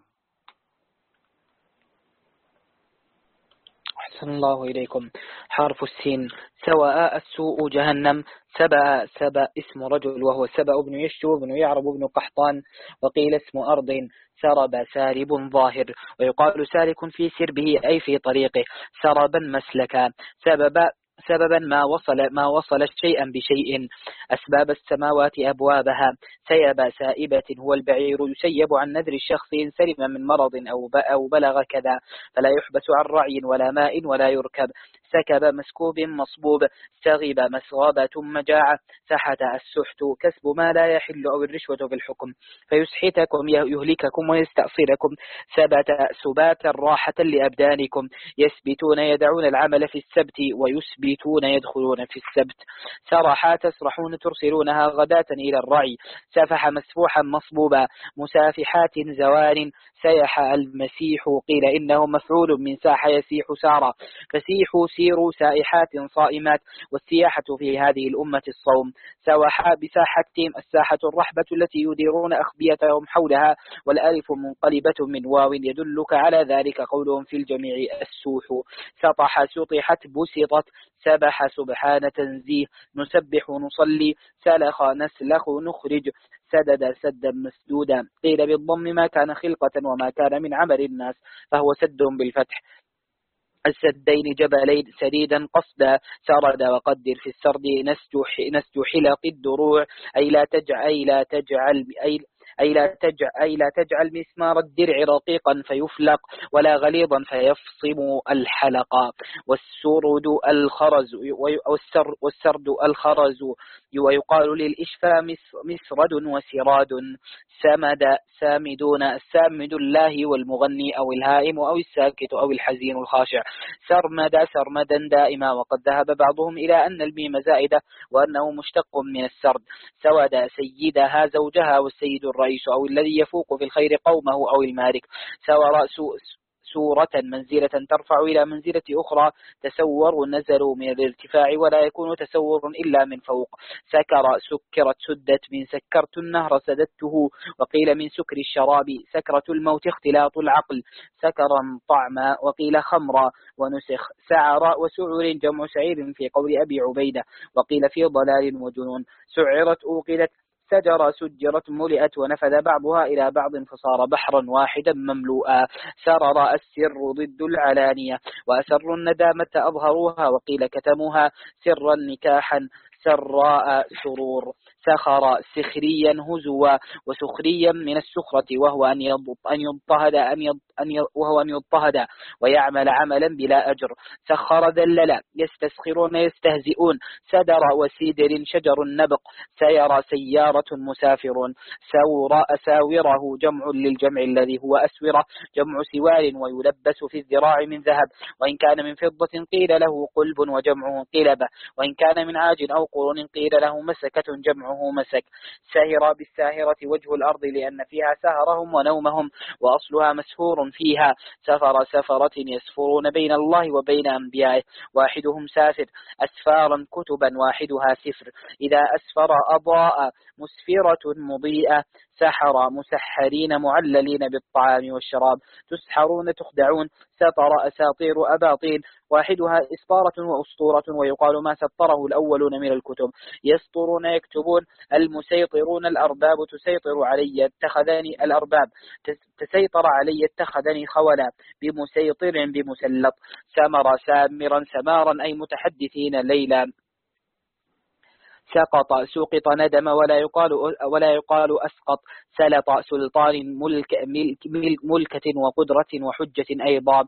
أحسن الله إليكم. حرف السين سواء السوء جهنم. سبأ سبأ اسم رجل وهو سبأ بن يشتو بن يعرب بن قحطان، وقيل اسم أرض. سرب سارب ظاهر، ويقال سالك في سربه أي في طريقه، سربا مسلكا. سبب سببا ما وصل ما وصل شيئا بشيء. أسباب السماوات أبوابها. سيب سائبة هو البعير يسيب عن نذر الشخص إن سلم من مرض أو أو بلغ كذا، فلا يحبس عن رعي ولا ماء ولا يركب. سكب مسكوب مصبوب. سغب مسغبة مجاعة. سحت السحت كسب ما لا يحل أو الرشوة في الحكم فيسحتكم يهلككم ويستأصلكم. ثبت سباتا راحة لأبدانكم. يثبتون يدعون العمل في السبت ويثبتون يدخلون في السبت. سرحا تسرحون ترسلونها غداة إلى الرعي. سفح مسفوحا مصبوبا. مسافحات زوان. سيح المسيح قيل إنه مفعول من ساح يسيح سارا، فسيحوا سيروا سائحات صائمات، والسياحة في هذه الأمة الصوم. سواحا بساحتهم الساحة الرحبة التي يديرون أخبيتهم حولها، والألف منقلبة من واو يدلك على ذلك قولهم في الجميع السوح. سطح سطحت بسطت. سبح سبحان تنزيه. نسبح نصلي. سلخ نسلخ نخرج. سدد سدا مسدودا. قيل بالضم ما كان خلقة وما كان من عمل الناس فهو سد بالفتح. السدين جبلين سديدا قصدا سرد وقدر في السرد نسج نسج حلق الدروع أي لا تجعل أي لا تجعل أي أي لا تجعل, أي لا تجعل مسمار الدرع رقيقا فيفلق ولا غليظا فيفصم الحلق. والسرد الخرز والسر والسرد الخرز ويقال للإشفاء مسرد وسراد. سمد سامدون السامد الله والمغني أو الهائم أو الساكت أو الحزين الخاشع. سرمد سرمدا دائما وقد ذهب بعضهم إلى أن الميم زائدة وأنه مشتق من السرد. سود سيدها زوجها والسيد الرئيس أو الذي يفوق في الخير قومه أو المالك. سور سورة منزلة ترفع إلى منزلة أخرى. تسور نزلوا من الارتفاع ولا يكون تسور إلا من فوق. سكر سكرت سدت من سكرت النهر سددته. وقيل من سكر الشراب سكرة الموت اختلاط العقل. سكرا طعما وقيل خمرا ونسخ. سعر وسعر جمع سعير في قول أبي عبيدة. وقيل في ضلال وجنون. سعرت أوقدت. سجر سجرت ملئت ونفذ بعضها إلى بعض فصار بحرا واحدا مملوءا. سرر السر ضد العلانية. وأسر الندامة أظهروها وقيل كتموها. سرا نكاحا سراء سرور. سخر سخريا هزوا وسخريا من السخرة وهو أن يضطهد أن وهو أن يضطهد ويعمل عملا بلا أجر. سخر دلل يستسخرون يستهزئون. سدر وسيدر شجر النبق. سير سيارة مسافرون. سور أساوره جمع للجمع الذي هو أسورة جمع سوار ويلبس في الذراع من ذهب. وإن كان من فضة قيل له قلب وجمعه قلبة. وإن كان من عاج أو قرون قيل له مسكة جمعه مسك. سهر بالساهرة وجه الأرض لأن فيها سهرهم ونومهم وأصلها مسهور فيها. سفر سفرة يسفرون بين الله وبين أنبيائه واحدهم سافر. أسفارا كتبا واحدها سفر. إذا أسفر أضاء مسفرة مضيئة. سحر مسحرين معللين بالطعام والشراب. تسحرون تخدعون. سطر أساطير أباطيل واحدها إسطارة وأسطورة ويقال ما سطره الأولون من الكتب. يسطرون يكتبون. المسيطرون الأرباب تسيطر علي اتخذني الأرباب تسيطر علي اتخذني خولا. بمسيطر بمسلط. سمر سامرا سمارا أي متحدثين ليلا. سقط سقط ندم ولا يقال ولا يقال أسقط. سلط سلطان ملك ملك ملكة وقدرة وحجة أيضا.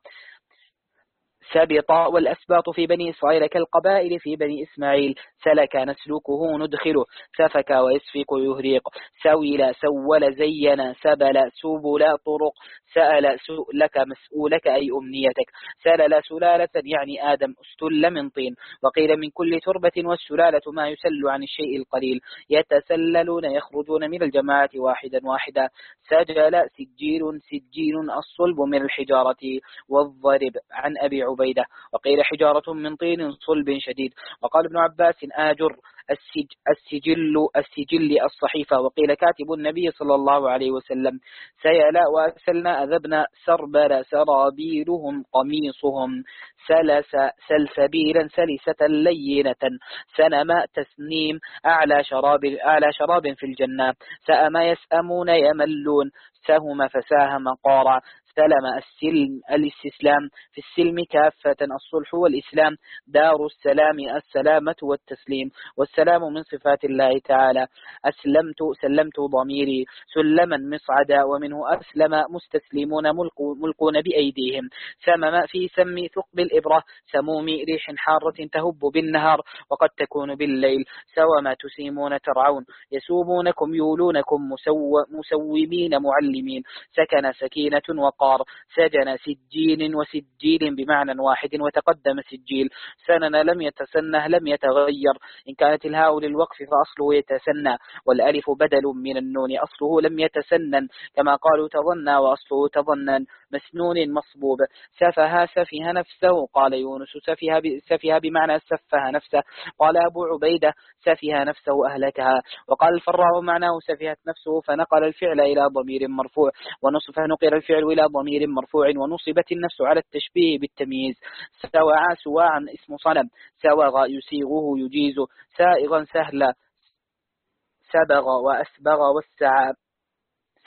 سبط والأسباط في بني إسرائيل كالقبائل في بني إسماعيل. سلك نسلكه ندخله. سفك ويسفك يهريق. سويل سول زين. سبل سبل طرق. سأل سؤلك مسؤولك أي أمنيتك. سلل سلالة يعني آدم استل من طين. وقيل من كل تربة والسلالة ما يسل عن الشيء القليل. يتسللون يخرجون من الجماعة واحدا واحدا. سجل سجيل سجيل الصلب من الحجارة والضرب عن أبي عبيدة. وقيل حجارة من طين صلب شديد. وقال ابن عباس آجر السج السجل السجل الصحيفة. وقيل كاتب النبي صلى الله عليه وسلم. سيلا وأسلنا أذبنا سربل سرابيلهم قميصهم. سلس سلسبيلا سلسة لينة. سنما تسنيم أعلى شراب أعلى شراب في الجنة. سأما يسأمون يملون. سهم فساهم قارا. سلم السلم الاستسلام في السلم كافة الصلح والإسلام. دار السلام السلامة والتسليم. والسلام من صفات الله تعالى. أسلمت سلمت ضميري. سلما مصعدا ومنه أسلم مستسلمون ملقون بأيديهم. سمم في سم ثقب الإبرة. سموم ريح حارة تهب بالنهار وقد تكون بالليل. سوما تسيمون ترعون. يسومونكم يولونكم مسو مسومين معلمين. سكن سكينة وقار. سجن سجين وسجيل بمعنى واحد وتقدم سجيل. سنن لم يتسنه لم يتغير. إن كانت الهاء للوقف فأصله يتسنى والألف بدل من النون أصله لم يتسنن كما قالوا تظنى وأصله تظنن. مسنون مصبوب. سفها سفها نفسه. قال يونس سفها سفها بمعنى سفها نفسه. قال أبو عبيدة سفها نفسه أهلكها. وقال الفراء معناه سفهت نفسه فنقل الفعل إلى ضمير مرفوع ونصف فنقل الفعل إلى ضمير مرفوع ونصبت النفس على التشبيه بالتمييز. سواعا سواعا اسم صنم. سوغ يسيغه يجيز. سائغا سهلا. سبغ وأسبغ والسعى.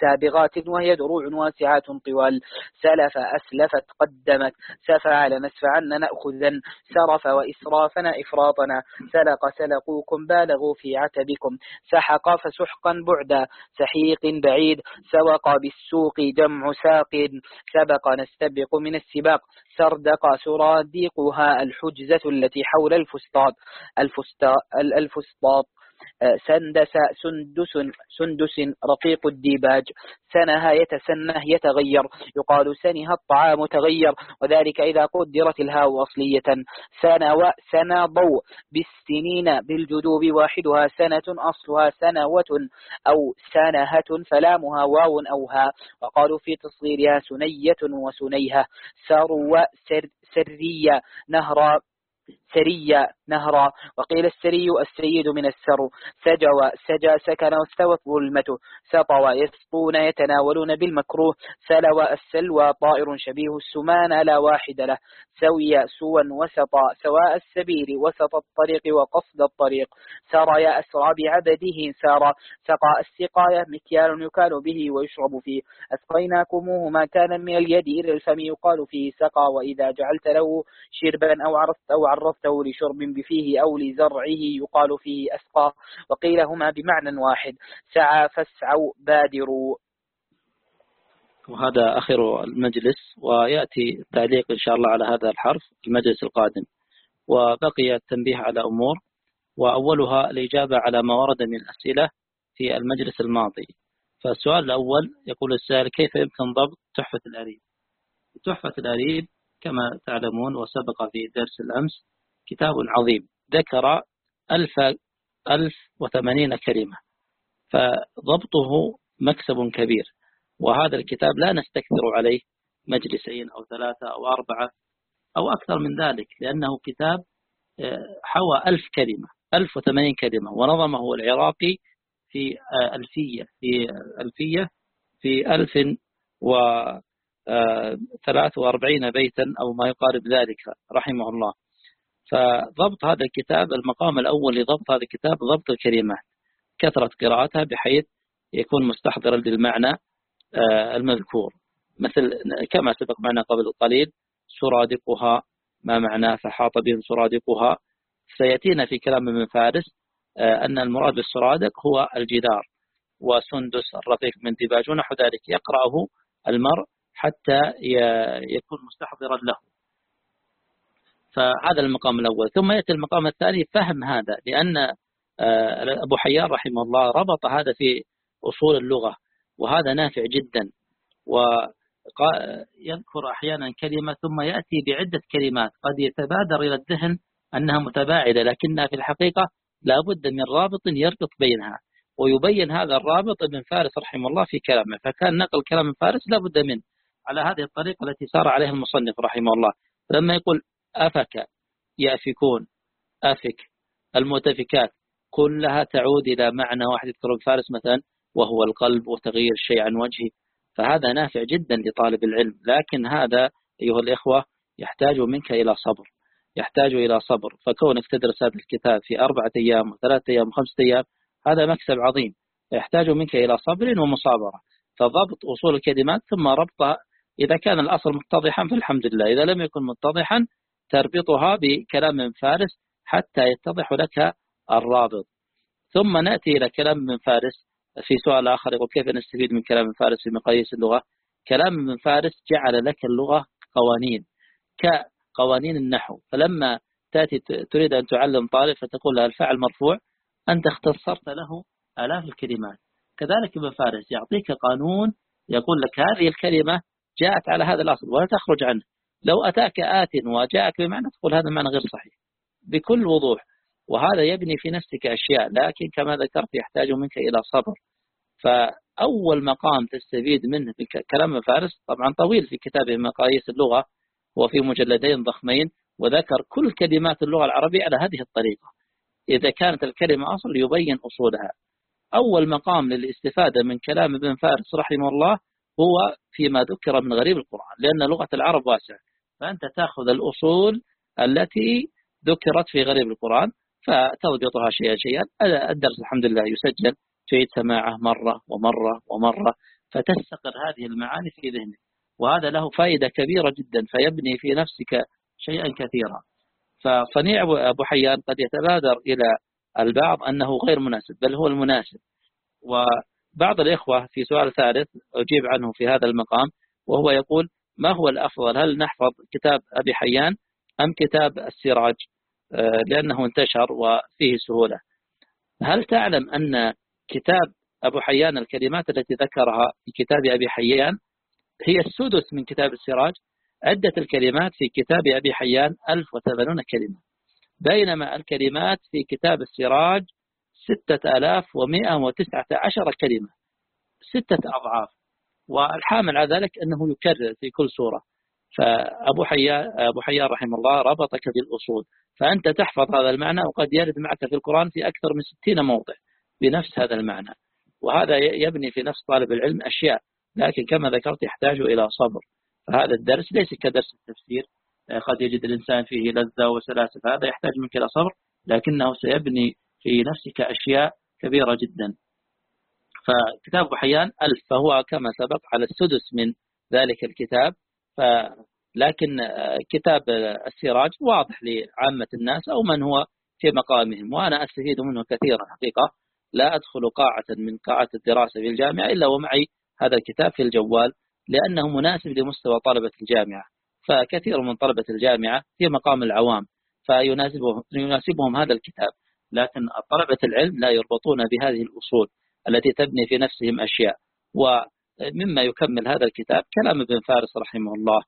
سابغات وهي دروع واسعات طوال. سلف أسلفت قدمت. سفعل نسفعن نأخذن. سرف وإسرافنا إفراطنا. سلق سلقوكم بالغوا في عتبكم. سحق فسحقا بعدا. سحيق بعيد. سوق بالسوق جمع ساق. سبق نستبق من السباق. سردق سراديقها الحجزة التي حول الفسطاط. الفسطاط سندس سندس سندس رقيق الديباج. سنها يتسنه يتغير. يقال سنها الطعام تغير، وذلك إذا قدرت الهاء أصلية. سنة سنة ضوء بالسنين بالجدوب واحدها سنة أصلها سنوة أو سنهة فلامها واو أو هاء. وقالوا في تصغيرها سنية وسنيها. سروا سر سرية نهرا سرية نهرا. وقيل السري السيد من السر. سجوا سجا سكن واستوت ظلمته. سطوا يسطون يتناولون بالمكروه. سلوى السلوى طائر شبيه السمان لا واحد له. سوي سوا وسطا سواء السبيل وسط الطريق وقصد الطريق. سرى أسرى بعبده سارا. سقى السقاية مكيال يكال به ويشرب فيه. أسقيناكموه ما كان من اليد إلى الفم يقال فيه سقى. وإذا جعلت له شربا أو عرفت أو عرفته لشرب بفيه أو لزرعه يقال فيه أسقى. وقيل هما بمعنى واحد. سعى فاسعوا بادروا. وهذا آخر المجلس، ويأتي التعليق إن شاء الله على هذا الحرف في المجلس القادم. وبقي التنبيه على أمور، وأولها الإجابة على ما ورد من أسئلة في المجلس الماضي. فالسؤال الأول يقول السائل: كيف يمكن ضبط تحفة الأريب؟ تحفة الأريب كما تعلمون وسبق في درس الأمس كتاب عظيم ذكر ألف ألف وثمانين كلمة، فضبطه مكسب كبير. وهذا الكتاب لا نستكثر عليه مجلسين أو ثلاثة أو أربعة أو أكثر من ذلك، لأنه كتاب حوى ألف كلمة ألف وثمانين كلمة، ونظمه العراقي في ألفية في ألفية في ألف وثلاث وأربعين بيتا أو ما يقارب ذلك رحمه الله. فضبط هذا الكتاب، المقام الأول لضبط هذا الكتاب ضبط الكلمات، كثرة قراءتها بحيث يكون مستحضرا للمعنى المذكور، مثل كما سبق معنا قبل قليل: سرادقها ما معناه فحاط بهم سرادقها. سيأتينا في كلام ابن فارس أن المراد بالسرادق هو الجدار، وسندس الرقيق من ديباج ونحو ذلك، يقرأه المرء حتى يكون مستحضرا له. فهذا المقام الأول. ثم يأتي المقام الثاني فهم هذا، لأن أبو حيان رحمه الله ربط هذا في أصول اللغة، وهذا نافع جدا. ويذكر أحيانا كلمة ثم يأتي بعدة كلمات قد يتبادر إلى الذهن أنها متباعدة، لكنها في الحقيقة لا بد من رابط يربط بينها، ويبين هذا الرابط ابن فارس رحمه الله في كلامه. فكان نقل كلام ابن فارس لا بد منه على هذه الطريقة التي سار عليها المصنف رحمه الله. لما يقول أفك يأفكون أفك المؤتفكات كلها تعود إلى معنى واحد يذكر ابن فارس مثلا، وهو القلب وتغيير الشيء عن وجهه. فهذا نافع جدا لطالب العلم، لكن هذا أيها الإخوة يحتاج منك إلى صبر، يحتاج إلى صبر. فكونك تدرس هذا الكتاب في أربعة أيام وثلاثة أيام وخمسة أيام هذا مكسب عظيم، يحتاج منك إلى صبر ومصابرة. فضبط أصول الكلمات ثم ربطها، إذا كان الأصل متضحا فالحمد لله، إذا لم يكن متضحا تربطها بكلام من فارس حتى يتضح لك الرابط. ثم نأتي إلى كلام من فارس في سؤال آخر يقول: كيف نستفيد من كلام من فارس في مقاييس اللغة؟ كلام من فارس جعل لك اللغة قوانين كقوانين النحو، فلما تأتي تريد أن تعلم طالب فتقول له الفعل مرفوع، أنت اختصرت له آلاف الكلمات. كذلك ابن فارس يعطيك قانون يقول لك هذه الكلمة جاءت على هذا الأصل ولا تخرج عنه. لو أتاك آت وجاءك بمعنى تقول هذا معنى غير صحيح بكل وضوح، وهذا يبني في نفسك أشياء، لكن كما ذكرت يحتاج منك إلى صبر. فأول مقام تستفيد منه في كلام فارس، طبعا طويل في كتابه مقاييس اللغة وفي مجلدين ضخمين، وذكر كل كلمات اللغة العربية على هذه الطريقة، إذا كانت الكلمة أصل يبين أصولها. أول مقام للاستفادة من كلام ابن فارس رحمه الله هو فيما ذكر من غريب القرآن، لأن لغة العرب واسعة، فأنت تأخذ الأصول التي ذكرت في غريب القرآن فتضبطها شيئا شيئا. الدرس الحمد لله يسجل، تعيد سماعه مرة ومرة ومرة، فتستقر هذه المعاني في ذهنك، وهذا له فائدة كبيرة جدا، فيبني في نفسك شيئا كثيرا. فصنيع أبو حيان قد يتبادر إلى البعض أنه غير مناسب، بل هو المناسب. وبعض الإخوة في سؤال ثالث أجيب عنه في هذا المقام، وهو يقول: ما هو الأفضل، هل نحفظ كتاب أبي حيان أم كتاب السراج لأنه انتشر وفيه سهولة؟ هل تعلم أن كتاب أبو حيان الكلمات التي ذكرها في كتاب أبي حيان هي السدس من كتاب السراج؟ عدة الكلمات في كتاب أبي حيان ألف وثمانون كلمة، بينما الكلمات في كتاب السراج ستة آلاف ومئة وتسعة عشر كلمة، ستة أضعاف. والحامل على ذلك أنه يكرر في كل سورة. فأبو حيان أبو حيان رحمه الله ربطك بالأصول، فأنت تحفظ هذا المعنى، وقد يرد معك في القرآن في أكثر من ستين موضع بنفس هذا المعنى، وهذا يبني في نفس طالب العلم أشياء، لكن كما ذكرت يحتاج إلى صبر. فهذا الدرس ليس كدرس التفسير قد يجد الإنسان فيه لذة وسلاسة، هذا يحتاج منك إلى صبر، لكنه سيبني في نفسك أشياء كبيرة جدا. فكتاب أبو حيان ألف، فهو كما سبق على السدس من ذلك الكتاب. ف لكن كتاب السراج واضح لعامة الناس أو من هو في مقامهم، وأنا أستفيد منه كثيرا حقيقة. لا أدخل قاعة من قاعات الدراسة في الجامعة إلا ومعي هذا الكتاب في الجوال، لأنه مناسب لمستوى طلبة الجامعة. فكثير من طلبة الجامعة في مقام العوام، فيناسبهم يناسبهم هذا الكتاب، لكن طلبة العلم لا يربطون بهذه الأصول التي تبني في نفسهم أشياء. ومما يكمل هذا الكتاب كلام ابن فارس رحمه الله.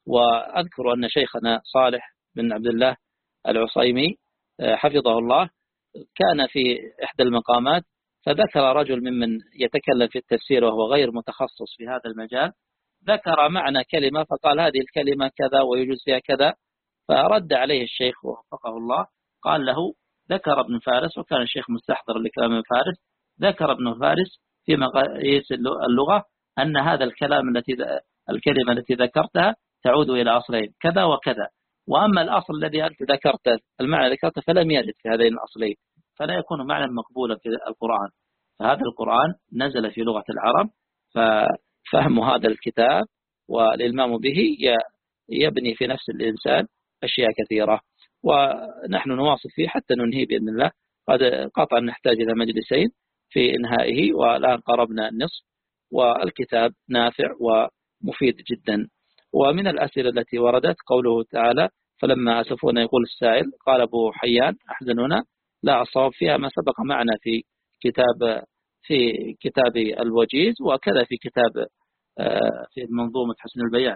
وأذكر أن شيخنا صالح بن عبد الله العصيمي حفظه الله كان في إحدى المقامات، فذكر رجل ممن يتكلم في التفسير وهو غير متخصص في هذا المجال، ذكر معنى كلمة فقال هذه الكلمة كذا ويجوز فيها كذا، فرد عليه الشيخ ووفقه الله، قال له: ذكر ابن فارس، وكان الشيخ مستحضر لكلام ابن فارس، ذكر ابن فارس في مقاييس اللغة أن هذا الكلام التي الكلمة التي ذكرتها تعود إلى أصلين كذا وكذا، وأما الأصل الذي أنت ذكرته المعنى ذكرته فلم يرد في هذين الأصلين، فلا يكون معنى مقبولا في القرآن. فهذا القرآن نزل في لغة العرب، ففهم هذا الكتاب والإلمام به يبني في نفس الإنسان أشياء كثيرة. ونحن نواصل فيه حتى ننهي بإذن الله. قد قطعا نحتاج إلى مجلسين في إنهائه، والآن قربنا النصف، والكتاب نافع ومفيد جدا. ومن الأسئلة التي وردت قوله تعالى: فلما أسفونا، يقول السائل قال أبو حيان أحزننا، لا الصواب فيها ما سبق معنا في كتاب في كتاب الوجيز، وكذا في كتاب في منظومة حسن البيان.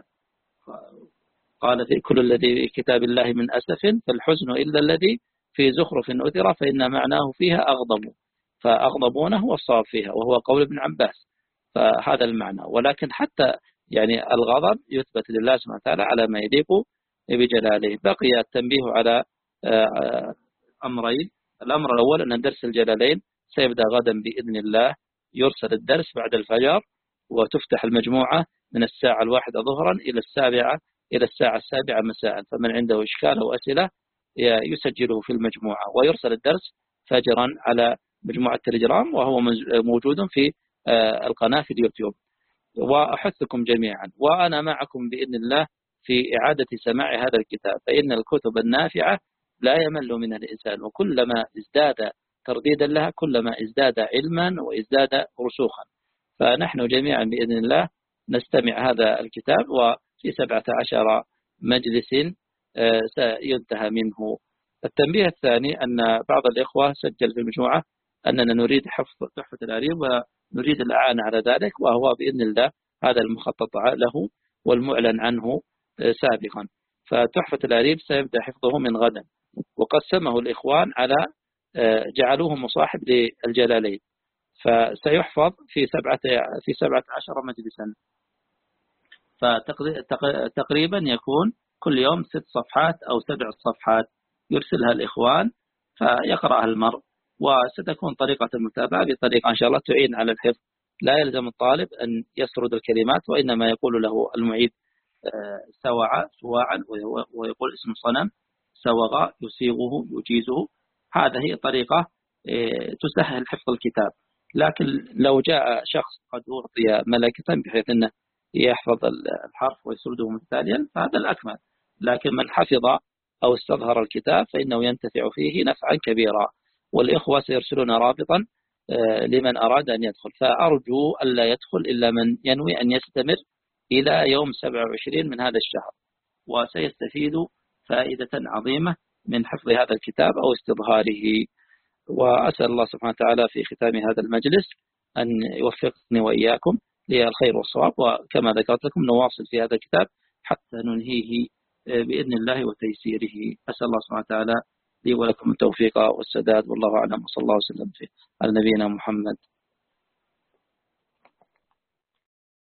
قال: في كل الذي في كتاب الله من أسف فالحزن إلا الذي في زخرف أثر فإن معناه فيها أغضب، فأغضبونه هو الصواب فيها، وهو قول ابن عباس. فهذا المعنى. ولكن حتى يعني الغضب يثبت لله سبحانه وتعالى على ما يليق بجلاله. بقي التنبيه على أمرين. الأمر الأول أن درس الجلالين سيبدأ غدا بإذن الله، يرسل الدرس بعد الفجر، وتفتح المجموعة من الساعة الواحدة ظهرا إلى السابعة إلى الساعة السابعة مساء، فمن عنده إشكال أو أسئلة يسجله في المجموعة، ويرسل الدرس فجرا على مجموعة تليجرام، وهو موجود في القناة في اليوتيوب. وأحثكم جميعا، وأنا معكم بإذن الله في إعادة سماع هذا الكتاب، فإن الكتب النافعة لا يمل منها الإنسان، وكلما ازداد ترديدا لها كلما ازداد علما وازداد رسوخا. فنحن جميعا بإذن الله نستمع هذا الكتاب، وفي سبعة عشر مجلس سينتهى منه. التنبيه الثاني أن بعض الإخوة سجل في المجموعة أننا نريد حفظ تحفة الأريب ونريد الإعانة على ذلك، وهو بإذن الله هذا المخطط له والمعلن عنه سابقا. فتحفة الأريب سيبدأ حفظه من غدا، وقسمه الإخوان على جعلوه مصاحب للجلالين، فسيحفظ في سبعة في سبعة عشر مجلسا، فتقريبا يكون كل يوم ست صفحات أو سبع صفحات يرسلها الإخوان فيقرأها المرء، وستكون طريقة المتابعة بطريقة إن شاء الله تعين على الحفظ. لا يلزم الطالب أن يسرد الكلمات، وإنما يقول له المعيد سوع سواعا، ويقول اسم صنم، سوغ يسيغه يجيزه. هذه هي طريقة تسهل حفظ الكتاب. لكن لو جاء شخص قد أعطي ملكة بحيث أنه يحفظ الحرف ويسرده متتاليا فهذا الأكمل، لكن من حفظ أو استظهر الكتاب فإنه ينتفع فيه نفعا كبيرا. والإخوة سيرسلون رابطا لمن أراد أن يدخل، فأرجو ألا يدخل إلا من ينوي أن يستمر إلى يوم سبعة وعشرين من هذا الشهر، وسيستفيد فائدة عظيمة من حفظ هذا الكتاب أو استظهاره. وأسأل الله سبحانه وتعالى في ختام هذا المجلس أن يوفقني وإياكم للخير والصواب، وكما ذكرت لكم نواصل في هذا الكتاب حتى ننهيه بإذن الله وتيسيره. أسأل الله سبحانه وتعالى لي ولكم التوفيق والسداد، والله أعلم، وصلى الله وسلم على نبينا محمد.